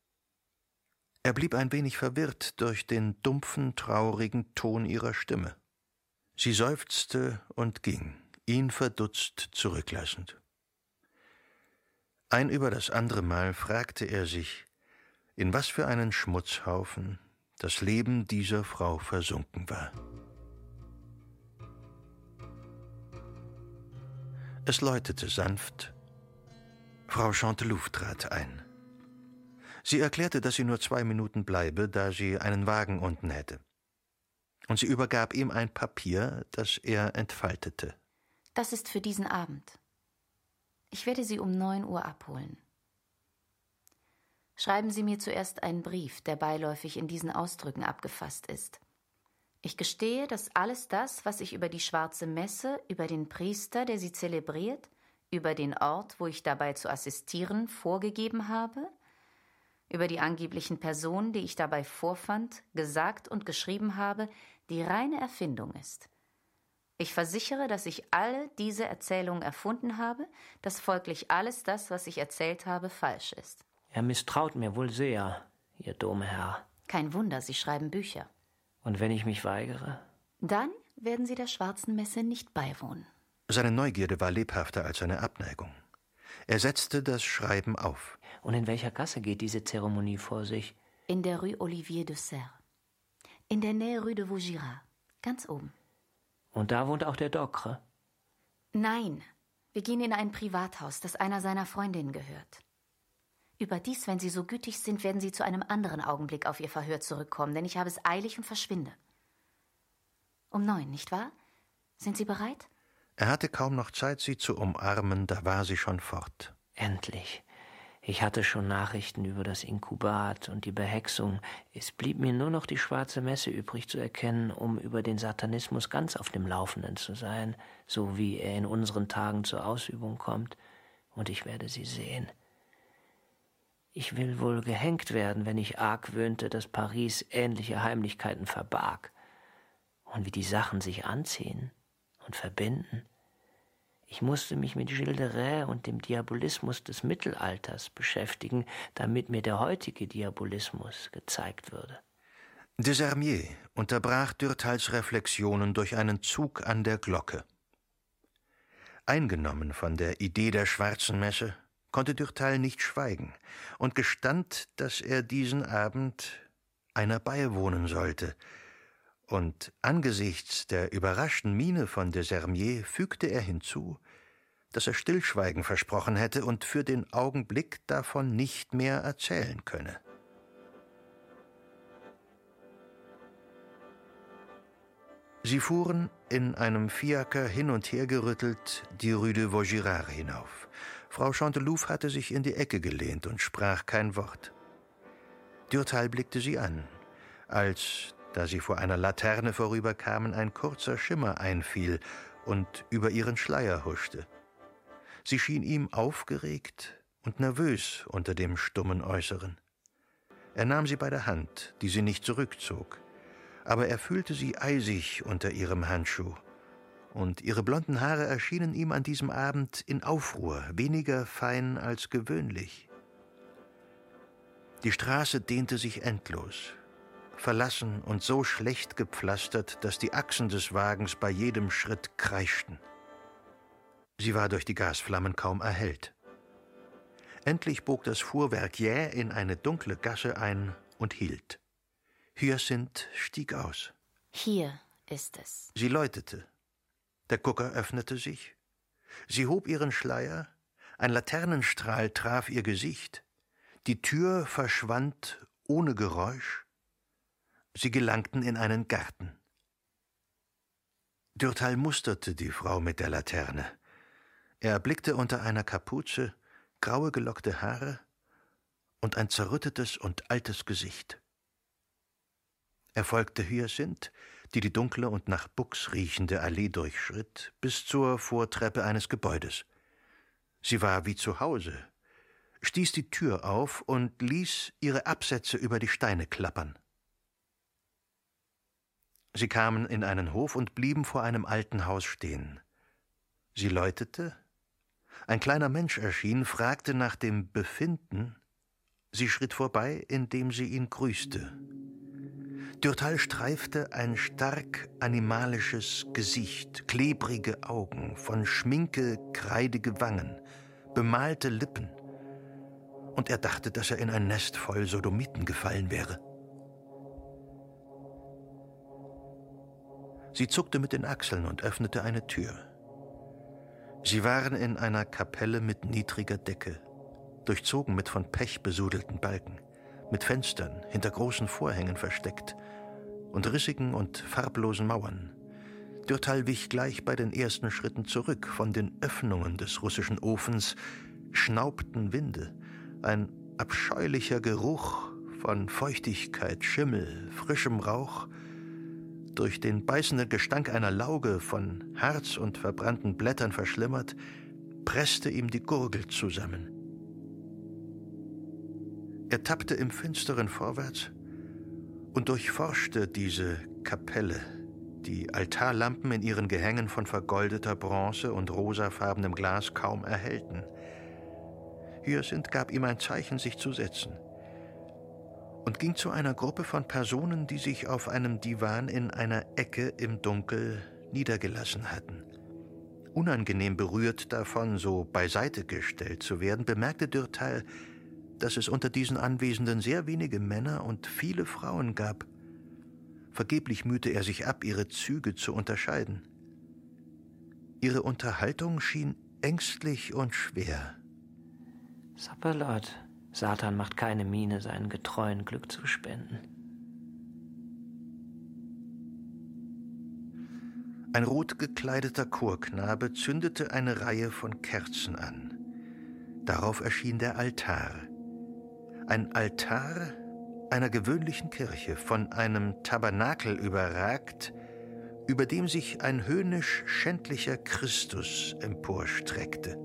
Er blieb ein wenig verwirrt durch den dumpfen, traurigen Ton ihrer Stimme. Sie seufzte und ging, ihn verdutzt zurücklassend. Ein über das andere Mal fragte er sich, in was für einen Schmutzhaufen das Leben dieser Frau versunken war. Es läutete sanft. Frau Chantelouve trat ein. Sie erklärte, dass sie nur zwei Minuten bleibe, da sie einen Wagen unten hätte. Und sie übergab ihm ein Papier, das er entfaltete. Das ist für diesen Abend. Ich werde Sie um neun Uhr abholen. Schreiben Sie mir zuerst einen Brief, der beiläufig in diesen Ausdrücken abgefasst ist. Ich gestehe, dass alles das, was ich über die Schwarze Messe, über den Priester, der sie zelebriert, über den Ort, wo ich dabei zu assistieren, vorgegeben habe, über die angeblichen Personen, die ich dabei vorfand, gesagt und geschrieben habe, die reine Erfindung ist. Ich versichere, dass ich alle diese Erzählungen erfunden habe, dass folglich alles das, was ich erzählt habe, falsch ist. Er misstraut mir wohl sehr, Ihr Domherr. Kein Wunder, Sie schreiben Bücher. Und wenn ich mich weigere? Dann werden Sie der Schwarzen Messe nicht beiwohnen. Seine Neugierde war lebhafter als seine Abneigung. Er setzte das Schreiben auf. Und in welcher Gasse geht diese Zeremonie vor sich? In der Rue Olivier de Serres. In der Nähe Rue de Vaugirard. Ganz oben. Und da wohnt auch der Docre? Nein, wir gehen in ein Privathaus, das einer seiner Freundinnen gehört. Überdies, wenn Sie so gütig sind, werden Sie zu einem anderen Augenblick auf Ihr Verhör zurückkommen, denn ich habe es eilig und verschwinde. Um neun, nicht wahr? Sind Sie bereit? Er hatte kaum noch Zeit, sie zu umarmen, da war sie schon fort. Endlich. Ich hatte schon Nachrichten über das Inkubat und die Behexung. Es blieb mir nur noch die Schwarze Messe übrig zu erkennen, um über den Satanismus ganz auf dem Laufenden zu sein, so wie er in unseren Tagen zur Ausübung kommt. Und ich werde sie sehen. Ich will wohl gehängt werden, wenn ich argwöhnte, dass Paris ähnliche Heimlichkeiten verbarg. Und wie die Sachen sich anziehen und verbinden. Ich musste mich mit Gilles de Rais und dem Diabolismus des Mittelalters beschäftigen, damit mir der heutige Diabolismus gezeigt würde. Desermier unterbrach Durtals Reflexionen durch einen Zug an der Glocke. Eingenommen von der Idee der Schwarzen Messe, konnte Durtal nicht schweigen und gestand, dass er diesen Abend einer beiwohnen sollte. Und angesichts der überraschten Miene von de Sermier fügte er hinzu, dass er Stillschweigen versprochen hätte und für den Augenblick davon nicht mehr erzählen könne. Sie fuhren in einem Fiaker hin und her gerüttelt die Rue de Vaugirard hinauf. Frau Chantelouve hatte sich in die Ecke gelehnt und sprach kein Wort. Durtal blickte sie an, als, da sie vor einer Laterne vorüberkamen, ein kurzer Schimmer einfiel und über ihren Schleier huschte. Sie schien ihm aufgeregt und nervös unter dem stummen Äußeren. Er nahm sie bei der Hand, die sie nicht zurückzog, aber er fühlte sie eisig unter ihrem Handschuh, und ihre blonden Haare erschienen ihm an diesem Abend in Aufruhr, weniger fein als gewöhnlich. Die Straße dehnte sich endlos, verlassen und so schlecht gepflastert, dass die Achsen des Wagens bei jedem Schritt kreischten. Sie war durch die Gasflammen kaum erhellt. Endlich bog das Fuhrwerk jäh in eine dunkle Gasse ein und hielt. Hyacinth stieg aus. Hier ist es. Sie läutete. Der Kucker öffnete sich. Sie hob ihren Schleier. Ein Laternenstrahl traf ihr Gesicht. Die Tür verschwand ohne Geräusch. Sie gelangten in einen Garten. Durtal musterte die Frau mit der Laterne. Er erblickte unter einer Kapuze graue gelockte Haare und ein zerrüttetes und altes Gesicht. Er folgte Hyacinth, die die dunkle und nach Buchs riechende Allee durchschritt, bis zur Vortreppe eines Gebäudes. Sie war wie zu Hause, stieß die Tür auf und ließ ihre Absätze über die Steine klappern. Sie kamen in einen Hof und blieben vor einem alten Haus stehen. Sie läutete. Ein kleiner Mensch erschien, fragte nach dem Befinden. Sie schritt vorbei, indem sie ihn grüßte. Durtal streifte ein stark animalisches Gesicht, klebrige Augen, von Schminke kreidige Wangen, bemalte Lippen. Und er dachte, dass er in ein Nest voll Sodomiten gefallen wäre. Sie zuckte mit den Achseln und öffnete eine Tür. Sie waren in einer Kapelle mit niedriger Decke, durchzogen mit von Pech besudelten Balken, mit Fenstern hinter großen Vorhängen versteckt und rissigen und farblosen Mauern. Durtal wich gleich bei den ersten Schritten zurück. Von den Öffnungen des russischen Ofens schnaubten Winde, ein abscheulicher Geruch von Feuchtigkeit, Schimmel, frischem Rauch. Durch den beißenden Gestank einer Lauge, von Harz und verbrannten Blättern verschlimmert, presste ihm die Gurgel zusammen. Er tappte im Finsteren vorwärts und durchforschte diese Kapelle, die Altarlampen in ihren Gehängen von vergoldeter Bronze und rosafarbenem Glas kaum erhellten. Hyacinth gab ihm ein Zeichen, sich zu setzen, und ging zu einer Gruppe von Personen, die sich auf einem Divan in einer Ecke im Dunkel niedergelassen hatten. Unangenehm berührt davon, so beiseite gestellt zu werden, bemerkte Durtal, dass es unter diesen Anwesenden sehr wenige Männer und viele Frauen gab. Vergeblich mühte er sich ab, ihre Züge zu unterscheiden. Ihre Unterhaltung schien ängstlich und schwer. Sapperlot, Satan macht keine Miene, seinen Getreuen Glück zu spenden. Ein rot gekleideter Chorknabe zündete eine Reihe von Kerzen an. Darauf erschien der Altar. Ein Altar einer gewöhnlichen Kirche, von einem Tabernakel überragt, über dem sich ein höhnisch schändlicher Christus emporstreckte.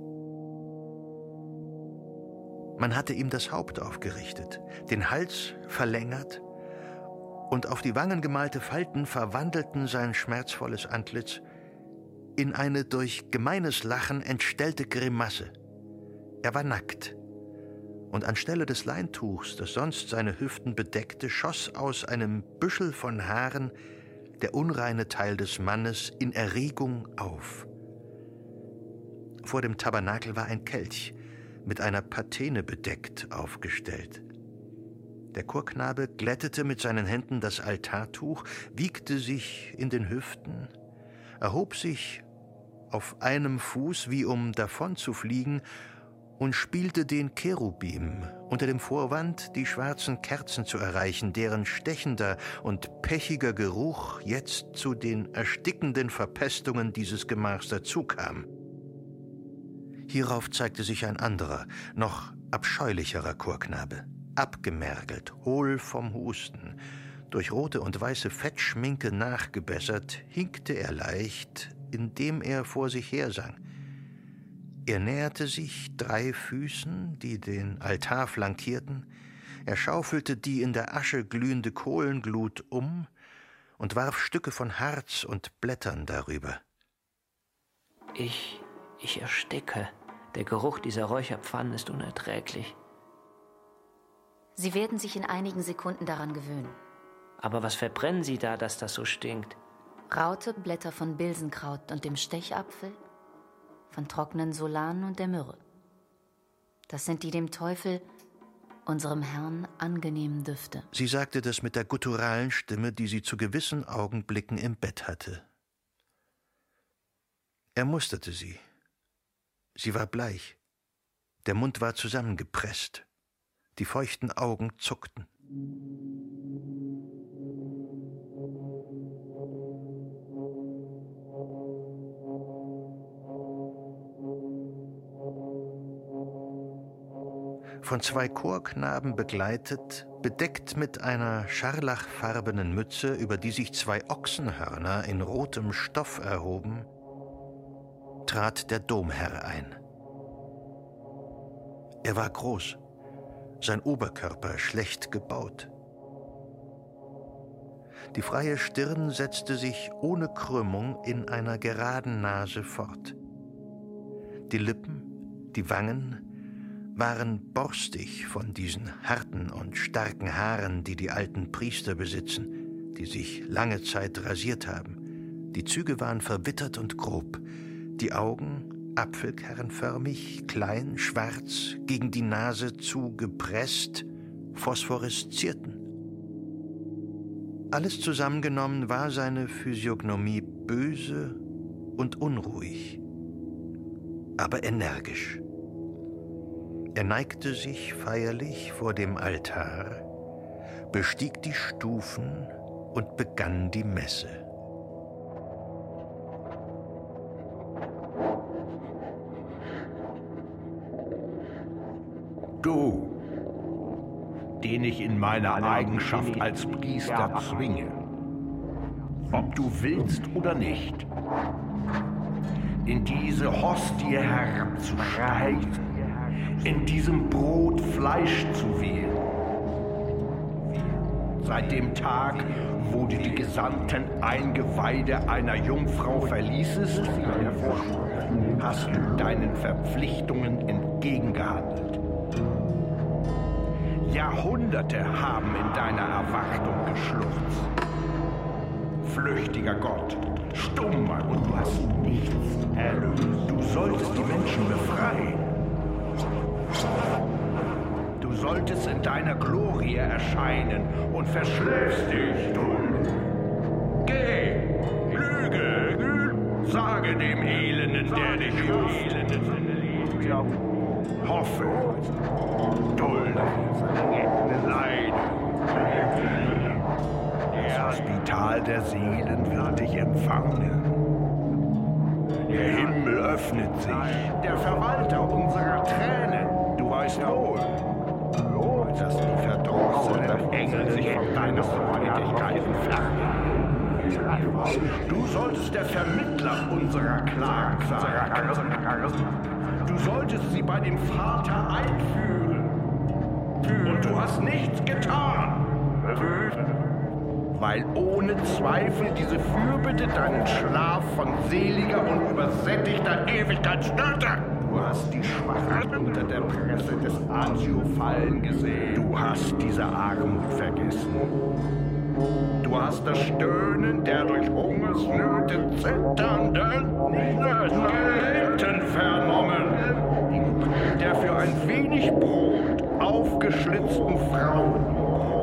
Man hatte ihm das Haupt aufgerichtet, den Hals verlängert, und auf die Wangen gemalte Falten verwandelten sein schmerzvolles Antlitz in eine durch gemeines Lachen entstellte Grimasse. Er war nackt, und anstelle des Leintuchs, das sonst seine Hüften bedeckte, schoss aus einem Büschel von Haaren der unreine Teil des Mannes in Erregung auf. Vor dem Tabernakel war ein Kelch mit einer Patene bedeckt, aufgestellt. Der Chorknabe glättete mit seinen Händen das Altartuch, wiegte sich in den Hüften, erhob sich auf einem Fuß, wie um davon zu fliegen, und spielte den Cherubim unter dem Vorwand, die schwarzen Kerzen zu erreichen, deren stechender und pechiger Geruch jetzt zu den erstickenden Verpestungen dieses Gemachs dazukam. Hierauf zeigte sich ein anderer, noch abscheulicherer Chorknabe. Abgemergelt, hohl vom Husten, durch rote und weiße Fettschminke nachgebessert, hinkte er leicht, indem er vor sich hersang. Er näherte sich drei Füßen, die den Altar flankierten, er schaufelte die in der Asche glühende Kohlenglut um und warf Stücke von Harz und Blättern darüber. Ich, ich ersticke. Der Geruch dieser Räucherpfannen ist unerträglich. Sie werden sich in einigen Sekunden daran gewöhnen. Aber was verbrennen Sie da, dass das so stinkt? Raute, Blätter von Bilsenkraut und dem Stechapfel, von trockenen Solanen und der Myrrhe. Das sind die dem Teufel, unserem Herrn, angenehmen Düfte. Sie sagte das mit der gutturalen Stimme, die sie zu gewissen Augenblicken im Bett hatte. Er musterte sie. Sie war bleich. Der Mund war zusammengepresst. Die feuchten Augen zuckten. Von zwei Chorknaben begleitet, bedeckt mit einer scharlachfarbenen Mütze, über die sich zwei Ochsenhörner in rotem Stoff erhoben, trat der Domherr ein. Er war groß, sein Oberkörper schlecht gebaut. Die freie Stirn setzte sich ohne Krümmung in einer geraden Nase fort. Die Lippen, die Wangen waren borstig von diesen harten und starken Haaren, die die alten Priester besitzen, die sich lange Zeit rasiert haben. Die Züge waren verwittert und grob, die Augen apfelkernförmig, klein, schwarz, gegen die Nase zugepresst, phosphoreszierten. Alles zusammengenommen war seine Physiognomie böse und unruhig, aber energisch. Er neigte sich feierlich vor dem Altar, bestieg die Stufen und begann die Messe. Du, den ich in meiner Eigenschaft als Priester zwinge, ob du willst oder nicht, in diese Hostie herabzusteigen, in diesem Brot Fleisch zu wählen. Seit dem Tag, wo du die gesandten Eingeweide einer Jungfrau verließest, hast du deinen Verpflichtungen entgegengehandelt. Jahrhunderte haben in deiner Erwartung geschluchzt. Flüchtiger Gott, stummer, und du hast nichts erlöst. Du solltest die Menschen befreien. Du solltest in deiner Glorie erscheinen und verschläfst dich, du. Geh, lüge, sage dem Elenden, der dich ruft. Hoffe, dulde, leide. Das Spital der Seelen wird dich empfangen. Der Himmel öffnet sich, der Verwalter unserer Tränen. Du weißt wohl, dass die verdrossenen Engel sich von deiner Freundlichkeit entfernen. Du solltest der Vermittler unserer Klagen sein. Du solltest sie bei dem Vater einführen. Und du hast nichts getan. Weil ohne Zweifel diese Fürbitte deinen Schlaf von seliger und übersättigter Ewigkeit störte. Du hast die Schwachen unter der Presse des Agio fallen gesehen. Du hast diese Armut vergessen. Du hast das Stöhnen der durch Hungersnöte zitternden Gelähmten vernommen. Der der für ein wenig Brot aufgeschlitzten Frauen.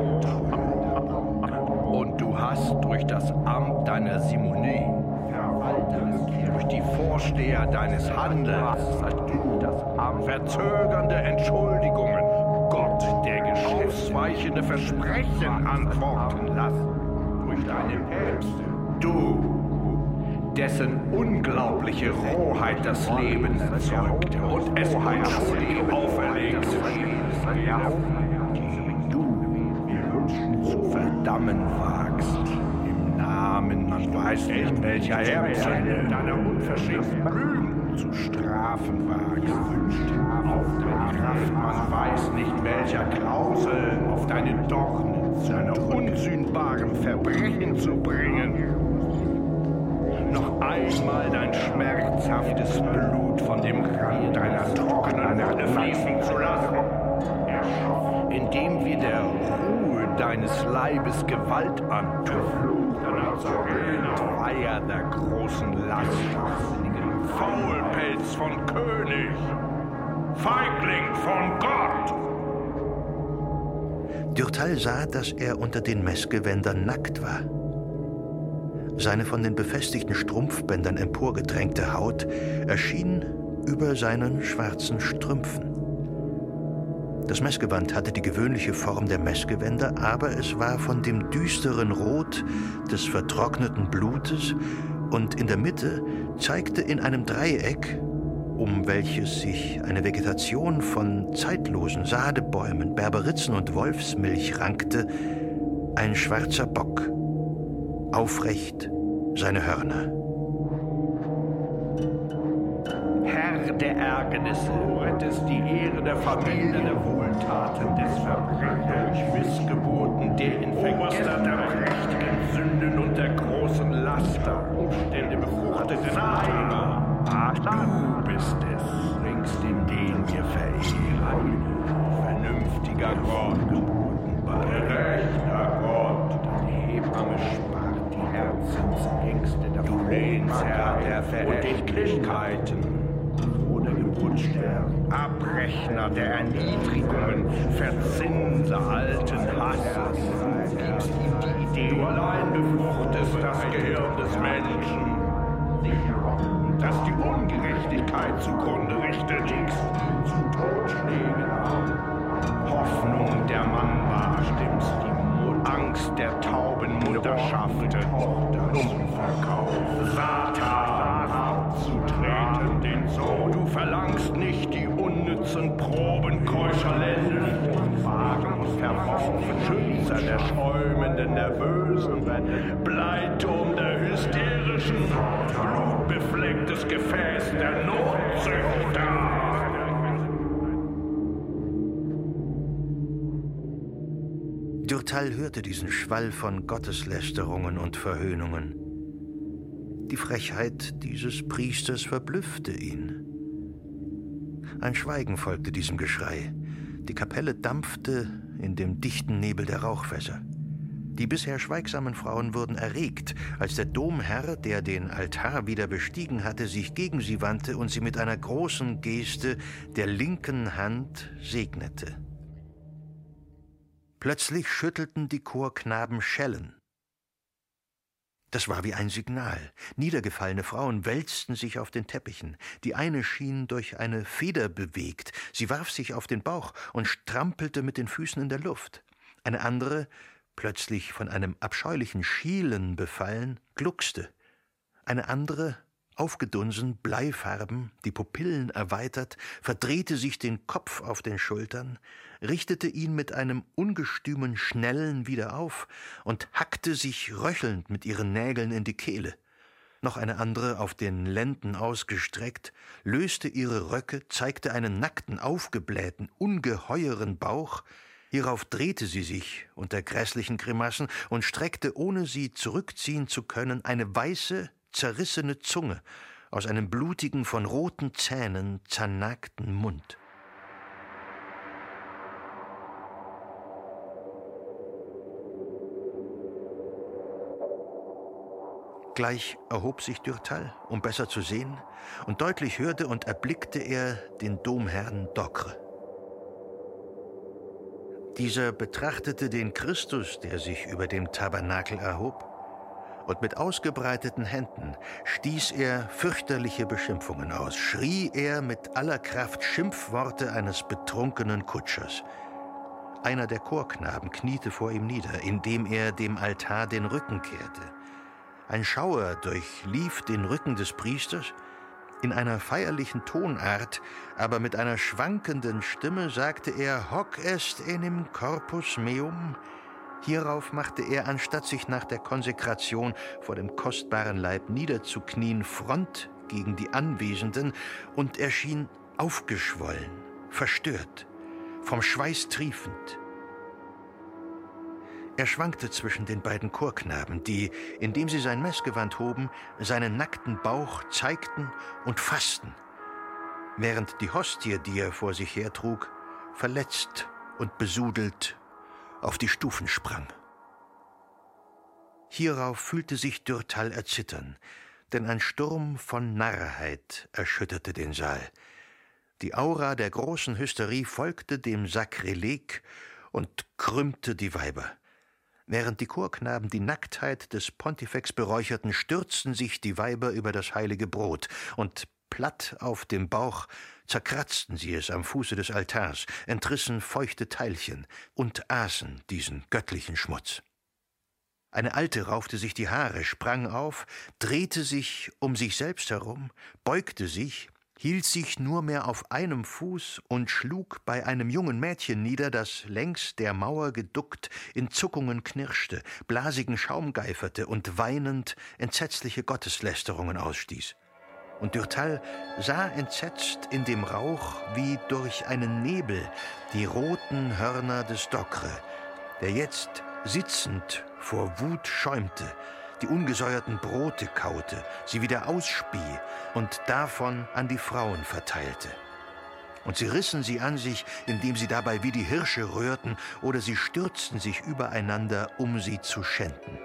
Und du hast durch das Amt deiner Simonie, durch die Vorsteher deines Handelns, verzögernde Entschuldigungen, Gott, der geschäftsweichende Versprechen antworten lassen, durch deine Päpste, du, dessen unglaubliche Rohheit das Leben erzeugt und es unschuldig auferlegt, du zu verdammen wagst, im Namen, man weiß nicht welcher Erbsünde, deiner unverschämten Lügen zu strafen wagst, auf deine Kraft, man weiß nicht welcher Klausel, auf deine Dornen zu einer unsühnbaren Verbrechen zu bringen, noch einmal dein schmerzhaftes Blut von dem Rand deiner trockenen Wunde fließen zu lassen, indem wir der Ruhe deines Leibes Gewalt antun, Weiher der großen Last, Faulpelz von König, Feigling von Gott. Dürtal sah, dass er unter den Messgewändern nackt war. Seine von den befestigten Strumpfbändern emporgedrängte Haut erschien über seinen schwarzen Strümpfen. Das Messgewand hatte die gewöhnliche Form der Messgewänder, aber es war von dem düsteren Rot des vertrockneten Blutes und in der Mitte zeigte in einem Dreieck, um welches sich eine Vegetation von zeitlosen Sadebäumen, Berberitzen und Wolfsmilch rankte, ein schwarzer Bock, aufrecht seine Hörner. Herr der Ärgernisse, rettest die Ehre der Familie der Wohltaten des Verbrechers durch Missgeburten, der in Vergesser der prächtigen Sünden und der großen Laster, Umstände befruchteten Heiler. Du bist es, längst in den wir verehren, vernünftiger Gott, gerechter Gott, deine Hebamme spart die Herzensängste der Du lehnst, Herr der Verächtlichkeiten, oder Geburtsstern, Abrechner der Erniedrigungen, Verzinser alten Hasses, du gibst ihm die Idee, du allein befruchtest das Gehirn des Menschen, das die Ungerechtigkeit zugrunde richtet, legst ihn zu Totschlägen an. Hoffnung der Mannbar stimmst die Mut, Angst der Taubenmutterschaft, Tochter zum Verkauf, Satan abzutreten, den Sohn. Du verlangst nicht die unnützen Proben keuscher Lenden, wahren und verworfen Schützer der schäumenden Nervösen, Bleiturm der hysterischen, blutbeflecktes Gefäß der Notzüchter. Dürtal hörte diesen Schwall von Gotteslästerungen und Verhöhnungen. Die Frechheit dieses Priesters verblüffte ihn. Ein Schweigen folgte diesem Geschrei. Die Kapelle dampfte in dem dichten Nebel der Rauchfässer. Die bisher schweigsamen Frauen wurden erregt, als der Domherr, der den Altar wieder bestiegen hatte, sich gegen sie wandte und sie mit einer großen Geste der linken Hand segnete. Plötzlich schüttelten die Chorknaben Schellen. Das war wie ein Signal. Niedergefallene Frauen wälzten sich auf den Teppichen. Die eine schien durch eine Feder bewegt. Sie warf sich auf den Bauch und strampelte mit den Füßen in der Luft. Eine andere, plötzlich von einem abscheulichen Schielen befallen, gluckste. Eine andere, aufgedunsen, bleifarben, die Pupillen erweitert, verdrehte sich den Kopf auf den Schultern, richtete ihn mit einem ungestümen Schnellen wieder auf und hackte sich röchelnd mit ihren Nägeln in die Kehle. Noch eine andere, auf den Lenden ausgestreckt, löste ihre Röcke, zeigte einen nackten, aufgeblähten, ungeheueren Bauch. Hierauf drehte sie sich unter grässlichen Grimassen und streckte, ohne sie zurückziehen zu können, eine weiße, zerrissene Zunge aus einem blutigen, von roten Zähnen zernagten Mund. Sogleich erhob sich Durtal, um besser zu sehen, und deutlich hörte und erblickte er den Domherrn d'Ocre. Dieser betrachtete den Christus, der sich über dem Tabernakel erhob, und mit ausgebreiteten Händen stieß er fürchterliche Beschimpfungen aus, schrie er mit aller Kraft Schimpfworte eines betrunkenen Kutschers. Einer der Chorknaben kniete vor ihm nieder, indem er dem Altar den Rücken kehrte. Ein Schauer durchlief den Rücken des Priesters. In einer feierlichen Tonart, aber mit einer schwankenden Stimme sagte er: Hoc est enim corpus meum. Hierauf machte er, anstatt sich nach der Konsekration vor dem kostbaren Leib niederzuknien, Front gegen die Anwesenden und erschien aufgeschwollen, verstört, vom Schweiß triefend. Er schwankte zwischen den beiden Chorknaben, die, indem sie sein Messgewand hoben, seinen nackten Bauch zeigten und fassten, während die Hostie, die er vor sich hertrug, verletzt und besudelt auf die Stufen sprang. Hierauf fühlte sich Durtal erzittern, denn ein Sturm von Narrheit erschütterte den Saal. Die Aura der großen Hysterie folgte dem Sakrileg und krümmte die Weiber. Während die Chorknaben die Nacktheit des Pontifex beräucherten, stürzten sich die Weiber über das heilige Brot, und platt auf dem Bauch zerkratzten sie es am Fuße des Altars, entrissen feuchte Teilchen und aßen diesen göttlichen Schmutz. Eine Alte raufte sich die Haare, sprang auf, drehte sich um sich selbst herum, beugte sich, hielt sich nur mehr auf einem Fuß und schlug bei einem jungen Mädchen nieder, das längs der Mauer geduckt in Zuckungen knirschte, blasigen Schaum geiferte und weinend entsetzliche Gotteslästerungen ausstieß. Und Durtal sah entsetzt in dem Rauch wie durch einen Nebel die roten Hörner des d'Ocre, der jetzt sitzend vor Wut schäumte, die ungesäuerten Brote kaute, sie wieder ausspie und davon an die Frauen verteilte. Und sie rissen sie an sich, indem sie dabei wie die Hirsche rührten, oder sie stürzten sich übereinander, um sie zu schänden.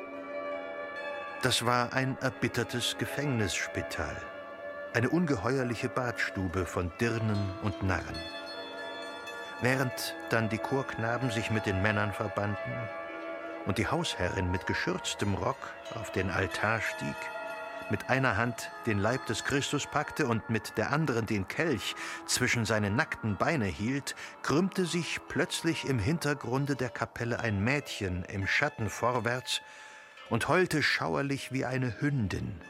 Das war ein erbittertes Gefängnisspital, eine ungeheuerliche Badstube von Dirnen und Narren. Während dann die Chorknaben sich mit den Männern verbanden und die Hausherrin mit geschürztem Rock auf den Altar stieg, mit einer Hand den Leib des Christus packte und mit der anderen den Kelch zwischen seine nackten Beine hielt, krümmte sich plötzlich im Hintergrunde der Kapelle ein Mädchen im Schatten vorwärts und heulte schauerlich wie eine Hündin.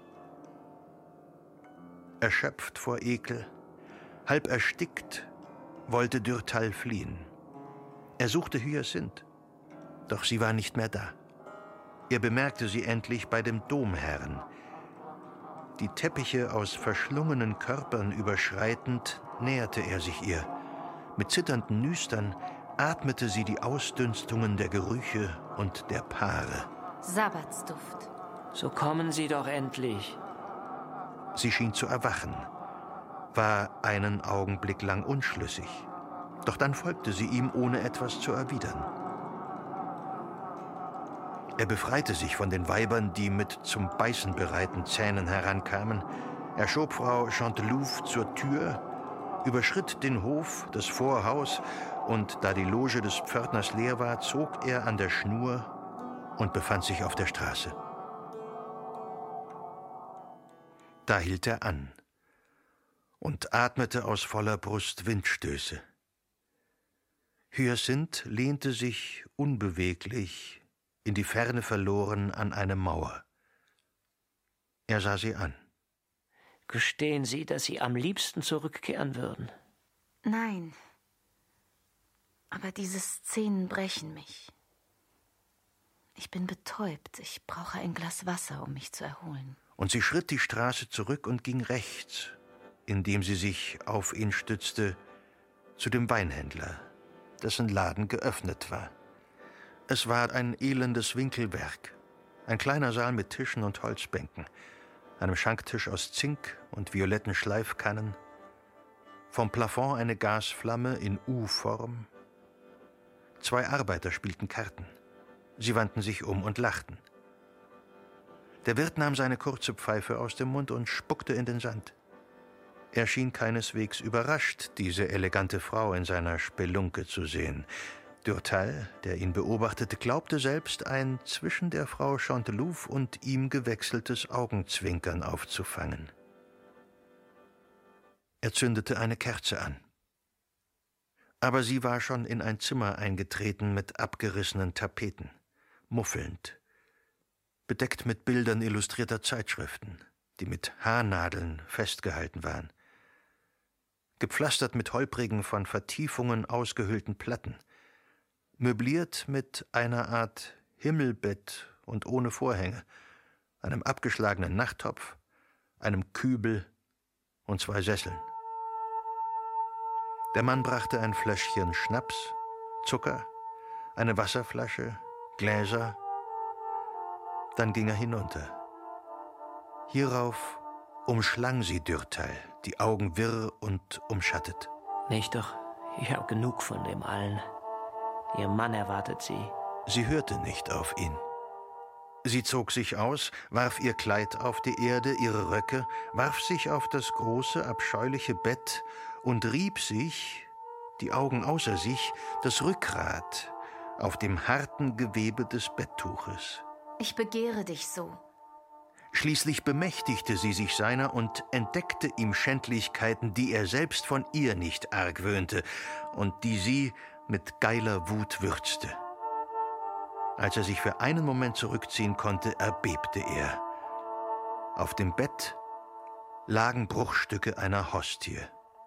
Erschöpft vor Ekel, halb erstickt, wollte Durtal fliehen. Er suchte Hyacinth, doch sie war nicht mehr da. Er bemerkte sie endlich bei dem Domherrn. Die Teppiche aus verschlungenen Körpern überschreitend, näherte er sich ihr. Mit zitternden Nüstern atmete sie die Ausdünstungen der Gerüche und der Paare. Sabbatsduft. So kommen Sie doch endlich. Sie schien zu erwachen, war einen Augenblick lang unschlüssig. Doch dann folgte sie ihm, ohne etwas zu erwidern. Er befreite sich von den Weibern, die mit zum Beißen bereiten Zähnen herankamen. Er schob Frau Chantelouve zur Tür, überschritt den Hof, das Vorhaus, und da die Loge des Pförtners leer war, zog er an der Schnur und befand sich auf der Straße. Da hielt er an und atmete aus voller Brust Windstöße. Hyacinth lehnte sich unbeweglich, in die Ferne verloren, an eine Mauer. Er sah sie an. Gestehen Sie, dass Sie am liebsten zurückkehren würden? Nein. Aber diese Szenen brechen mich. Ich bin betäubt. Ich brauche ein Glas Wasser, um mich zu erholen. Und sie schritt die Straße zurück und ging rechts, indem sie sich auf ihn stützte, zu dem Weinhändler, dessen Laden geöffnet war. Es war ein elendes Winkelwerk, ein kleiner Saal mit Tischen und Holzbänken, einem Schanktisch aus Zink und violetten Schleifkannen, vom Plafond eine Gasflamme in U-Form. Zwei Arbeiter spielten Karten. Sie wandten sich um und lachten. Der Wirt nahm seine kurze Pfeife aus dem Mund und spuckte in den Sand. Er schien keineswegs überrascht, diese elegante Frau in seiner Spelunke zu sehen. Durtal, der ihn beobachtete, glaubte selbst ein zwischen der Frau Chantelouve und ihm gewechseltes Augenzwinkern aufzufangen. Er zündete eine Kerze an. Aber sie war schon in ein Zimmer eingetreten mit abgerissenen Tapeten, muffelnd, bedeckt mit Bildern illustrierter Zeitschriften, die mit Haarnadeln festgehalten waren, gepflastert mit holprigen, von Vertiefungen ausgehöhlten Platten, möbliert mit einer Art Himmelbett und ohne Vorhänge, einem abgeschlagenen Nachttopf, einem Kübel und zwei Sesseln. Der Mann brachte ein Fläschchen Schnaps, Zucker, eine Wasserflasche, Gläser. Dann ging er hinunter. Hierauf umschlang sie Durtal, die Augen wirr und umschattet. Nicht doch, ich habe genug von dem allen. Ihr Mann erwartet sie. Sie hörte nicht auf ihn. Sie zog sich aus, warf ihr Kleid auf die Erde, ihre Röcke, warf sich auf das große, abscheuliche Bett und rieb sich, die Augen außer sich, das Rückgrat auf dem harten Gewebe des Betttuches. Ich begehre dich so. Schließlich bemächtigte sie sich seiner und entdeckte ihm Schändlichkeiten, die er selbst von ihr nicht argwöhnte und die sie mit geiler Wut würzte. Als er sich für einen Moment zurückziehen konnte, erbebte er. Auf dem Bett lagen Bruchstücke einer Hostie.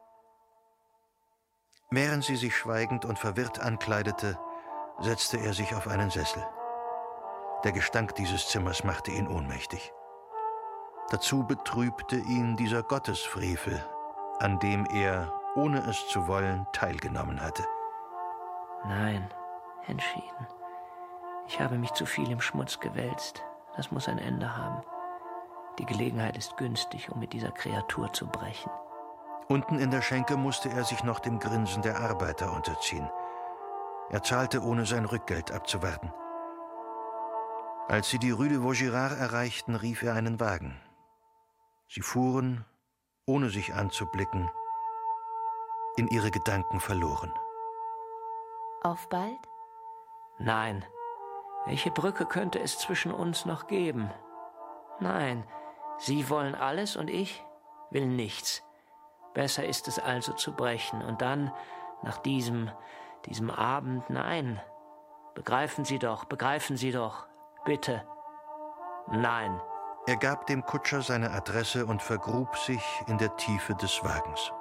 Während sie sich schweigend und verwirrt ankleidete, setzte er sich auf einen Sessel. Der Gestank dieses Zimmers machte ihn ohnmächtig. Dazu betrübte ihn dieser Gottesfrevel, an dem er, ohne es zu wollen, teilgenommen hatte. Nein, entschieden. Ich habe mich zu viel im Schmutz gewälzt. Das muss ein Ende haben. Die Gelegenheit ist günstig, um mit dieser Kreatur zu brechen. Unten in der Schenke musste er sich noch dem Grinsen der Arbeiter unterziehen. Er zahlte, ohne sein Rückgeld abzuwarten. Als sie die Rue de Vaugirard erreichten, rief er einen Wagen. Sie fuhren, ohne sich anzublicken, in ihre Gedanken verloren. Auf bald? Nein. Welche Brücke könnte es zwischen uns noch geben? Nein, Sie wollen alles und ich will nichts. Besser ist es also zu brechen und dann, nach diesem, diesem Abend, nein. Begreifen Sie doch, begreifen Sie doch, bitte. Nein. Er gab dem Kutscher seine Adresse und vergrub sich in der Tiefe des Wagens.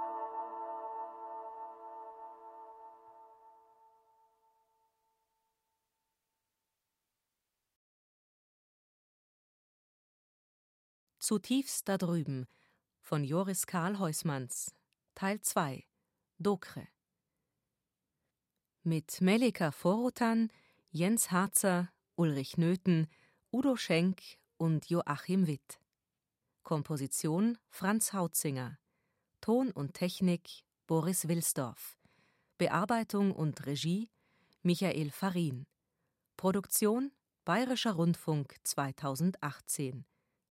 Zutiefst da drüben von Joris Karl Huysmans Teil zwei Docre mit Melika Vorotan, Jens Harzer, Ulrich Nöthen, Udo Schenk und Joachim Witt. Komposition Franz Hautzinger. Ton und Technik Boris Wilsdorf. Bearbeitung und Regie Michael Farin. Produktion Bayerischer Rundfunk zweitausendachtzehn.